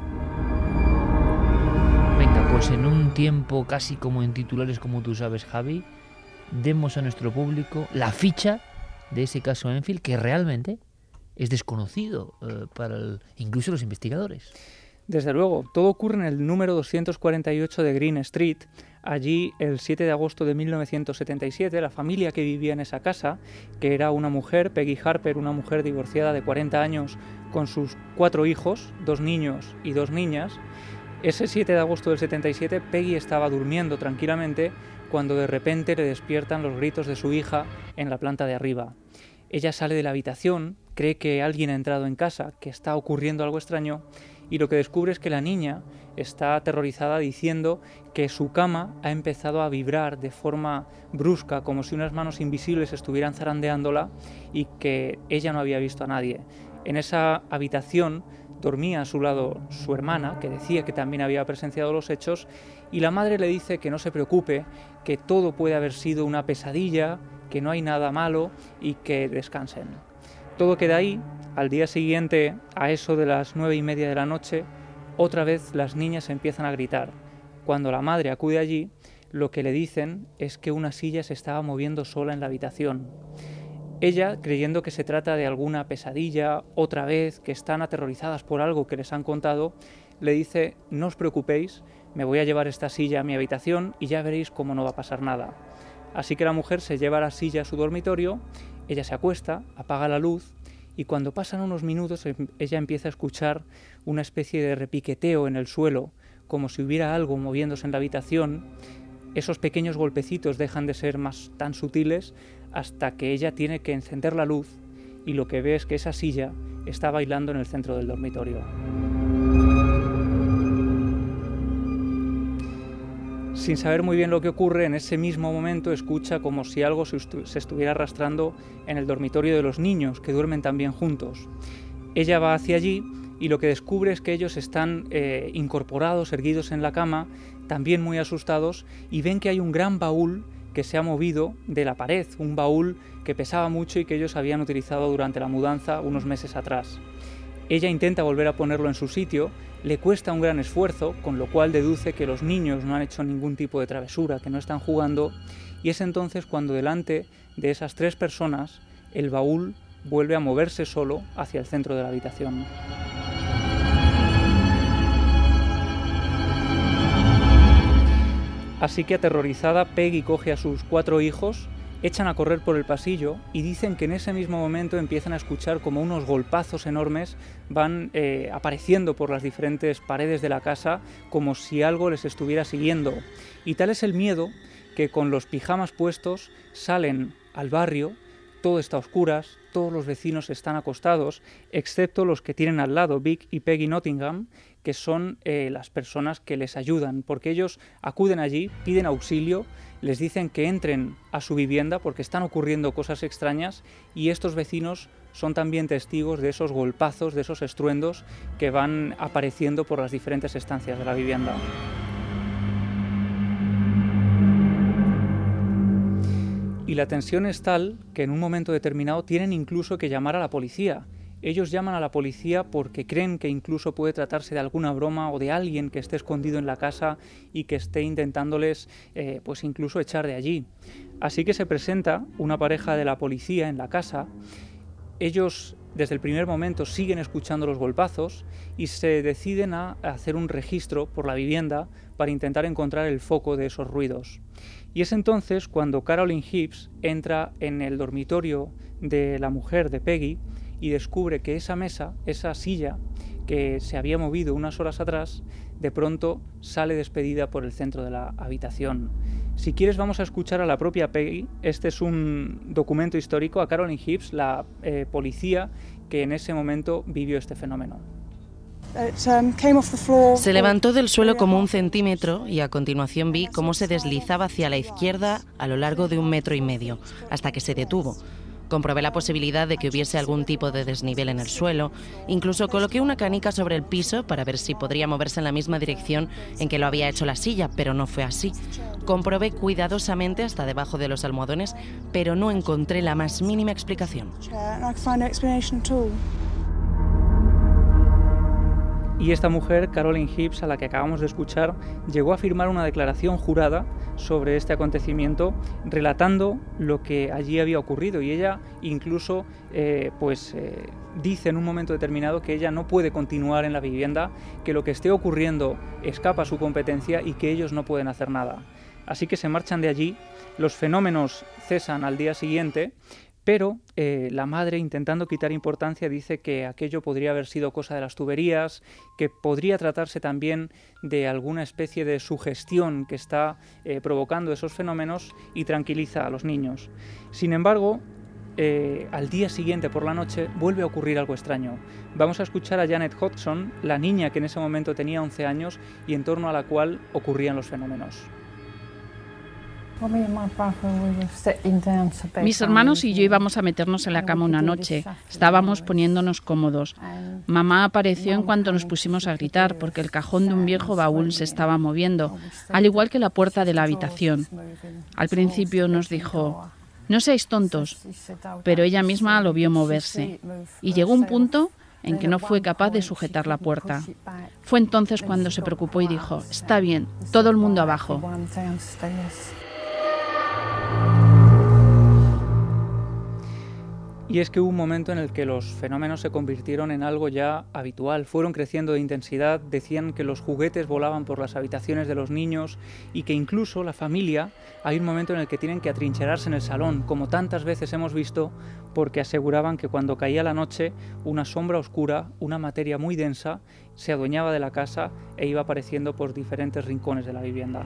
E: Venga, pues en un tiempo casi como en titulares, como tú sabes, Javi, demos a nuestro público la ficha de ese caso Enfield, que realmente es desconocido para incluso los investigadores.
R: Desde luego, todo ocurre en el número 248 de Green Street. Allí, el 7 de agosto de 1977, la familia que vivía en esa casa, que era una mujer, Peggy Harper, una mujer divorciada de 40 años, con sus 4 hijos, 2 niños y 2 niñas, ese 7 de agosto del 77, Peggy estaba durmiendo tranquilamente cuando de repente le despiertan los gritos de su hija en la planta de arriba. Ella sale de la habitación, cree que alguien ha entrado en casa, que está ocurriendo algo extraño, y lo que descubre es que la niña está aterrorizada diciendo que su cama ha empezado a vibrar de forma brusca, como si unas manos invisibles estuvieran zarandeándola, y que ella no había visto a nadie. En esa habitación dormía a su lado su hermana, que decía que también había presenciado los hechos, y la madre le dice que no se preocupe, que todo puede haber sido una pesadilla, que no hay nada malo y que descansen. Todo queda ahí. Al día siguiente, a eso de las 9:30 de la noche, otra vez las niñas empiezan a gritar. Cuando la madre acude allí, lo que le dicen es que una silla se estaba moviendo sola en la habitación. Ella, creyendo que se trata de alguna pesadilla, otra vez, que están aterrorizadas por algo que les han contado, le dice: no os preocupéis, me voy a llevar esta silla a mi habitación y ya veréis cómo no va a pasar nada. Así que la mujer se lleva la silla a su dormitorio, ella se acuesta, apaga la luz, y cuando pasan unos minutos ella empieza a escuchar una especie de repiqueteo en el suelo, como si hubiera algo moviéndose en la habitación. Esos pequeños golpecitos dejan de ser más tan sutiles hasta que ella tiene que encender la luz, y lo que ve es que esa silla está bailando en el centro del dormitorio. Sin saber muy bien lo que ocurre, en ese mismo momento escucha como si algo se estuviera arrastrando en el dormitorio de los niños, que duermen también juntos. Ella va hacia allí y lo que descubre es que ellos están incorporados, erguidos en la cama, también muy asustados, y ven que hay un gran baúl que se ha movido de la pared, un baúl que pesaba mucho y que ellos habían utilizado durante la mudanza unos meses atrás. Ella intenta volver a ponerlo en su sitio, le cuesta un gran esfuerzo, con lo cual deduce que los niños no han hecho ningún tipo de travesura, que no están jugando, y es entonces cuando delante de esas 3 personas el baúl vuelve a moverse solo hacia el centro de la habitación. Así que aterrorizada, Peggy coge a sus 4 hijos, echan a correr por el pasillo y dicen que en ese mismo momento empiezan a escuchar como unos golpazos enormes van apareciendo por las diferentes paredes de la casa, como si algo les estuviera siguiendo. Y tal es el miedo que con los pijamas puestos salen al barrio, todo está a oscuras, todos los vecinos están acostados, excepto los que tienen al lado, Vic y Peggy Nottingham, que son las personas que les ayudan, porque ellos acuden allí, piden auxilio, les dicen que entren a su vivienda porque están ocurriendo cosas extrañas, y estos vecinos son también testigos de esos golpazos, de esos estruendos que van apareciendo por las diferentes estancias de la vivienda. Y la tensión es tal que en un momento determinado tienen incluso que llamar a la policía. Ellos llaman a la policía porque creen que incluso puede tratarse de alguna broma o de alguien que esté escondido en la casa y que esté intentándoles pues incluso echar de allí. Así que se presenta una pareja de la policía en la casa. Ellos desde el primer momento siguen escuchando los golpazos y se deciden a hacer un registro por la vivienda para intentar encontrar el foco de esos ruidos. Y es entonces cuando Carolyn Hibbs entra en el dormitorio de la mujer de Peggy y descubre que esa mesa, esa silla que se había movido unas horas atrás, de pronto sale despedida por el centro de la habitación. Si quieres vamos a escuchar a la propia Peggy. Este es un documento histórico, a Carolyn Hibbs, la policía que en ese momento vivió este fenómeno.
T: Se levantó del suelo como 1 centímetro y a continuación vi cómo se deslizaba hacia la izquierda a lo largo de 1,5 metros, hasta que se detuvo. Comprobé la posibilidad de que hubiese algún tipo de desnivel en el suelo. Incluso coloqué una canica sobre el piso para ver si podría moverse en la misma dirección en que lo había hecho la silla, pero no fue así. Comprobé cuidadosamente hasta debajo de los almohadones, pero no encontré la más mínima explicación.
R: Y esta mujer, Carolyn Hibbs, a la que acabamos de escuchar, llegó a firmar una declaración jurada sobre este acontecimiento, relatando lo que allí había ocurrido. Y ella incluso dice en un momento determinado que ella no puede continuar en la vivienda, que lo que esté ocurriendo escapa a su competencia y que ellos no pueden hacer nada. Así que se marchan de allí, los fenómenos cesan al día siguiente, pero la madre, intentando quitar importancia, dice que aquello podría haber sido cosa de las tuberías, que podría tratarse también de alguna especie de sugestión que está provocando esos fenómenos, y tranquiliza a los niños. Sin embargo, al día siguiente por la noche vuelve a ocurrir algo extraño. Vamos a escuchar a Janet Hodgson, la niña que en ese momento tenía 11 años y en torno a la cual ocurrían los fenómenos.
U: Mis hermanos y yo íbamos a meternos en la cama una noche. Estábamos poniéndonos cómodos. Mamá apareció en cuanto nos pusimos a gritar porque el cajón de un viejo baúl se estaba moviendo, al igual que la puerta de la habitación. Al principio nos dijo: "No seáis tontos", pero ella misma lo vio moverse. Y llegó un punto en que no fue capaz de sujetar la puerta. Fue entonces cuando se preocupó y dijo: "Está bien, todo el mundo abajo".
R: Y es que hubo un momento en el que los fenómenos se convirtieron en algo ya habitual, fueron creciendo de intensidad, decían que los juguetes volaban por las habitaciones de los niños y que incluso la familia, hay un momento en el que tienen que atrincherarse en el salón, como tantas veces hemos visto, porque aseguraban que cuando caía la noche, una sombra oscura, una materia muy densa, se adueñaba de la casa e iba apareciendo por diferentes rincones de la vivienda.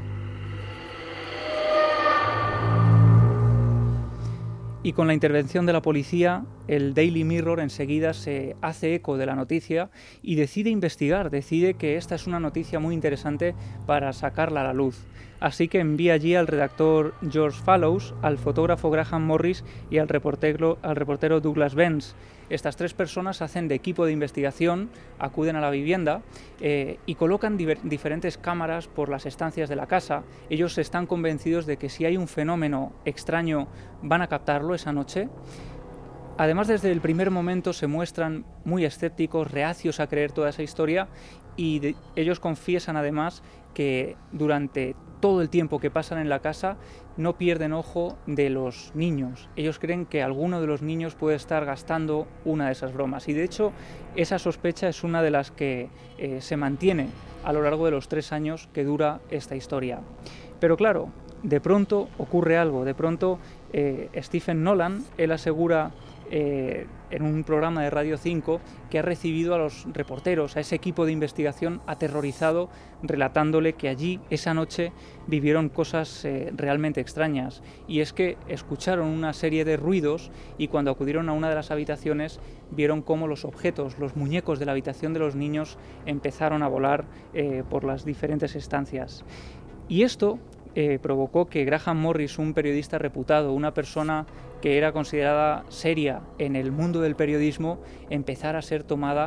R: Y con la intervención de la policía, el Daily Mirror enseguida se hace eco de la noticia y decide investigar, decide que esta es una noticia muy interesante para sacarla a la luz. Así que envía allí al redactor George Fallows, al fotógrafo Graham Morris y al reportero Douglas Benz. Estas 3 personas hacen de equipo de investigación, acuden a la vivienda y colocan diferentes cámaras por las estancias de la casa. Ellos están convencidos de que si hay un fenómeno extraño van a captarlo esa noche. Además, desde el primer momento se muestran muy escépticos, reacios a creer toda esa historia, y ellos confiesan además que durante todo el tiempo que pasan en la casa no pierden ojo de los niños. Ellos creen que alguno de los niños puede estar gastando una de esas bromas, y de hecho esa sospecha es una de las que se mantiene a lo largo de los 3 años que dura esta historia. Pero claro, de pronto ocurre algo, de pronto Stephen Nolan, él asegura en un programa de Radio 5 que ha recibido a los reporteros, a ese equipo de investigación aterrorizado, relatándole que allí esa noche vivieron cosas realmente extrañas, y es que escucharon una serie de ruidos y cuando acudieron a una de las habitaciones vieron cómo los objetos, los muñecos de la habitación de los niños empezaron a volar por las diferentes estancias. Y esto provocó que Graham Morris, un periodista reputado, una persona que era considerada seria en el mundo del periodismo, empezara a ser tomada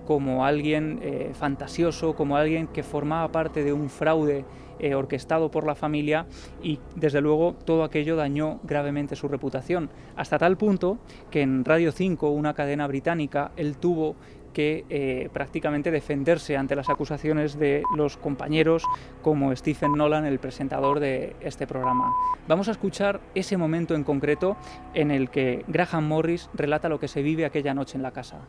R: como alguien fantasioso, como alguien que formaba parte de un fraude orquestado por la familia, y desde luego todo aquello dañó gravemente su reputación, hasta tal punto que en Radio 5, una cadena británica, él tuvo que prácticamente defenderse ante las acusaciones de los compañeros como Stephen Nolan, el presentador de este programa. Vamos a escuchar ese momento en concreto en el que Graham Morris relata lo que se vive aquella noche en la casa.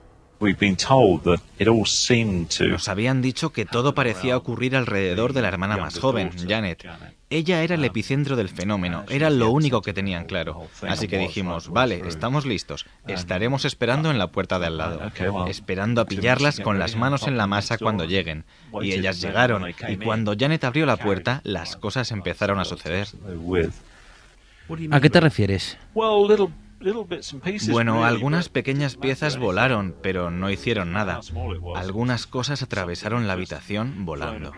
A: Nos habían dicho que todo parecía ocurrir alrededor de la hermana más joven, Janet. Ella era el epicentro del fenómeno, era lo único que tenían claro. Así que dijimos, vale, estamos listos, estaremos esperando en la puerta de al lado, esperando a pillarlas con las manos en la masa cuando lleguen. Y ellas llegaron, y cuando Janet abrió la puerta, las cosas empezaron a suceder.
V: ¿A qué te refieres?
A: Bueno, algunas pequeñas piezas volaron, pero no hicieron nada. Algunas cosas atravesaron la habitación volando.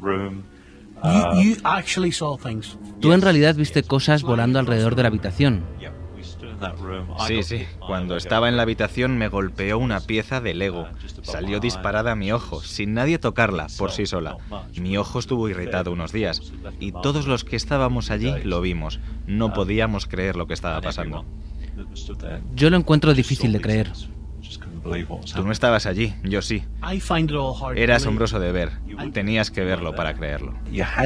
V: Tú en realidad viste cosas volando alrededor de la habitación.
A: Sí. Cuando estaba en la habitación me golpeó una pieza de Lego. Salió disparada a mi ojo, sin nadie tocarla, por sí sola. Mi ojo estuvo irritado unos días, y todos los que estábamos allí lo vimos. No podíamos creer lo que estaba pasando.
V: Yo lo encuentro difícil de creer.
A: Tú no estabas allí, yo sí. Era asombroso de ver. Tenías que verlo para creerlo.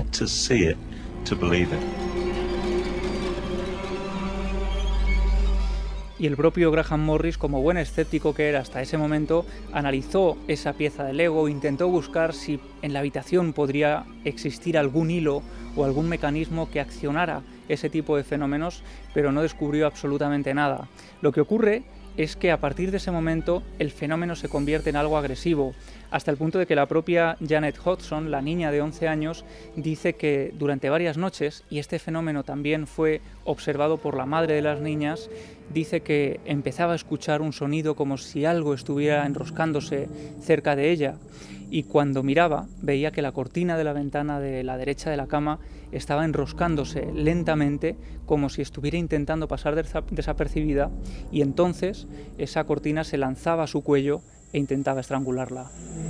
R: Y el propio Graham Morris, como buen escéptico que era hasta ese momento, analizó esa pieza de Lego, intentó buscar si en la habitación podría existir algún hilo o algún mecanismo que accionara ese tipo de fenómenos, pero no descubrió absolutamente nada. Lo que ocurre es que a partir de ese momento el fenómeno se convierte en algo agresivo, hasta el punto de que la propia Janet Hodgson, la niña de 11 años, dice que durante varias noches, y este fenómeno también fue observado por la madre de las niñas, dice que empezaba a escuchar un sonido como si algo estuviera enroscándose cerca de ella, y cuando miraba veía que la cortina de la ventana de la derecha de la cama estaba enroscándose lentamente como si estuviera intentando pasar desapercibida, y entonces esa cortina se lanzaba a su cuello e intentaba estrangularla.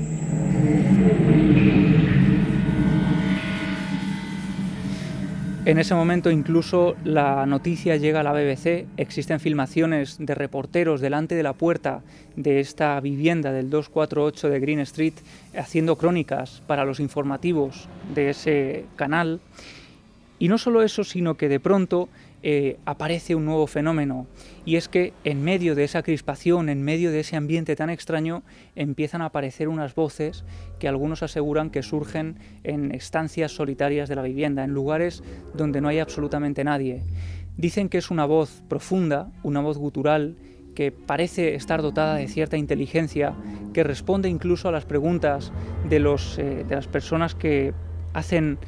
R: En ese momento incluso la noticia llega a la BBC, existen filmaciones de reporteros delante de la puerta de esta vivienda del 248 de Green Street haciendo crónicas para los informativos de ese canal. Y no solo eso, sino que de pronto aparece un nuevo fenómeno, y es que en medio de esa crispación, en medio de ese ambiente tan extraño, empiezan a aparecer unas voces que algunos aseguran que surgen en estancias solitarias de la vivienda, en lugares donde no hay absolutamente nadie. Dicen que es una voz profunda, una voz gutural, que parece estar dotada de cierta inteligencia, que responde incluso a las preguntas de las personas que hacen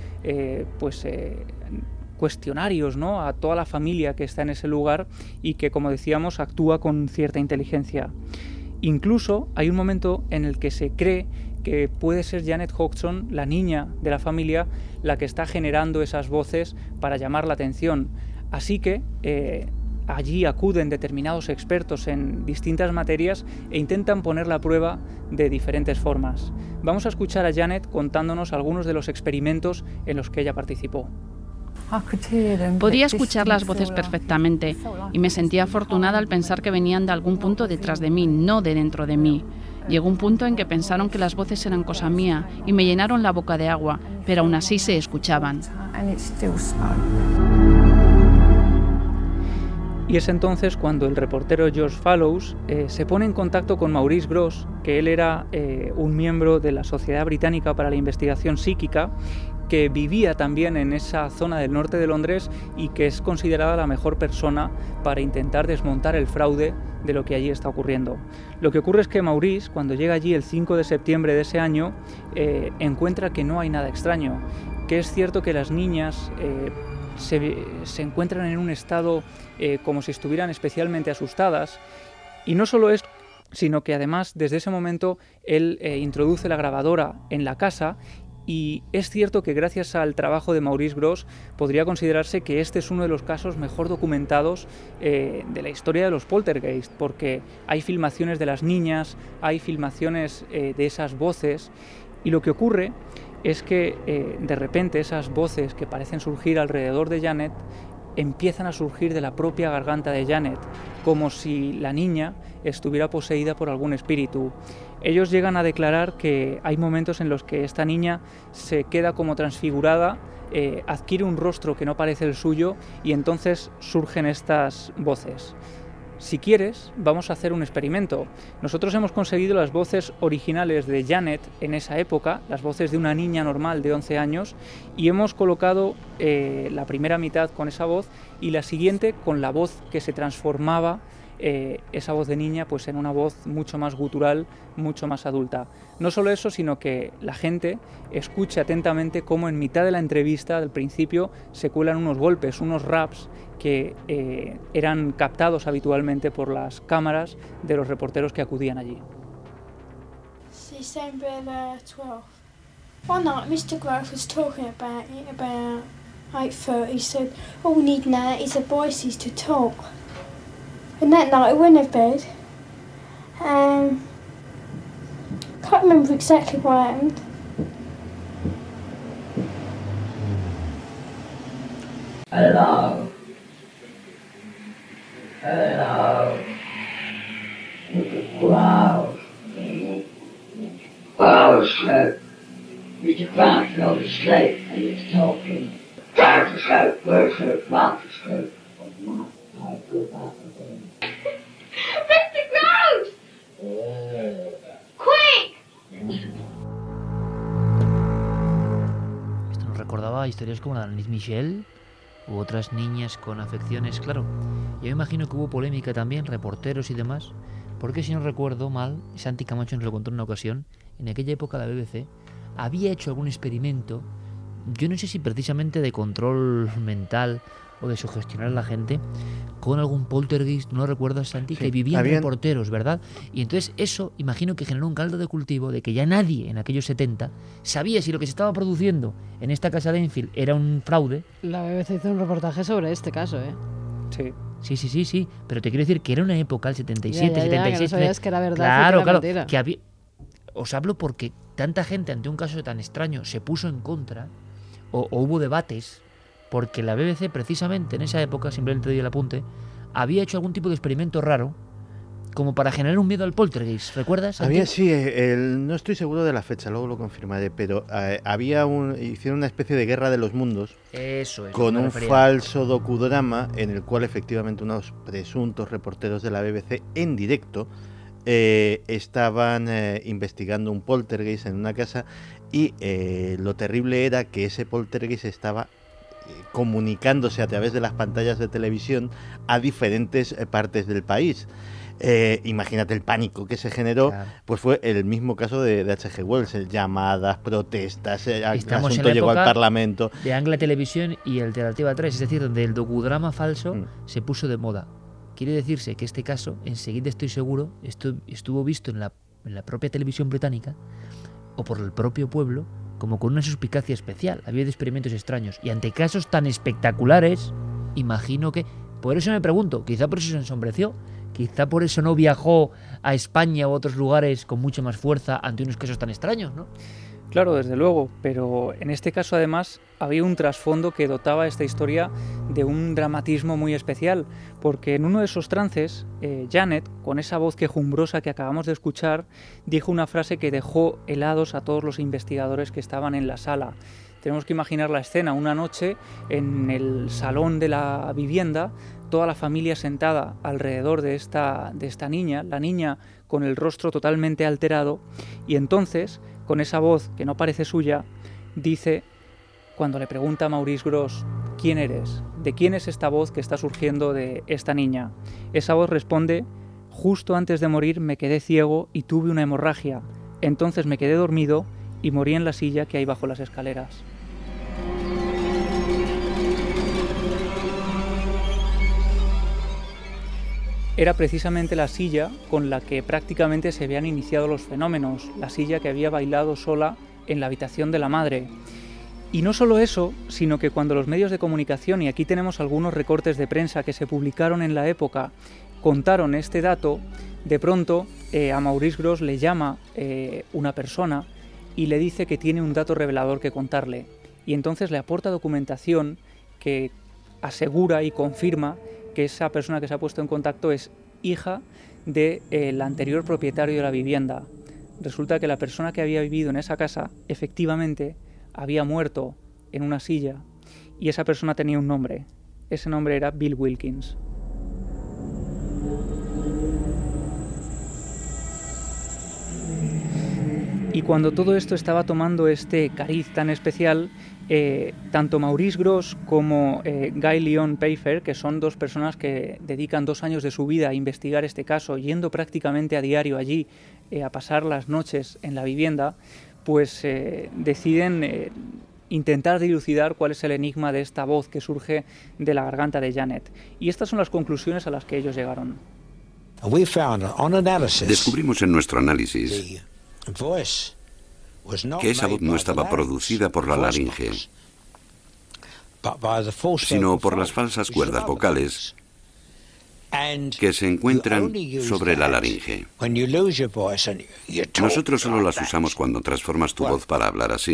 R: cuestionarios, ¿no?, a toda la familia que está en ese lugar, y que, como decíamos, actúa con cierta inteligencia. Incluso hay un momento en el que se cree que puede ser Janet Hodgson, la niña de la familia, la que está generando esas voces para llamar la atención. Así que allí acuden determinados expertos en distintas materias e intentan ponerla a prueba de diferentes formas. Vamos a escuchar a Janet contándonos algunos de los experimentos en los que ella participó.
U: Podía escuchar las voces perfectamente y me sentía afortunada al pensar que venían de algún punto detrás de mí, no de dentro de mí. Llegó un punto en que pensaron que las voces eran cosa mía y me llenaron la boca de agua, pero aún así se escuchaban.
R: Y es entonces cuando el reportero George Fallows se pone en contacto con Maurice Grosse, que él era un miembro de la Sociedad Británica para la Investigación Psíquica, que vivía también en esa zona del norte de Londres y que es considerada la mejor persona para intentar desmontar el fraude de lo que allí está ocurriendo. Lo que ocurre es que Maurice, cuando llega allí el 5 de septiembre de ese año, encuentra que no hay nada extraño, que es cierto que las niñas se encuentran en un estado como si estuvieran especialmente asustadas, y no solo es, sino que además desde ese momento él introduce la grabadora en la casa y es cierto que gracias al trabajo de Maurice Grosse podría considerarse que este es uno de los casos mejor documentados de la historia de los poltergeist, porque hay filmaciones de las niñas, hay filmaciones de esas voces, y lo que ocurre es que de repente esas voces que parecen surgir alrededor de Janet empiezan a surgir de la propia garganta de Janet, como si la niña estuviera poseída por algún espíritu. Ellos llegan a declarar que hay momentos en los que esta niña se queda como transfigurada, adquiere un rostro que no parece el suyo y entonces surgen estas voces. Si quieres, vamos a hacer un experimento. Nosotros hemos conseguido las voces originales de Janet en esa época, las voces de una niña normal de 11 años, y hemos colocado la primera mitad con esa voz y la siguiente con la voz que se transformaba, esa voz de niña, pues en una voz mucho más gutural, mucho más adulta. No solo eso, sino que la gente escucha atentamente cómo en mitad de la entrevista, del principio, se cuelan unos golpes, unos raps, que eran captados habitualmente por las cámaras de los reporteros que acudían allí.
B: December the 12th. One night Mr. Grove was talking about it about 8:30. He said, all we need now is the voices to talk. And that night I went to bed. Can't remember exactly what happened.
C: Hello. Hello. Wow. Well, Mr. Brownfield was asleep and he was talking. Down to sleep, where's the back to sleep?
B: Mr. Groves! Quick!
E: Esto nos recordaba historias como la de Anneliese Michel u otras niñas con afecciones, claro. Yo me imagino que hubo polémica también, reporteros y demás, porque si no recuerdo mal, Santi Camacho nos lo contó en una ocasión, en aquella época la BBC había hecho algún experimento, yo no sé si precisamente de control mental o de sugestionar a la gente, con algún poltergeist, no recuerdo, Santi, sí, que vivían reporteros, ¿verdad? Y entonces eso, imagino que generó un caldo de cultivo de que ya nadie en aquellos 70 sabía si lo que se estaba produciendo en esta casa de Enfield era un fraude.
F: La BBC hizo un reportaje sobre este caso, ¿eh?
R: Sí.
E: Sí, pero te quiero decir que era una época, el 77,
F: ya,
E: 76...
F: que no sabías que era verdad,
E: claro,
F: que era mentira.
E: Que había... Os hablo porque tanta gente ante un caso tan extraño se puso en contra, o hubo debates, porque la BBC precisamente en esa época, simplemente doy el apunte, había hecho algún tipo de experimento raro como para generar un miedo al poltergeist, ¿recuerdas?
I: Había, sí, no estoy seguro de la fecha, luego lo confirmaré, pero hicieron una especie de guerra de los mundos.
E: Eso es,
I: con un falso docudrama en el cual efectivamente unos presuntos reporteros de la BBC en directo estaban investigando un poltergeist en una casa y lo terrible era que ese poltergeist estaba comunicándose a través de las pantallas de televisión a diferentes partes del país. Imagínate el pánico que se generó, claro. Pues fue el mismo caso de H.G. Wells, llamadas, protestas, el asunto llegó al Parlamento.
E: De Anglia Televisión y Alternativa 3, es decir, donde el docudrama falso se puso de moda. Quiere decirse que este caso, enseguida estoy seguro, estuvo visto en la propia televisión británica o por el propio pueblo como con una suspicacia especial. Había experimentos extraños y ante casos tan espectaculares, imagino que... Por eso me pregunto, quizá por eso se ensombreció. Quizá por eso no viajó a España u otros lugares con mucha más fuerza ante unos casos tan extraños, ¿no?
R: Claro, desde luego, pero en este caso además había un trasfondo que dotaba esta historia de un dramatismo muy especial, porque en uno de esos trances, Janet, con esa voz quejumbrosa que acabamos de escuchar, dijo una frase que dejó helados a todos los investigadores que estaban en la sala. Tenemos que imaginar la escena, una noche en el salón de la vivienda, toda la familia sentada alrededor de esta niña, la niña con el rostro totalmente alterado, y entonces, con esa voz que no parece suya, dice, cuando le pregunta a Maurice Grosse, ¿quién eres? ¿De quién es esta voz que está surgiendo de esta niña? Esa voz responde, justo antes de morir me quedé ciego y tuve una hemorragia, entonces me quedé dormido y morí en la silla que hay bajo las escaleras. Era precisamente la silla con la que prácticamente se habían iniciado los fenómenos, la silla que había bailado sola en la habitación de la madre. Y no solo eso, sino que cuando los medios de comunicación, y aquí tenemos algunos recortes de prensa que se publicaron en la época, contaron este dato, de pronto a Maurice Grosse le llama una persona y le dice que tiene un dato revelador que contarle. Y entonces le aporta documentación que asegura y confirma que esa persona que se ha puesto en contacto es hija del anterior propietario de la vivienda. Resulta que la persona que había vivido en esa casa efectivamente había muerto en una silla y esa persona tenía un nombre. Ese nombre era Bill Wilkins. Y cuando todo esto estaba tomando este cariz tan especial, tanto Maurice Grosse como Guy Lyon Pfeiffer, que son dos personas que dedican 2 años de su vida a investigar este caso, yendo prácticamente a diario allí a pasar las noches en la vivienda, pues deciden intentar dilucidar cuál es el enigma de esta voz que surge de la garganta de Janet. Y estas son las conclusiones a las que ellos llegaron.
H: Descubrimos en nuestro análisis que esa voz no estaba producida por la laringe, sino por las falsas cuerdas vocales que se encuentran sobre la laringe. Nosotros solo las usamos cuando transformas tu voz para hablar así.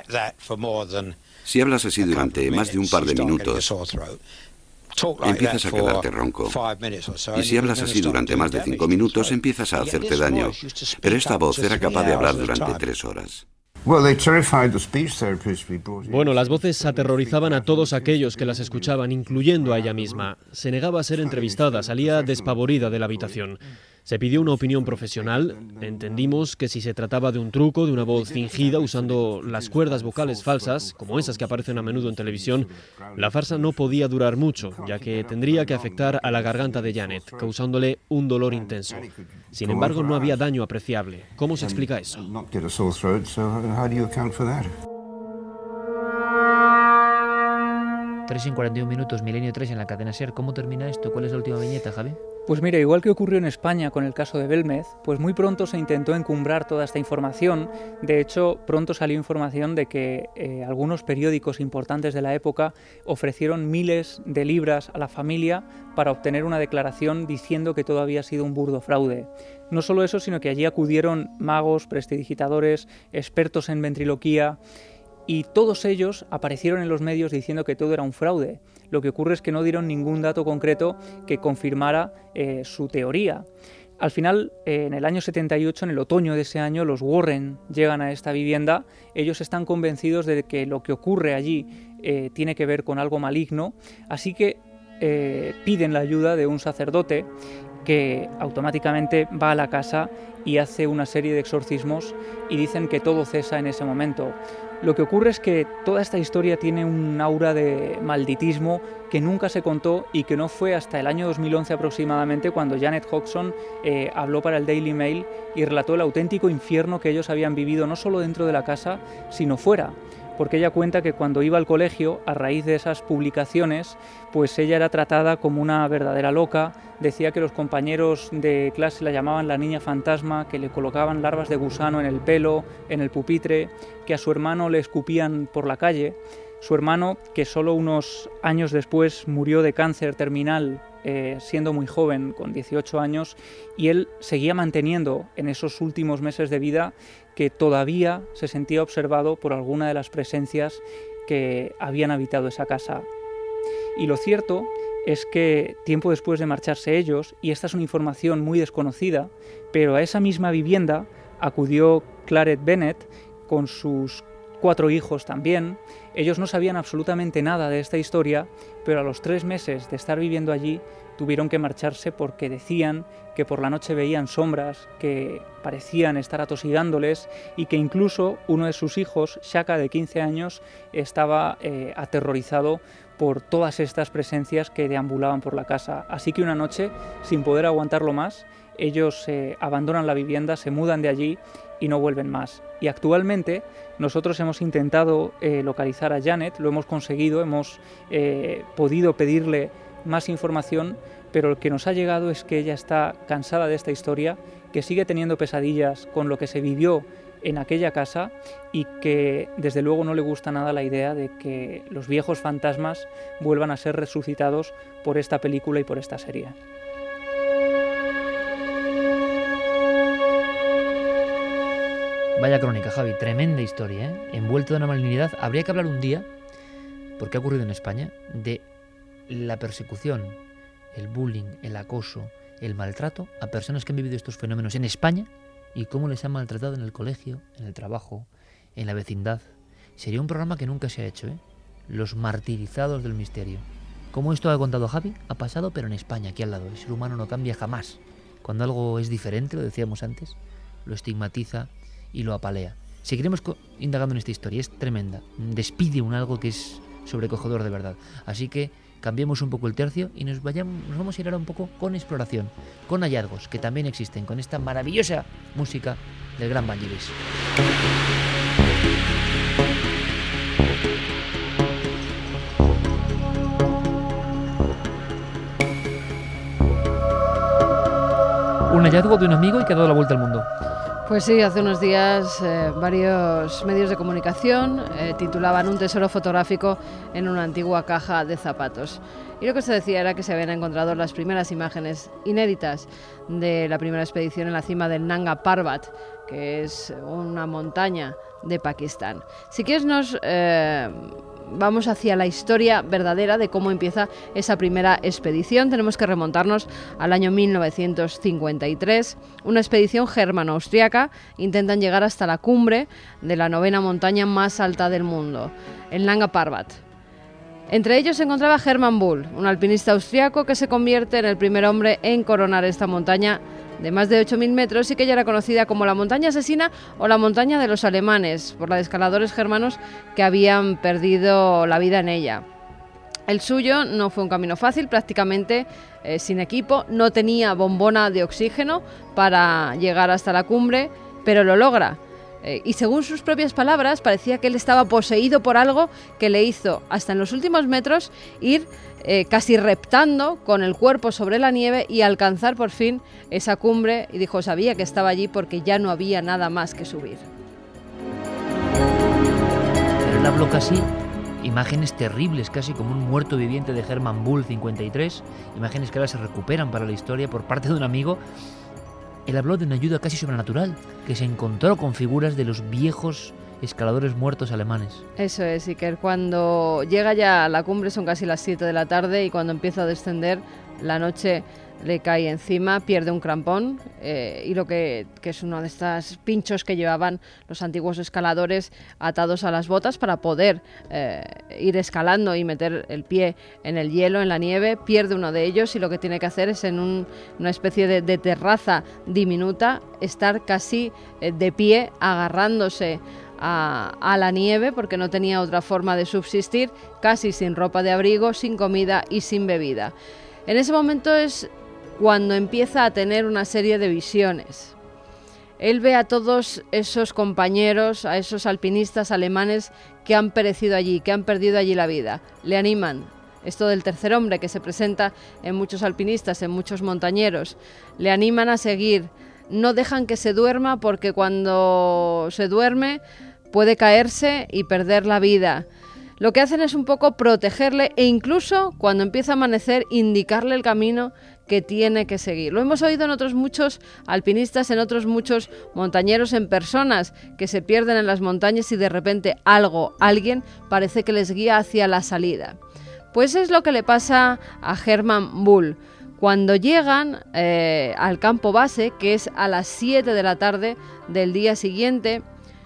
H: Si hablas así durante más de un par de minutos, empiezas a quedarte ronco. Y si hablas así durante más de 5 minutos, empiezas a hacerte daño. Pero esta voz era capaz de hablar durante 3 horas.
D: Bueno, las voces aterrorizaban a todos aquellos que las escuchaban, incluyendo a ella misma. Se negaba a ser entrevistada, salía despavorida de la habitación. Se pidió una opinión profesional. Entendimos que si se trataba de un truco, de una voz fingida usando las cuerdas vocales falsas, como esas que aparecen a menudo en televisión, la farsa no podía durar mucho, ya que tendría que afectar a la garganta de Janet, causándole un dolor intenso. Sin embargo, no había daño apreciable. ¿Cómo se explica eso?
E: 3:41, Milenio 3 en la cadena SER. ¿Cómo termina esto? ¿Cuál es la última viñeta, Javi?
R: Pues mira, igual que ocurrió en España con el caso de Belmez, pues muy pronto se intentó encumbrar toda esta información. De hecho, pronto salió información de que algunos periódicos importantes de la época ofrecieron miles de libras a la familia para obtener una declaración diciendo que todo había sido un burdo fraude. No solo eso, sino que allí acudieron magos, prestidigitadores, expertos en ventriloquía, y todos ellos aparecieron en los medios diciendo que todo era un fraude. Lo que ocurre es que no dieron ningún dato concreto que confirmara su teoría. Al final, en el año 78, en el otoño de ese año, los Warren llegan a esta vivienda. Ellos están convencidos de que lo que ocurre allí tiene que ver con algo maligno, así que piden la ayuda de un sacerdote que automáticamente va a la casa y hace una serie de exorcismos y dicen que todo cesa en ese momento. Lo que ocurre es que toda esta historia tiene un aura de malditismo que nunca se contó y que no fue hasta el año 2011 aproximadamente cuando Janet Hodgson habló para el Daily Mail y relató el auténtico infierno que ellos habían vivido no solo dentro de la casa, sino fuera. Porque ella cuenta que cuando iba al colegio, a raíz de esas publicaciones, pues ella era tratada como una verdadera loca. Decía que los compañeros de clase la llamaban la niña fantasma, que le colocaban larvas de gusano en el pelo, en el pupitre, que a su hermano le escupían por la calle. Su hermano, que solo unos años después murió de cáncer terminal, siendo muy joven, con 18 años, y él seguía manteniendo en esos últimos meses de vida que todavía se sentía observado por alguna de las presencias que habían habitado esa casa. Y lo cierto es que tiempo después de marcharse ellos, y esta es una información muy desconocida, pero a esa misma vivienda acudió Claret Bennett con sus 4 hijos también. Ellos no sabían absolutamente nada de esta historia, pero a los 3 meses de estar viviendo allí tuvieron que marcharse porque decían que por la noche veían sombras que parecían estar atosigándoles y que incluso uno de sus hijos, Shaka, de 15 años, estaba aterrorizado por todas estas presencias que deambulaban por la casa. Así que una noche, sin poder aguantarlo más, ellos abandonan la vivienda, se mudan de allí y no vuelven más. Y actualmente nosotros hemos intentado localizar a Janet, lo hemos conseguido, hemos podido pedirle más información, pero lo que nos ha llegado es que ella está cansada de esta historia, que sigue teniendo pesadillas con lo que se vivió en aquella casa y que desde luego no le gusta nada la idea de que los viejos fantasmas vuelvan a ser resucitados por esta película y por esta serie.
E: Vaya crónica, Javi, tremenda historia, ¿eh? Envuelto de una malignidad. Habría que hablar un día, porque ha ocurrido en España, de la persecución, el bullying, el acoso, el maltrato a personas que han vivido estos fenómenos en España y cómo les han maltratado en el colegio, en el trabajo, en la vecindad. Sería un programa que nunca se ha hecho, ¿eh? Los martirizados del misterio. Como esto ha contado Javi, ha pasado, pero en España, aquí al lado. El ser humano no cambia jamás. Cuando algo es diferente, lo decíamos antes, lo estigmatiza y lo apalea. Seguiremos indagando en esta historia, es tremenda. Despide un algo que es sobrecogedor de verdad. Así que cambiemos un poco el tercio y nos vamos a ir ahora un poco con exploración, con hallazgos que también existen, con esta maravillosa música del gran Vangelis. Un hallazgo de un amigo y que ha dado la vuelta al mundo.
F: Pues sí, hace unos días varios medios de comunicación titulaban un tesoro fotográfico en una antigua caja de zapatos. Y lo que se decía era que se habían encontrado las primeras imágenes inéditas de la primera expedición en la cima del Nanga Parbat, que es una montaña de Pakistán. Si quieres vamos hacia la historia verdadera de cómo empieza esa primera expedición. Tenemos que remontarnos al año 1953. Una expedición germano-austriaca intentan llegar hasta la cumbre de la 9ª montaña más alta del mundo, el Nanga Parbat. Entre ellos se encontraba Hermann Bull, un alpinista austriaco que se convierte en el primer hombre en coronar esta montaña de más de 8.000 metros y que ya era conocida como la montaña asesina o la montaña de los alemanes, por la de escaladores germanos que habían perdido la vida en ella. El suyo no fue un camino fácil, prácticamente sin equipo, no tenía bombona de oxígeno para llegar hasta la cumbre, pero lo logra. Y según sus propias palabras, parecía que él estaba poseído por algo que le hizo, hasta en los últimos metros, ir casi reptando con el cuerpo sobre la nieve y alcanzar por fin esa cumbre. Y dijo, sabía que estaba allí porque ya no había nada más que subir.
E: Pero él habló casi imágenes terribles, casi como un muerto viviente de Hermann Bull 53, imágenes que ahora se recuperan para la historia por parte de un amigo. Él habló de una ayuda casi sobrenatural, que se encontró con figuras de los viejos escaladores muertos alemanes.
F: Eso es, y que cuando llega ya a la cumbre son casi las 7 de la tarde y cuando empieza a descender la noche le cae encima, pierde un crampón y lo que es uno de estos pinchos que llevaban los antiguos escaladores atados a las botas para poder ir escalando y meter el pie en el hielo, en la nieve, pierde uno de ellos y lo que tiene que hacer es en una especie de terraza diminuta estar casi de pie agarrándose a la nieve porque no tenía otra forma de subsistir, casi sin ropa de abrigo, sin comida y sin bebida. En ese momento es cuando empieza a tener una serie de visiones. Él ve a todos esos compañeros, a esos alpinistas alemanes que han perecido allí, que han perdido allí la vida. Le animan. Esto del tercer hombre que se presenta en muchos alpinistas, en muchos montañeros. Le animan a seguir. No dejan que se duerma porque cuando se duerme puede caerse y perder la vida. Lo que hacen es un poco protegerle e incluso cuando empieza a amanecer indicarle el camino que tiene que seguir. Lo hemos oído en otros muchos alpinistas, en otros muchos montañeros, en personas que se pierden en las montañas y de repente alguien parece que les guía hacia la salida. Pues es lo que le pasa a Hermann Bull. Cuando llegan al campo base, que es a las 7 de la tarde del día siguiente,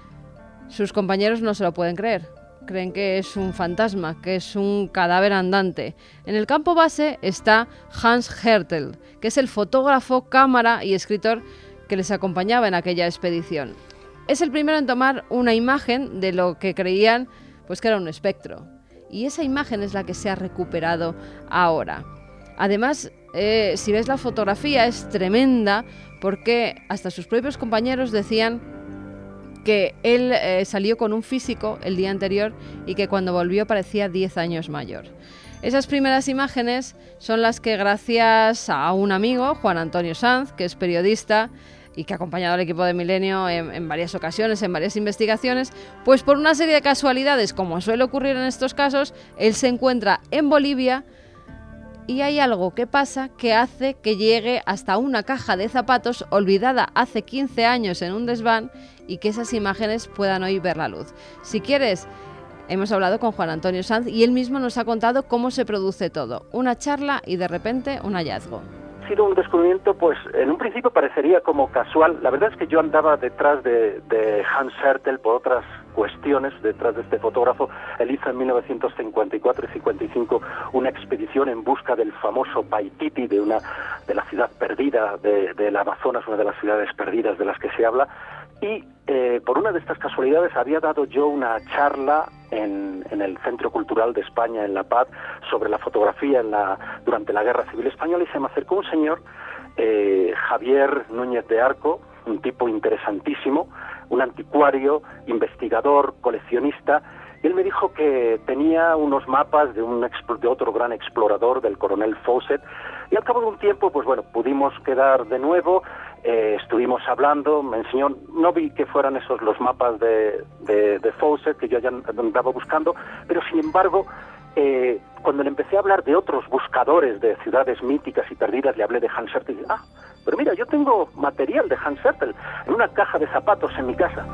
F: sus compañeros no se lo pueden creer. Creen que es un fantasma, que es un cadáver andante. En el campo base está Hans Hertel, que es el fotógrafo, cámara y escritor que les acompañaba en aquella expedición. Es el primero en tomar una imagen de lo que creían pues que era un espectro. Y esa imagen es la que se ha recuperado ahora. Además, si ves la fotografía es tremenda porque hasta sus propios compañeros decían que él salió con un físico el día anterior y que cuando volvió parecía 10 años mayor. Esas primeras imágenes son las que gracias a un amigo, Juan Antonio Sanz, que es periodista, y que ha acompañado al equipo de Milenio en varias ocasiones, en varias investigaciones, pues por una serie de casualidades, como suele ocurrir en estos casos, él se encuentra en Bolivia y hay algo que pasa que hace que llegue hasta una caja de zapatos olvidada hace 15 años en un desván y que esas imágenes puedan hoy ver la luz. Si quieres, hemos hablado con Juan Antonio Sanz y él mismo nos ha contado cómo se produce todo. Una charla y de repente un hallazgo.
G: Ha sido un descubrimiento, pues en un principio parecería como casual. La verdad es que yo andaba detrás de Hans Hertel por otras cuestiones, detrás de este fotógrafo. Él hizo en 1954 y 55 una expedición en busca del famoso Paititi, de la ciudad perdida del Amazonas, una de las ciudades perdidas de las que se habla. Y por una de estas casualidades había dado yo una charla en el Centro Cultural de España, en La Paz, sobre la fotografía durante la Guerra Civil Española, y se me acercó un señor, Javier Núñez de Arco, un tipo interesantísimo, un anticuario, investigador, coleccionista, y él me dijo que tenía unos mapas de otro gran explorador, del coronel Fawcett, y al cabo de un tiempo, pues bueno, pudimos quedar de nuevo. Estuvimos hablando, me enseñó, no vi que fueran esos los mapas de Fawcett que yo ya andaba buscando, pero sin embargo, cuando le empecé a hablar de otros buscadores de ciudades míticas y perdidas, le hablé de Hans Hertel y dije, pero mira, yo tengo material de Hans Hertel en una caja de zapatos en mi casa.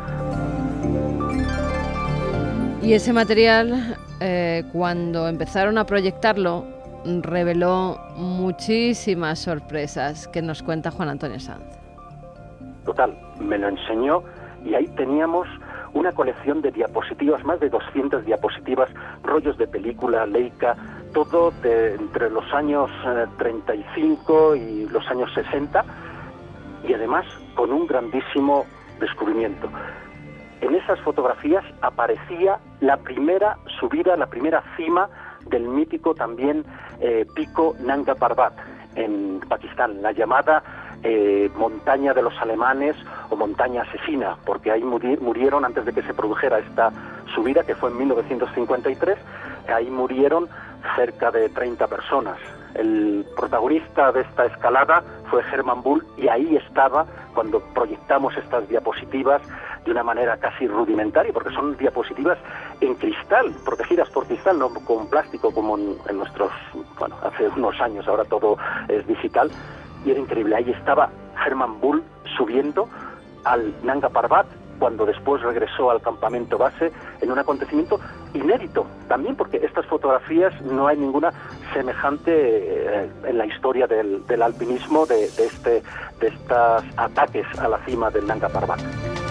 F: Y ese material, cuando empezaron a proyectarlo, reveló muchísimas sorpresas que nos cuenta Juan Antonio Sanz.
G: Total, me lo enseñó y ahí teníamos una colección de diapositivas, más de 200 diapositivas, rollos de película, Leica, todo entre los años 35 y los años 60, y además con un grandísimo descubrimiento. En esas fotografías aparecía la primera subida, la primera cima del mítico también pico Nanga Parbat en Pakistán, la llamada montaña de los alemanes o montaña asesina, porque ahí murieron antes de que se produjera esta subida, que fue en 1953, ahí murieron cerca de 30 personas. El protagonista de esta escalada fue Hermann Bull, y ahí estaba cuando proyectamos estas diapositivas de una manera casi rudimentaria, porque son diapositivas en cristal, protegidas por cristal, no con plástico como en nuestros, bueno, hace unos años, ahora todo es digital, y era increíble. Ahí estaba Hermann Bull subiendo al Nanga Parbat, cuando después regresó al campamento base, en un acontecimiento inédito también, porque estas fotografías no hay ninguna semejante en la historia del alpinismo de estos ataques a la cima del Nanga Parbat.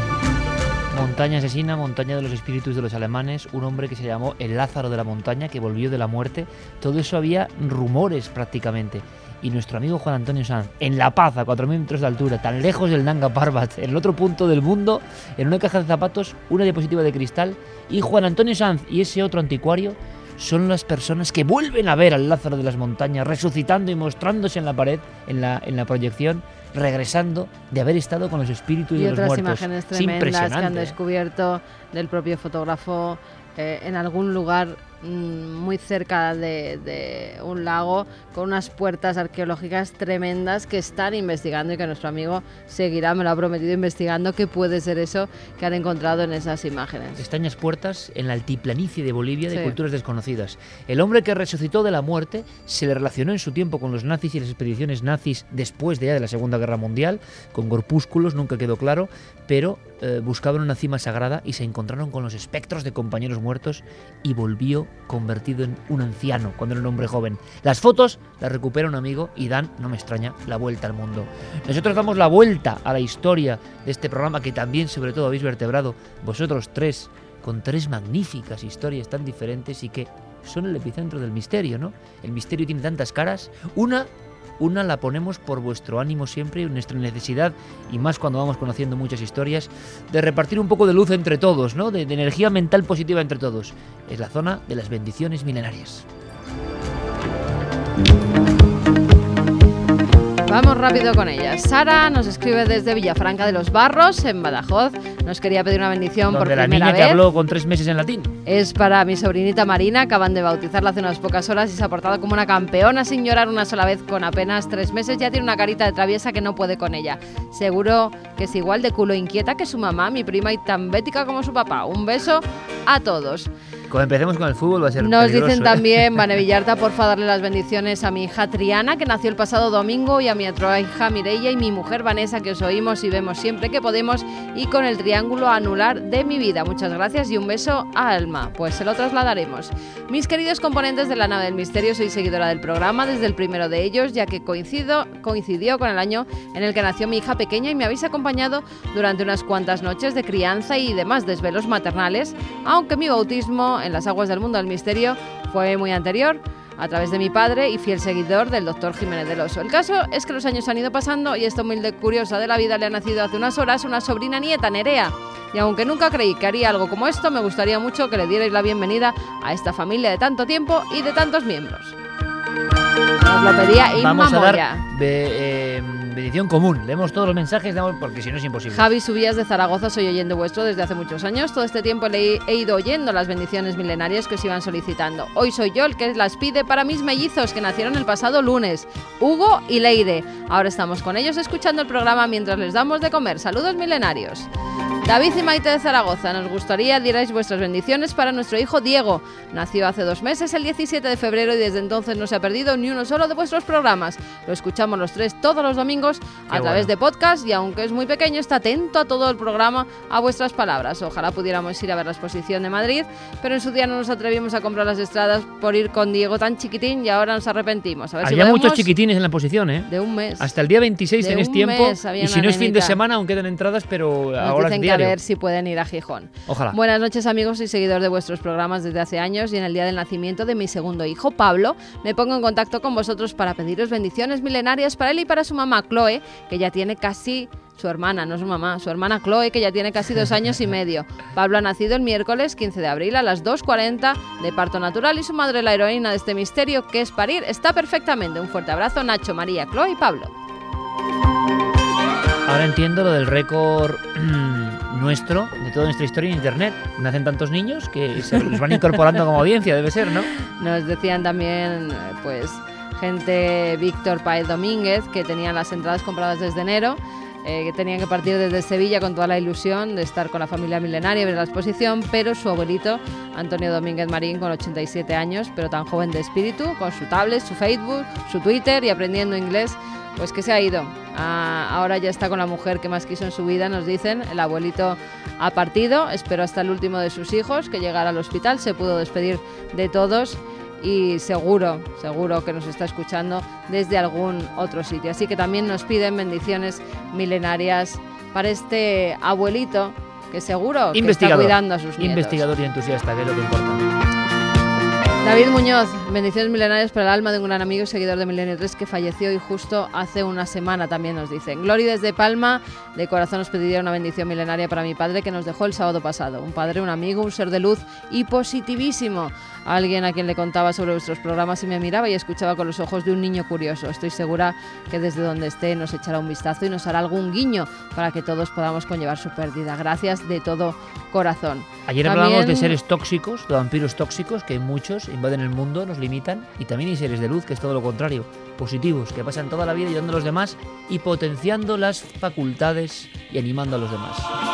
E: Montaña asesina, montaña de los espíritus de los alemanes, un hombre que se llamó el Lázaro de la montaña, que volvió de la muerte. Todo eso había rumores prácticamente. Y nuestro amigo Juan Antonio Sanz, en La Paz, a 4.000 metros de altura, tan lejos del Nanga Parbat, en el otro punto del mundo, en una caja de zapatos, una diapositiva de cristal, y Juan Antonio Sanz y ese otro anticuario son las personas que vuelven a ver al Lázaro de las montañas resucitando y mostrándose en la pared, en la proyección, regresando de haber estado con los espíritus de los muertos.
F: Y otras imágenes tremendas que han descubierto del propio fotógrafo en algún lugar muy cerca de un lago, con unas puertas arqueológicas tremendas que están investigando y que nuestro amigo seguirá, me lo ha prometido, investigando qué puede ser eso que han encontrado en esas imágenes.
E: Extrañas puertas en la altiplanicie de Bolivia, de culturas desconocidas. El hombre que resucitó de la muerte se le relacionó en su tiempo con los nazis y las expediciones nazis después de la Segunda Guerra Mundial, con corpúsculos, nunca quedó claro, pero buscaban una cima sagrada y se encontraron con los espectros de compañeros muertos y volvió convertido en un anciano cuando era un hombre joven. Las fotos las recupera un amigo y dan, no me extraña, la vuelta al mundo. Nosotros damos la vuelta a la historia de este programa que también, sobre todo, habéis vertebrado vosotros tres, con tres magníficas historias tan diferentes y que son el epicentro del misterio, ¿no? El misterio tiene tantas caras. Una la ponemos por vuestro ánimo siempre, nuestra necesidad, y más cuando vamos conociendo muchas historias, de repartir un poco de luz entre todos, ¿no? De energía mental positiva entre todos. Es la zona de las bendiciones milenarias.
F: Vamos rápido con ellas. Sara nos escribe desde Villafranca de los Barros, en Badajoz. Nos quería pedir una bendición por primera vez.
E: La niña que habló con 3 meses en latín.
F: Es para mi sobrinita Marina, acaban de bautizarla hace unas pocas horas y se ha portado como una campeona sin llorar una sola vez. Con apenas 3 meses ya tiene una carita de traviesa que no puede con ella. Seguro que es igual de culo inquieta que su mamá, mi prima, y tan bética como su papá. Un beso a todos.
E: Cuando empecemos con el fútbol va a ser
F: Nos
E: peligroso,
F: dicen también, Vane Villarta, porfa darle las bendiciones a mi hija Triana, que nació el pasado domingo, y a mi otra hija Mireia y mi mujer Vanessa, que os oímos y vemos siempre que podemos, y con el triángulo anular de mi vida. Muchas gracias y un beso a Alma. Pues se lo trasladaremos. Mis queridos componentes de la nave del misterio, soy seguidora del programa desde el primero de ellos, ya que coincidió con el año en el que nació mi hija pequeña y me habéis acompañado durante unas cuantas noches de crianza y demás desvelos maternales, aunque mi bautismo en las aguas del mundo del misterio fue muy anterior, a través de mi padre y fiel seguidor del doctor Jiménez del Oso. El caso es que los años han ido pasando y esta humilde curiosa de la vida le ha nacido hace unas horas una sobrina nieta, Nerea. Y aunque nunca creí que haría algo como esto, me gustaría mucho que le dierais la bienvenida a esta familia de tanto tiempo y de tantos miembros. Nos lo pedía Inma
E: Vamos a
F: Moya.
E: dar bendición común. Leemos todos los mensajes porque si no es imposible.
F: Javi Subías de Zaragoza, soy oyente vuestro desde hace muchos años. Todo este tiempo he ido oyendo las bendiciones milenarias que os iban solicitando. Hoy soy yo el que las pide para mis mellizos que nacieron el pasado lunes, Hugo y Leire. Ahora estamos con ellos escuchando el programa mientras les damos de comer. Saludos milenarios. David y Maite de Zaragoza, nos gustaría dierais vuestras bendiciones para nuestro hijo Diego. Nació hace 2 meses, el 17 de febrero, y desde entonces no se ha perdido ni uno solo de vuestros programas. Lo escuchamos los 3 todos los domingos a través de podcast, y aunque es muy pequeño, está atento a todo el programa, a vuestras palabras. Ojalá pudiéramos ir a ver la exposición de Madrid, pero en su día no nos atrevimos a comprar las entradas por ir con Diego tan chiquitín y ahora nos arrepentimos. A ver
E: Había
F: si
E: muchos chiquitines en la exposición, ¿eh?
F: De un mes.
E: Hasta el día 26
F: De
E: tenéis
F: un
E: tiempo,
F: mes había
E: y si
F: una
E: no es fin de
F: nenita.
E: semana aún quedan entradas, pero
F: Nos
E: ahora es
F: dicen que
E: diario.
F: a ver si pueden ir a Gijón.
E: Ojalá.
F: Buenas noches, amigos, soy seguidor de vuestros programas desde hace años y en el día del nacimiento de mi segundo hijo, Pablo, me pongo en contacto con vosotros para pediros bendiciones milenarias para él y para su mamá, Chloe, que ya tiene casi... Su hermana, no su mamá, su hermana Chloe, que ya tiene casi 2 años y medio. Pablo ha nacido el miércoles 15 de abril a las 2:40 de parto natural y su madre, la heroína de este misterio que es parir, está perfectamente. Un fuerte abrazo, Nacho, María, Chloe y Pablo.
E: Ahora entiendo lo del récord nuestro, de toda nuestra historia en Internet. Nacen tantos niños que se los van incorporando como audiencia, debe ser, ¿no?
F: Nos decían también, pues, gente, Víctor Paez Domínguez, que tenían las entradas compradas desde enero, que tenían que partir desde Sevilla con toda la ilusión de estar con la familia milenaria y ver la exposición, pero su abuelito, Antonio Domínguez Marín, con 87 años, pero tan joven de espíritu, con su tablet, su Facebook, su Twitter y aprendiendo inglés, pues que se ha ido. Ahora ya está con la mujer que más quiso en su vida, nos dicen. El abuelito ha partido, esperó hasta el último de sus hijos que llegara al hospital, se pudo despedir de todos y seguro que nos está escuchando desde algún otro sitio. Así que también nos piden bendiciones milenarias para este abuelito que seguro que está cuidando a sus nietos.
E: Investigador y entusiasta, que es lo que importa.
F: David Muñoz, bendiciones milenarias para el alma de un gran amigo y seguidor de Milenio 3 que falleció y justo hace una semana, también nos dicen. Glory desde Palma, de corazón nos pediría una bendición milenaria para mi padre que nos dejó el sábado pasado. Un padre, un amigo, un ser de luz y positivísimo. Alguien a quien le contaba sobre vuestros programas y me miraba y escuchaba con los ojos de un niño curioso. Estoy segura que desde donde esté nos echará un vistazo y nos hará algún guiño para que todos podamos conllevar su pérdida. Gracias de todo corazón.
E: Ayer hablábamos de seres tóxicos, de vampiros tóxicos, que muchos invaden el mundo, nos limitan, y también hay seres de luz, que es todo lo contrario, positivos, que pasan toda la vida ayudando a los demás y potenciando las facultades y animando a los demás.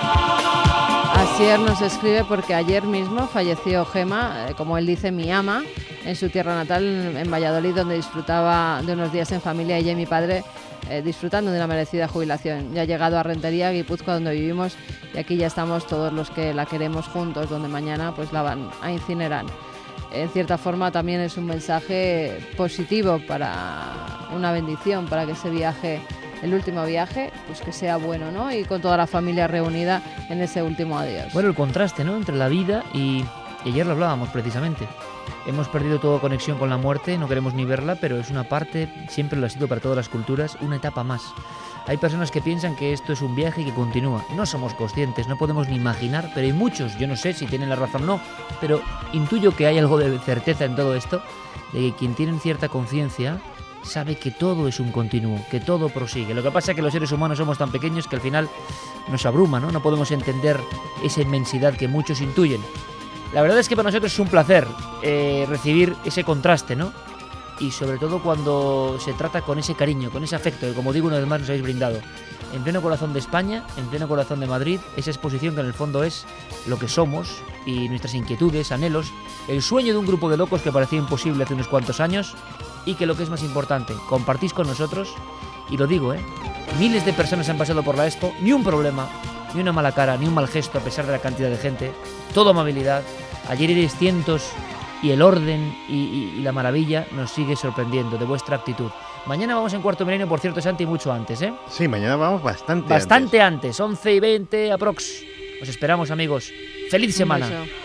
F: Asier nos escribe porque ayer mismo falleció Gema, como él dice, mi ama, en su tierra natal, en Valladolid, donde disfrutaba de unos días en familia, ella y mi padre disfrutando de una merecida jubilación. Ya ha llegado a Rentería, Guipúzcoa, donde vivimos, y aquí ya estamos todos los que la queremos juntos, donde mañana pues la van a incinerar. En cierta forma también es un mensaje positivo, para una bendición, para que ese viaje, el último viaje, pues que sea bueno, ¿no? Y con toda la familia reunida en ese último adiós.
E: Bueno, el contraste, ¿no?, entre la vida y ayer lo hablábamos precisamente. Hemos perdido toda conexión con la muerte, no queremos ni verla, pero es una parte, siempre lo ha sido para todas las culturas, una etapa más. Hay personas que piensan que esto es un viaje que continúa. No somos conscientes, no podemos ni imaginar, pero hay muchos, yo no sé si tienen la razón o no, pero intuyo que hay algo de certeza en todo esto, de que quien tiene cierta conciencia sabe que todo es un continuo, que todo prosigue. Lo que pasa es que los seres humanos somos tan pequeños que al final nos abruma, ¿no? No podemos entender esa inmensidad que muchos intuyen. La verdad es que para nosotros es un placer recibir ese contraste, ¿no? Y sobre todo cuando se trata con ese cariño, con ese afecto que, como digo, una vez más nos habéis brindado. En pleno corazón de España, en pleno corazón de Madrid, esa exposición que en el fondo es lo que somos y nuestras inquietudes, anhelos, el sueño de un grupo de locos que parecía imposible hace unos cuantos años y que lo que es más importante, compartís con nosotros, y lo digo, miles de personas han pasado por la Expo, ni un problema, ni una mala cara, ni un mal gesto a pesar de la cantidad de gente, todo amabilidad. Ayer erais cientos y el orden y la maravilla nos sigue sorprendiendo de vuestra actitud. Mañana vamos en Cuarto Milenio, por cierto, Santi, mucho antes, ¿eh?
I: Sí, mañana vamos bastante
E: antes. 11:20 aprox. Os esperamos, amigos. ¡Feliz semana!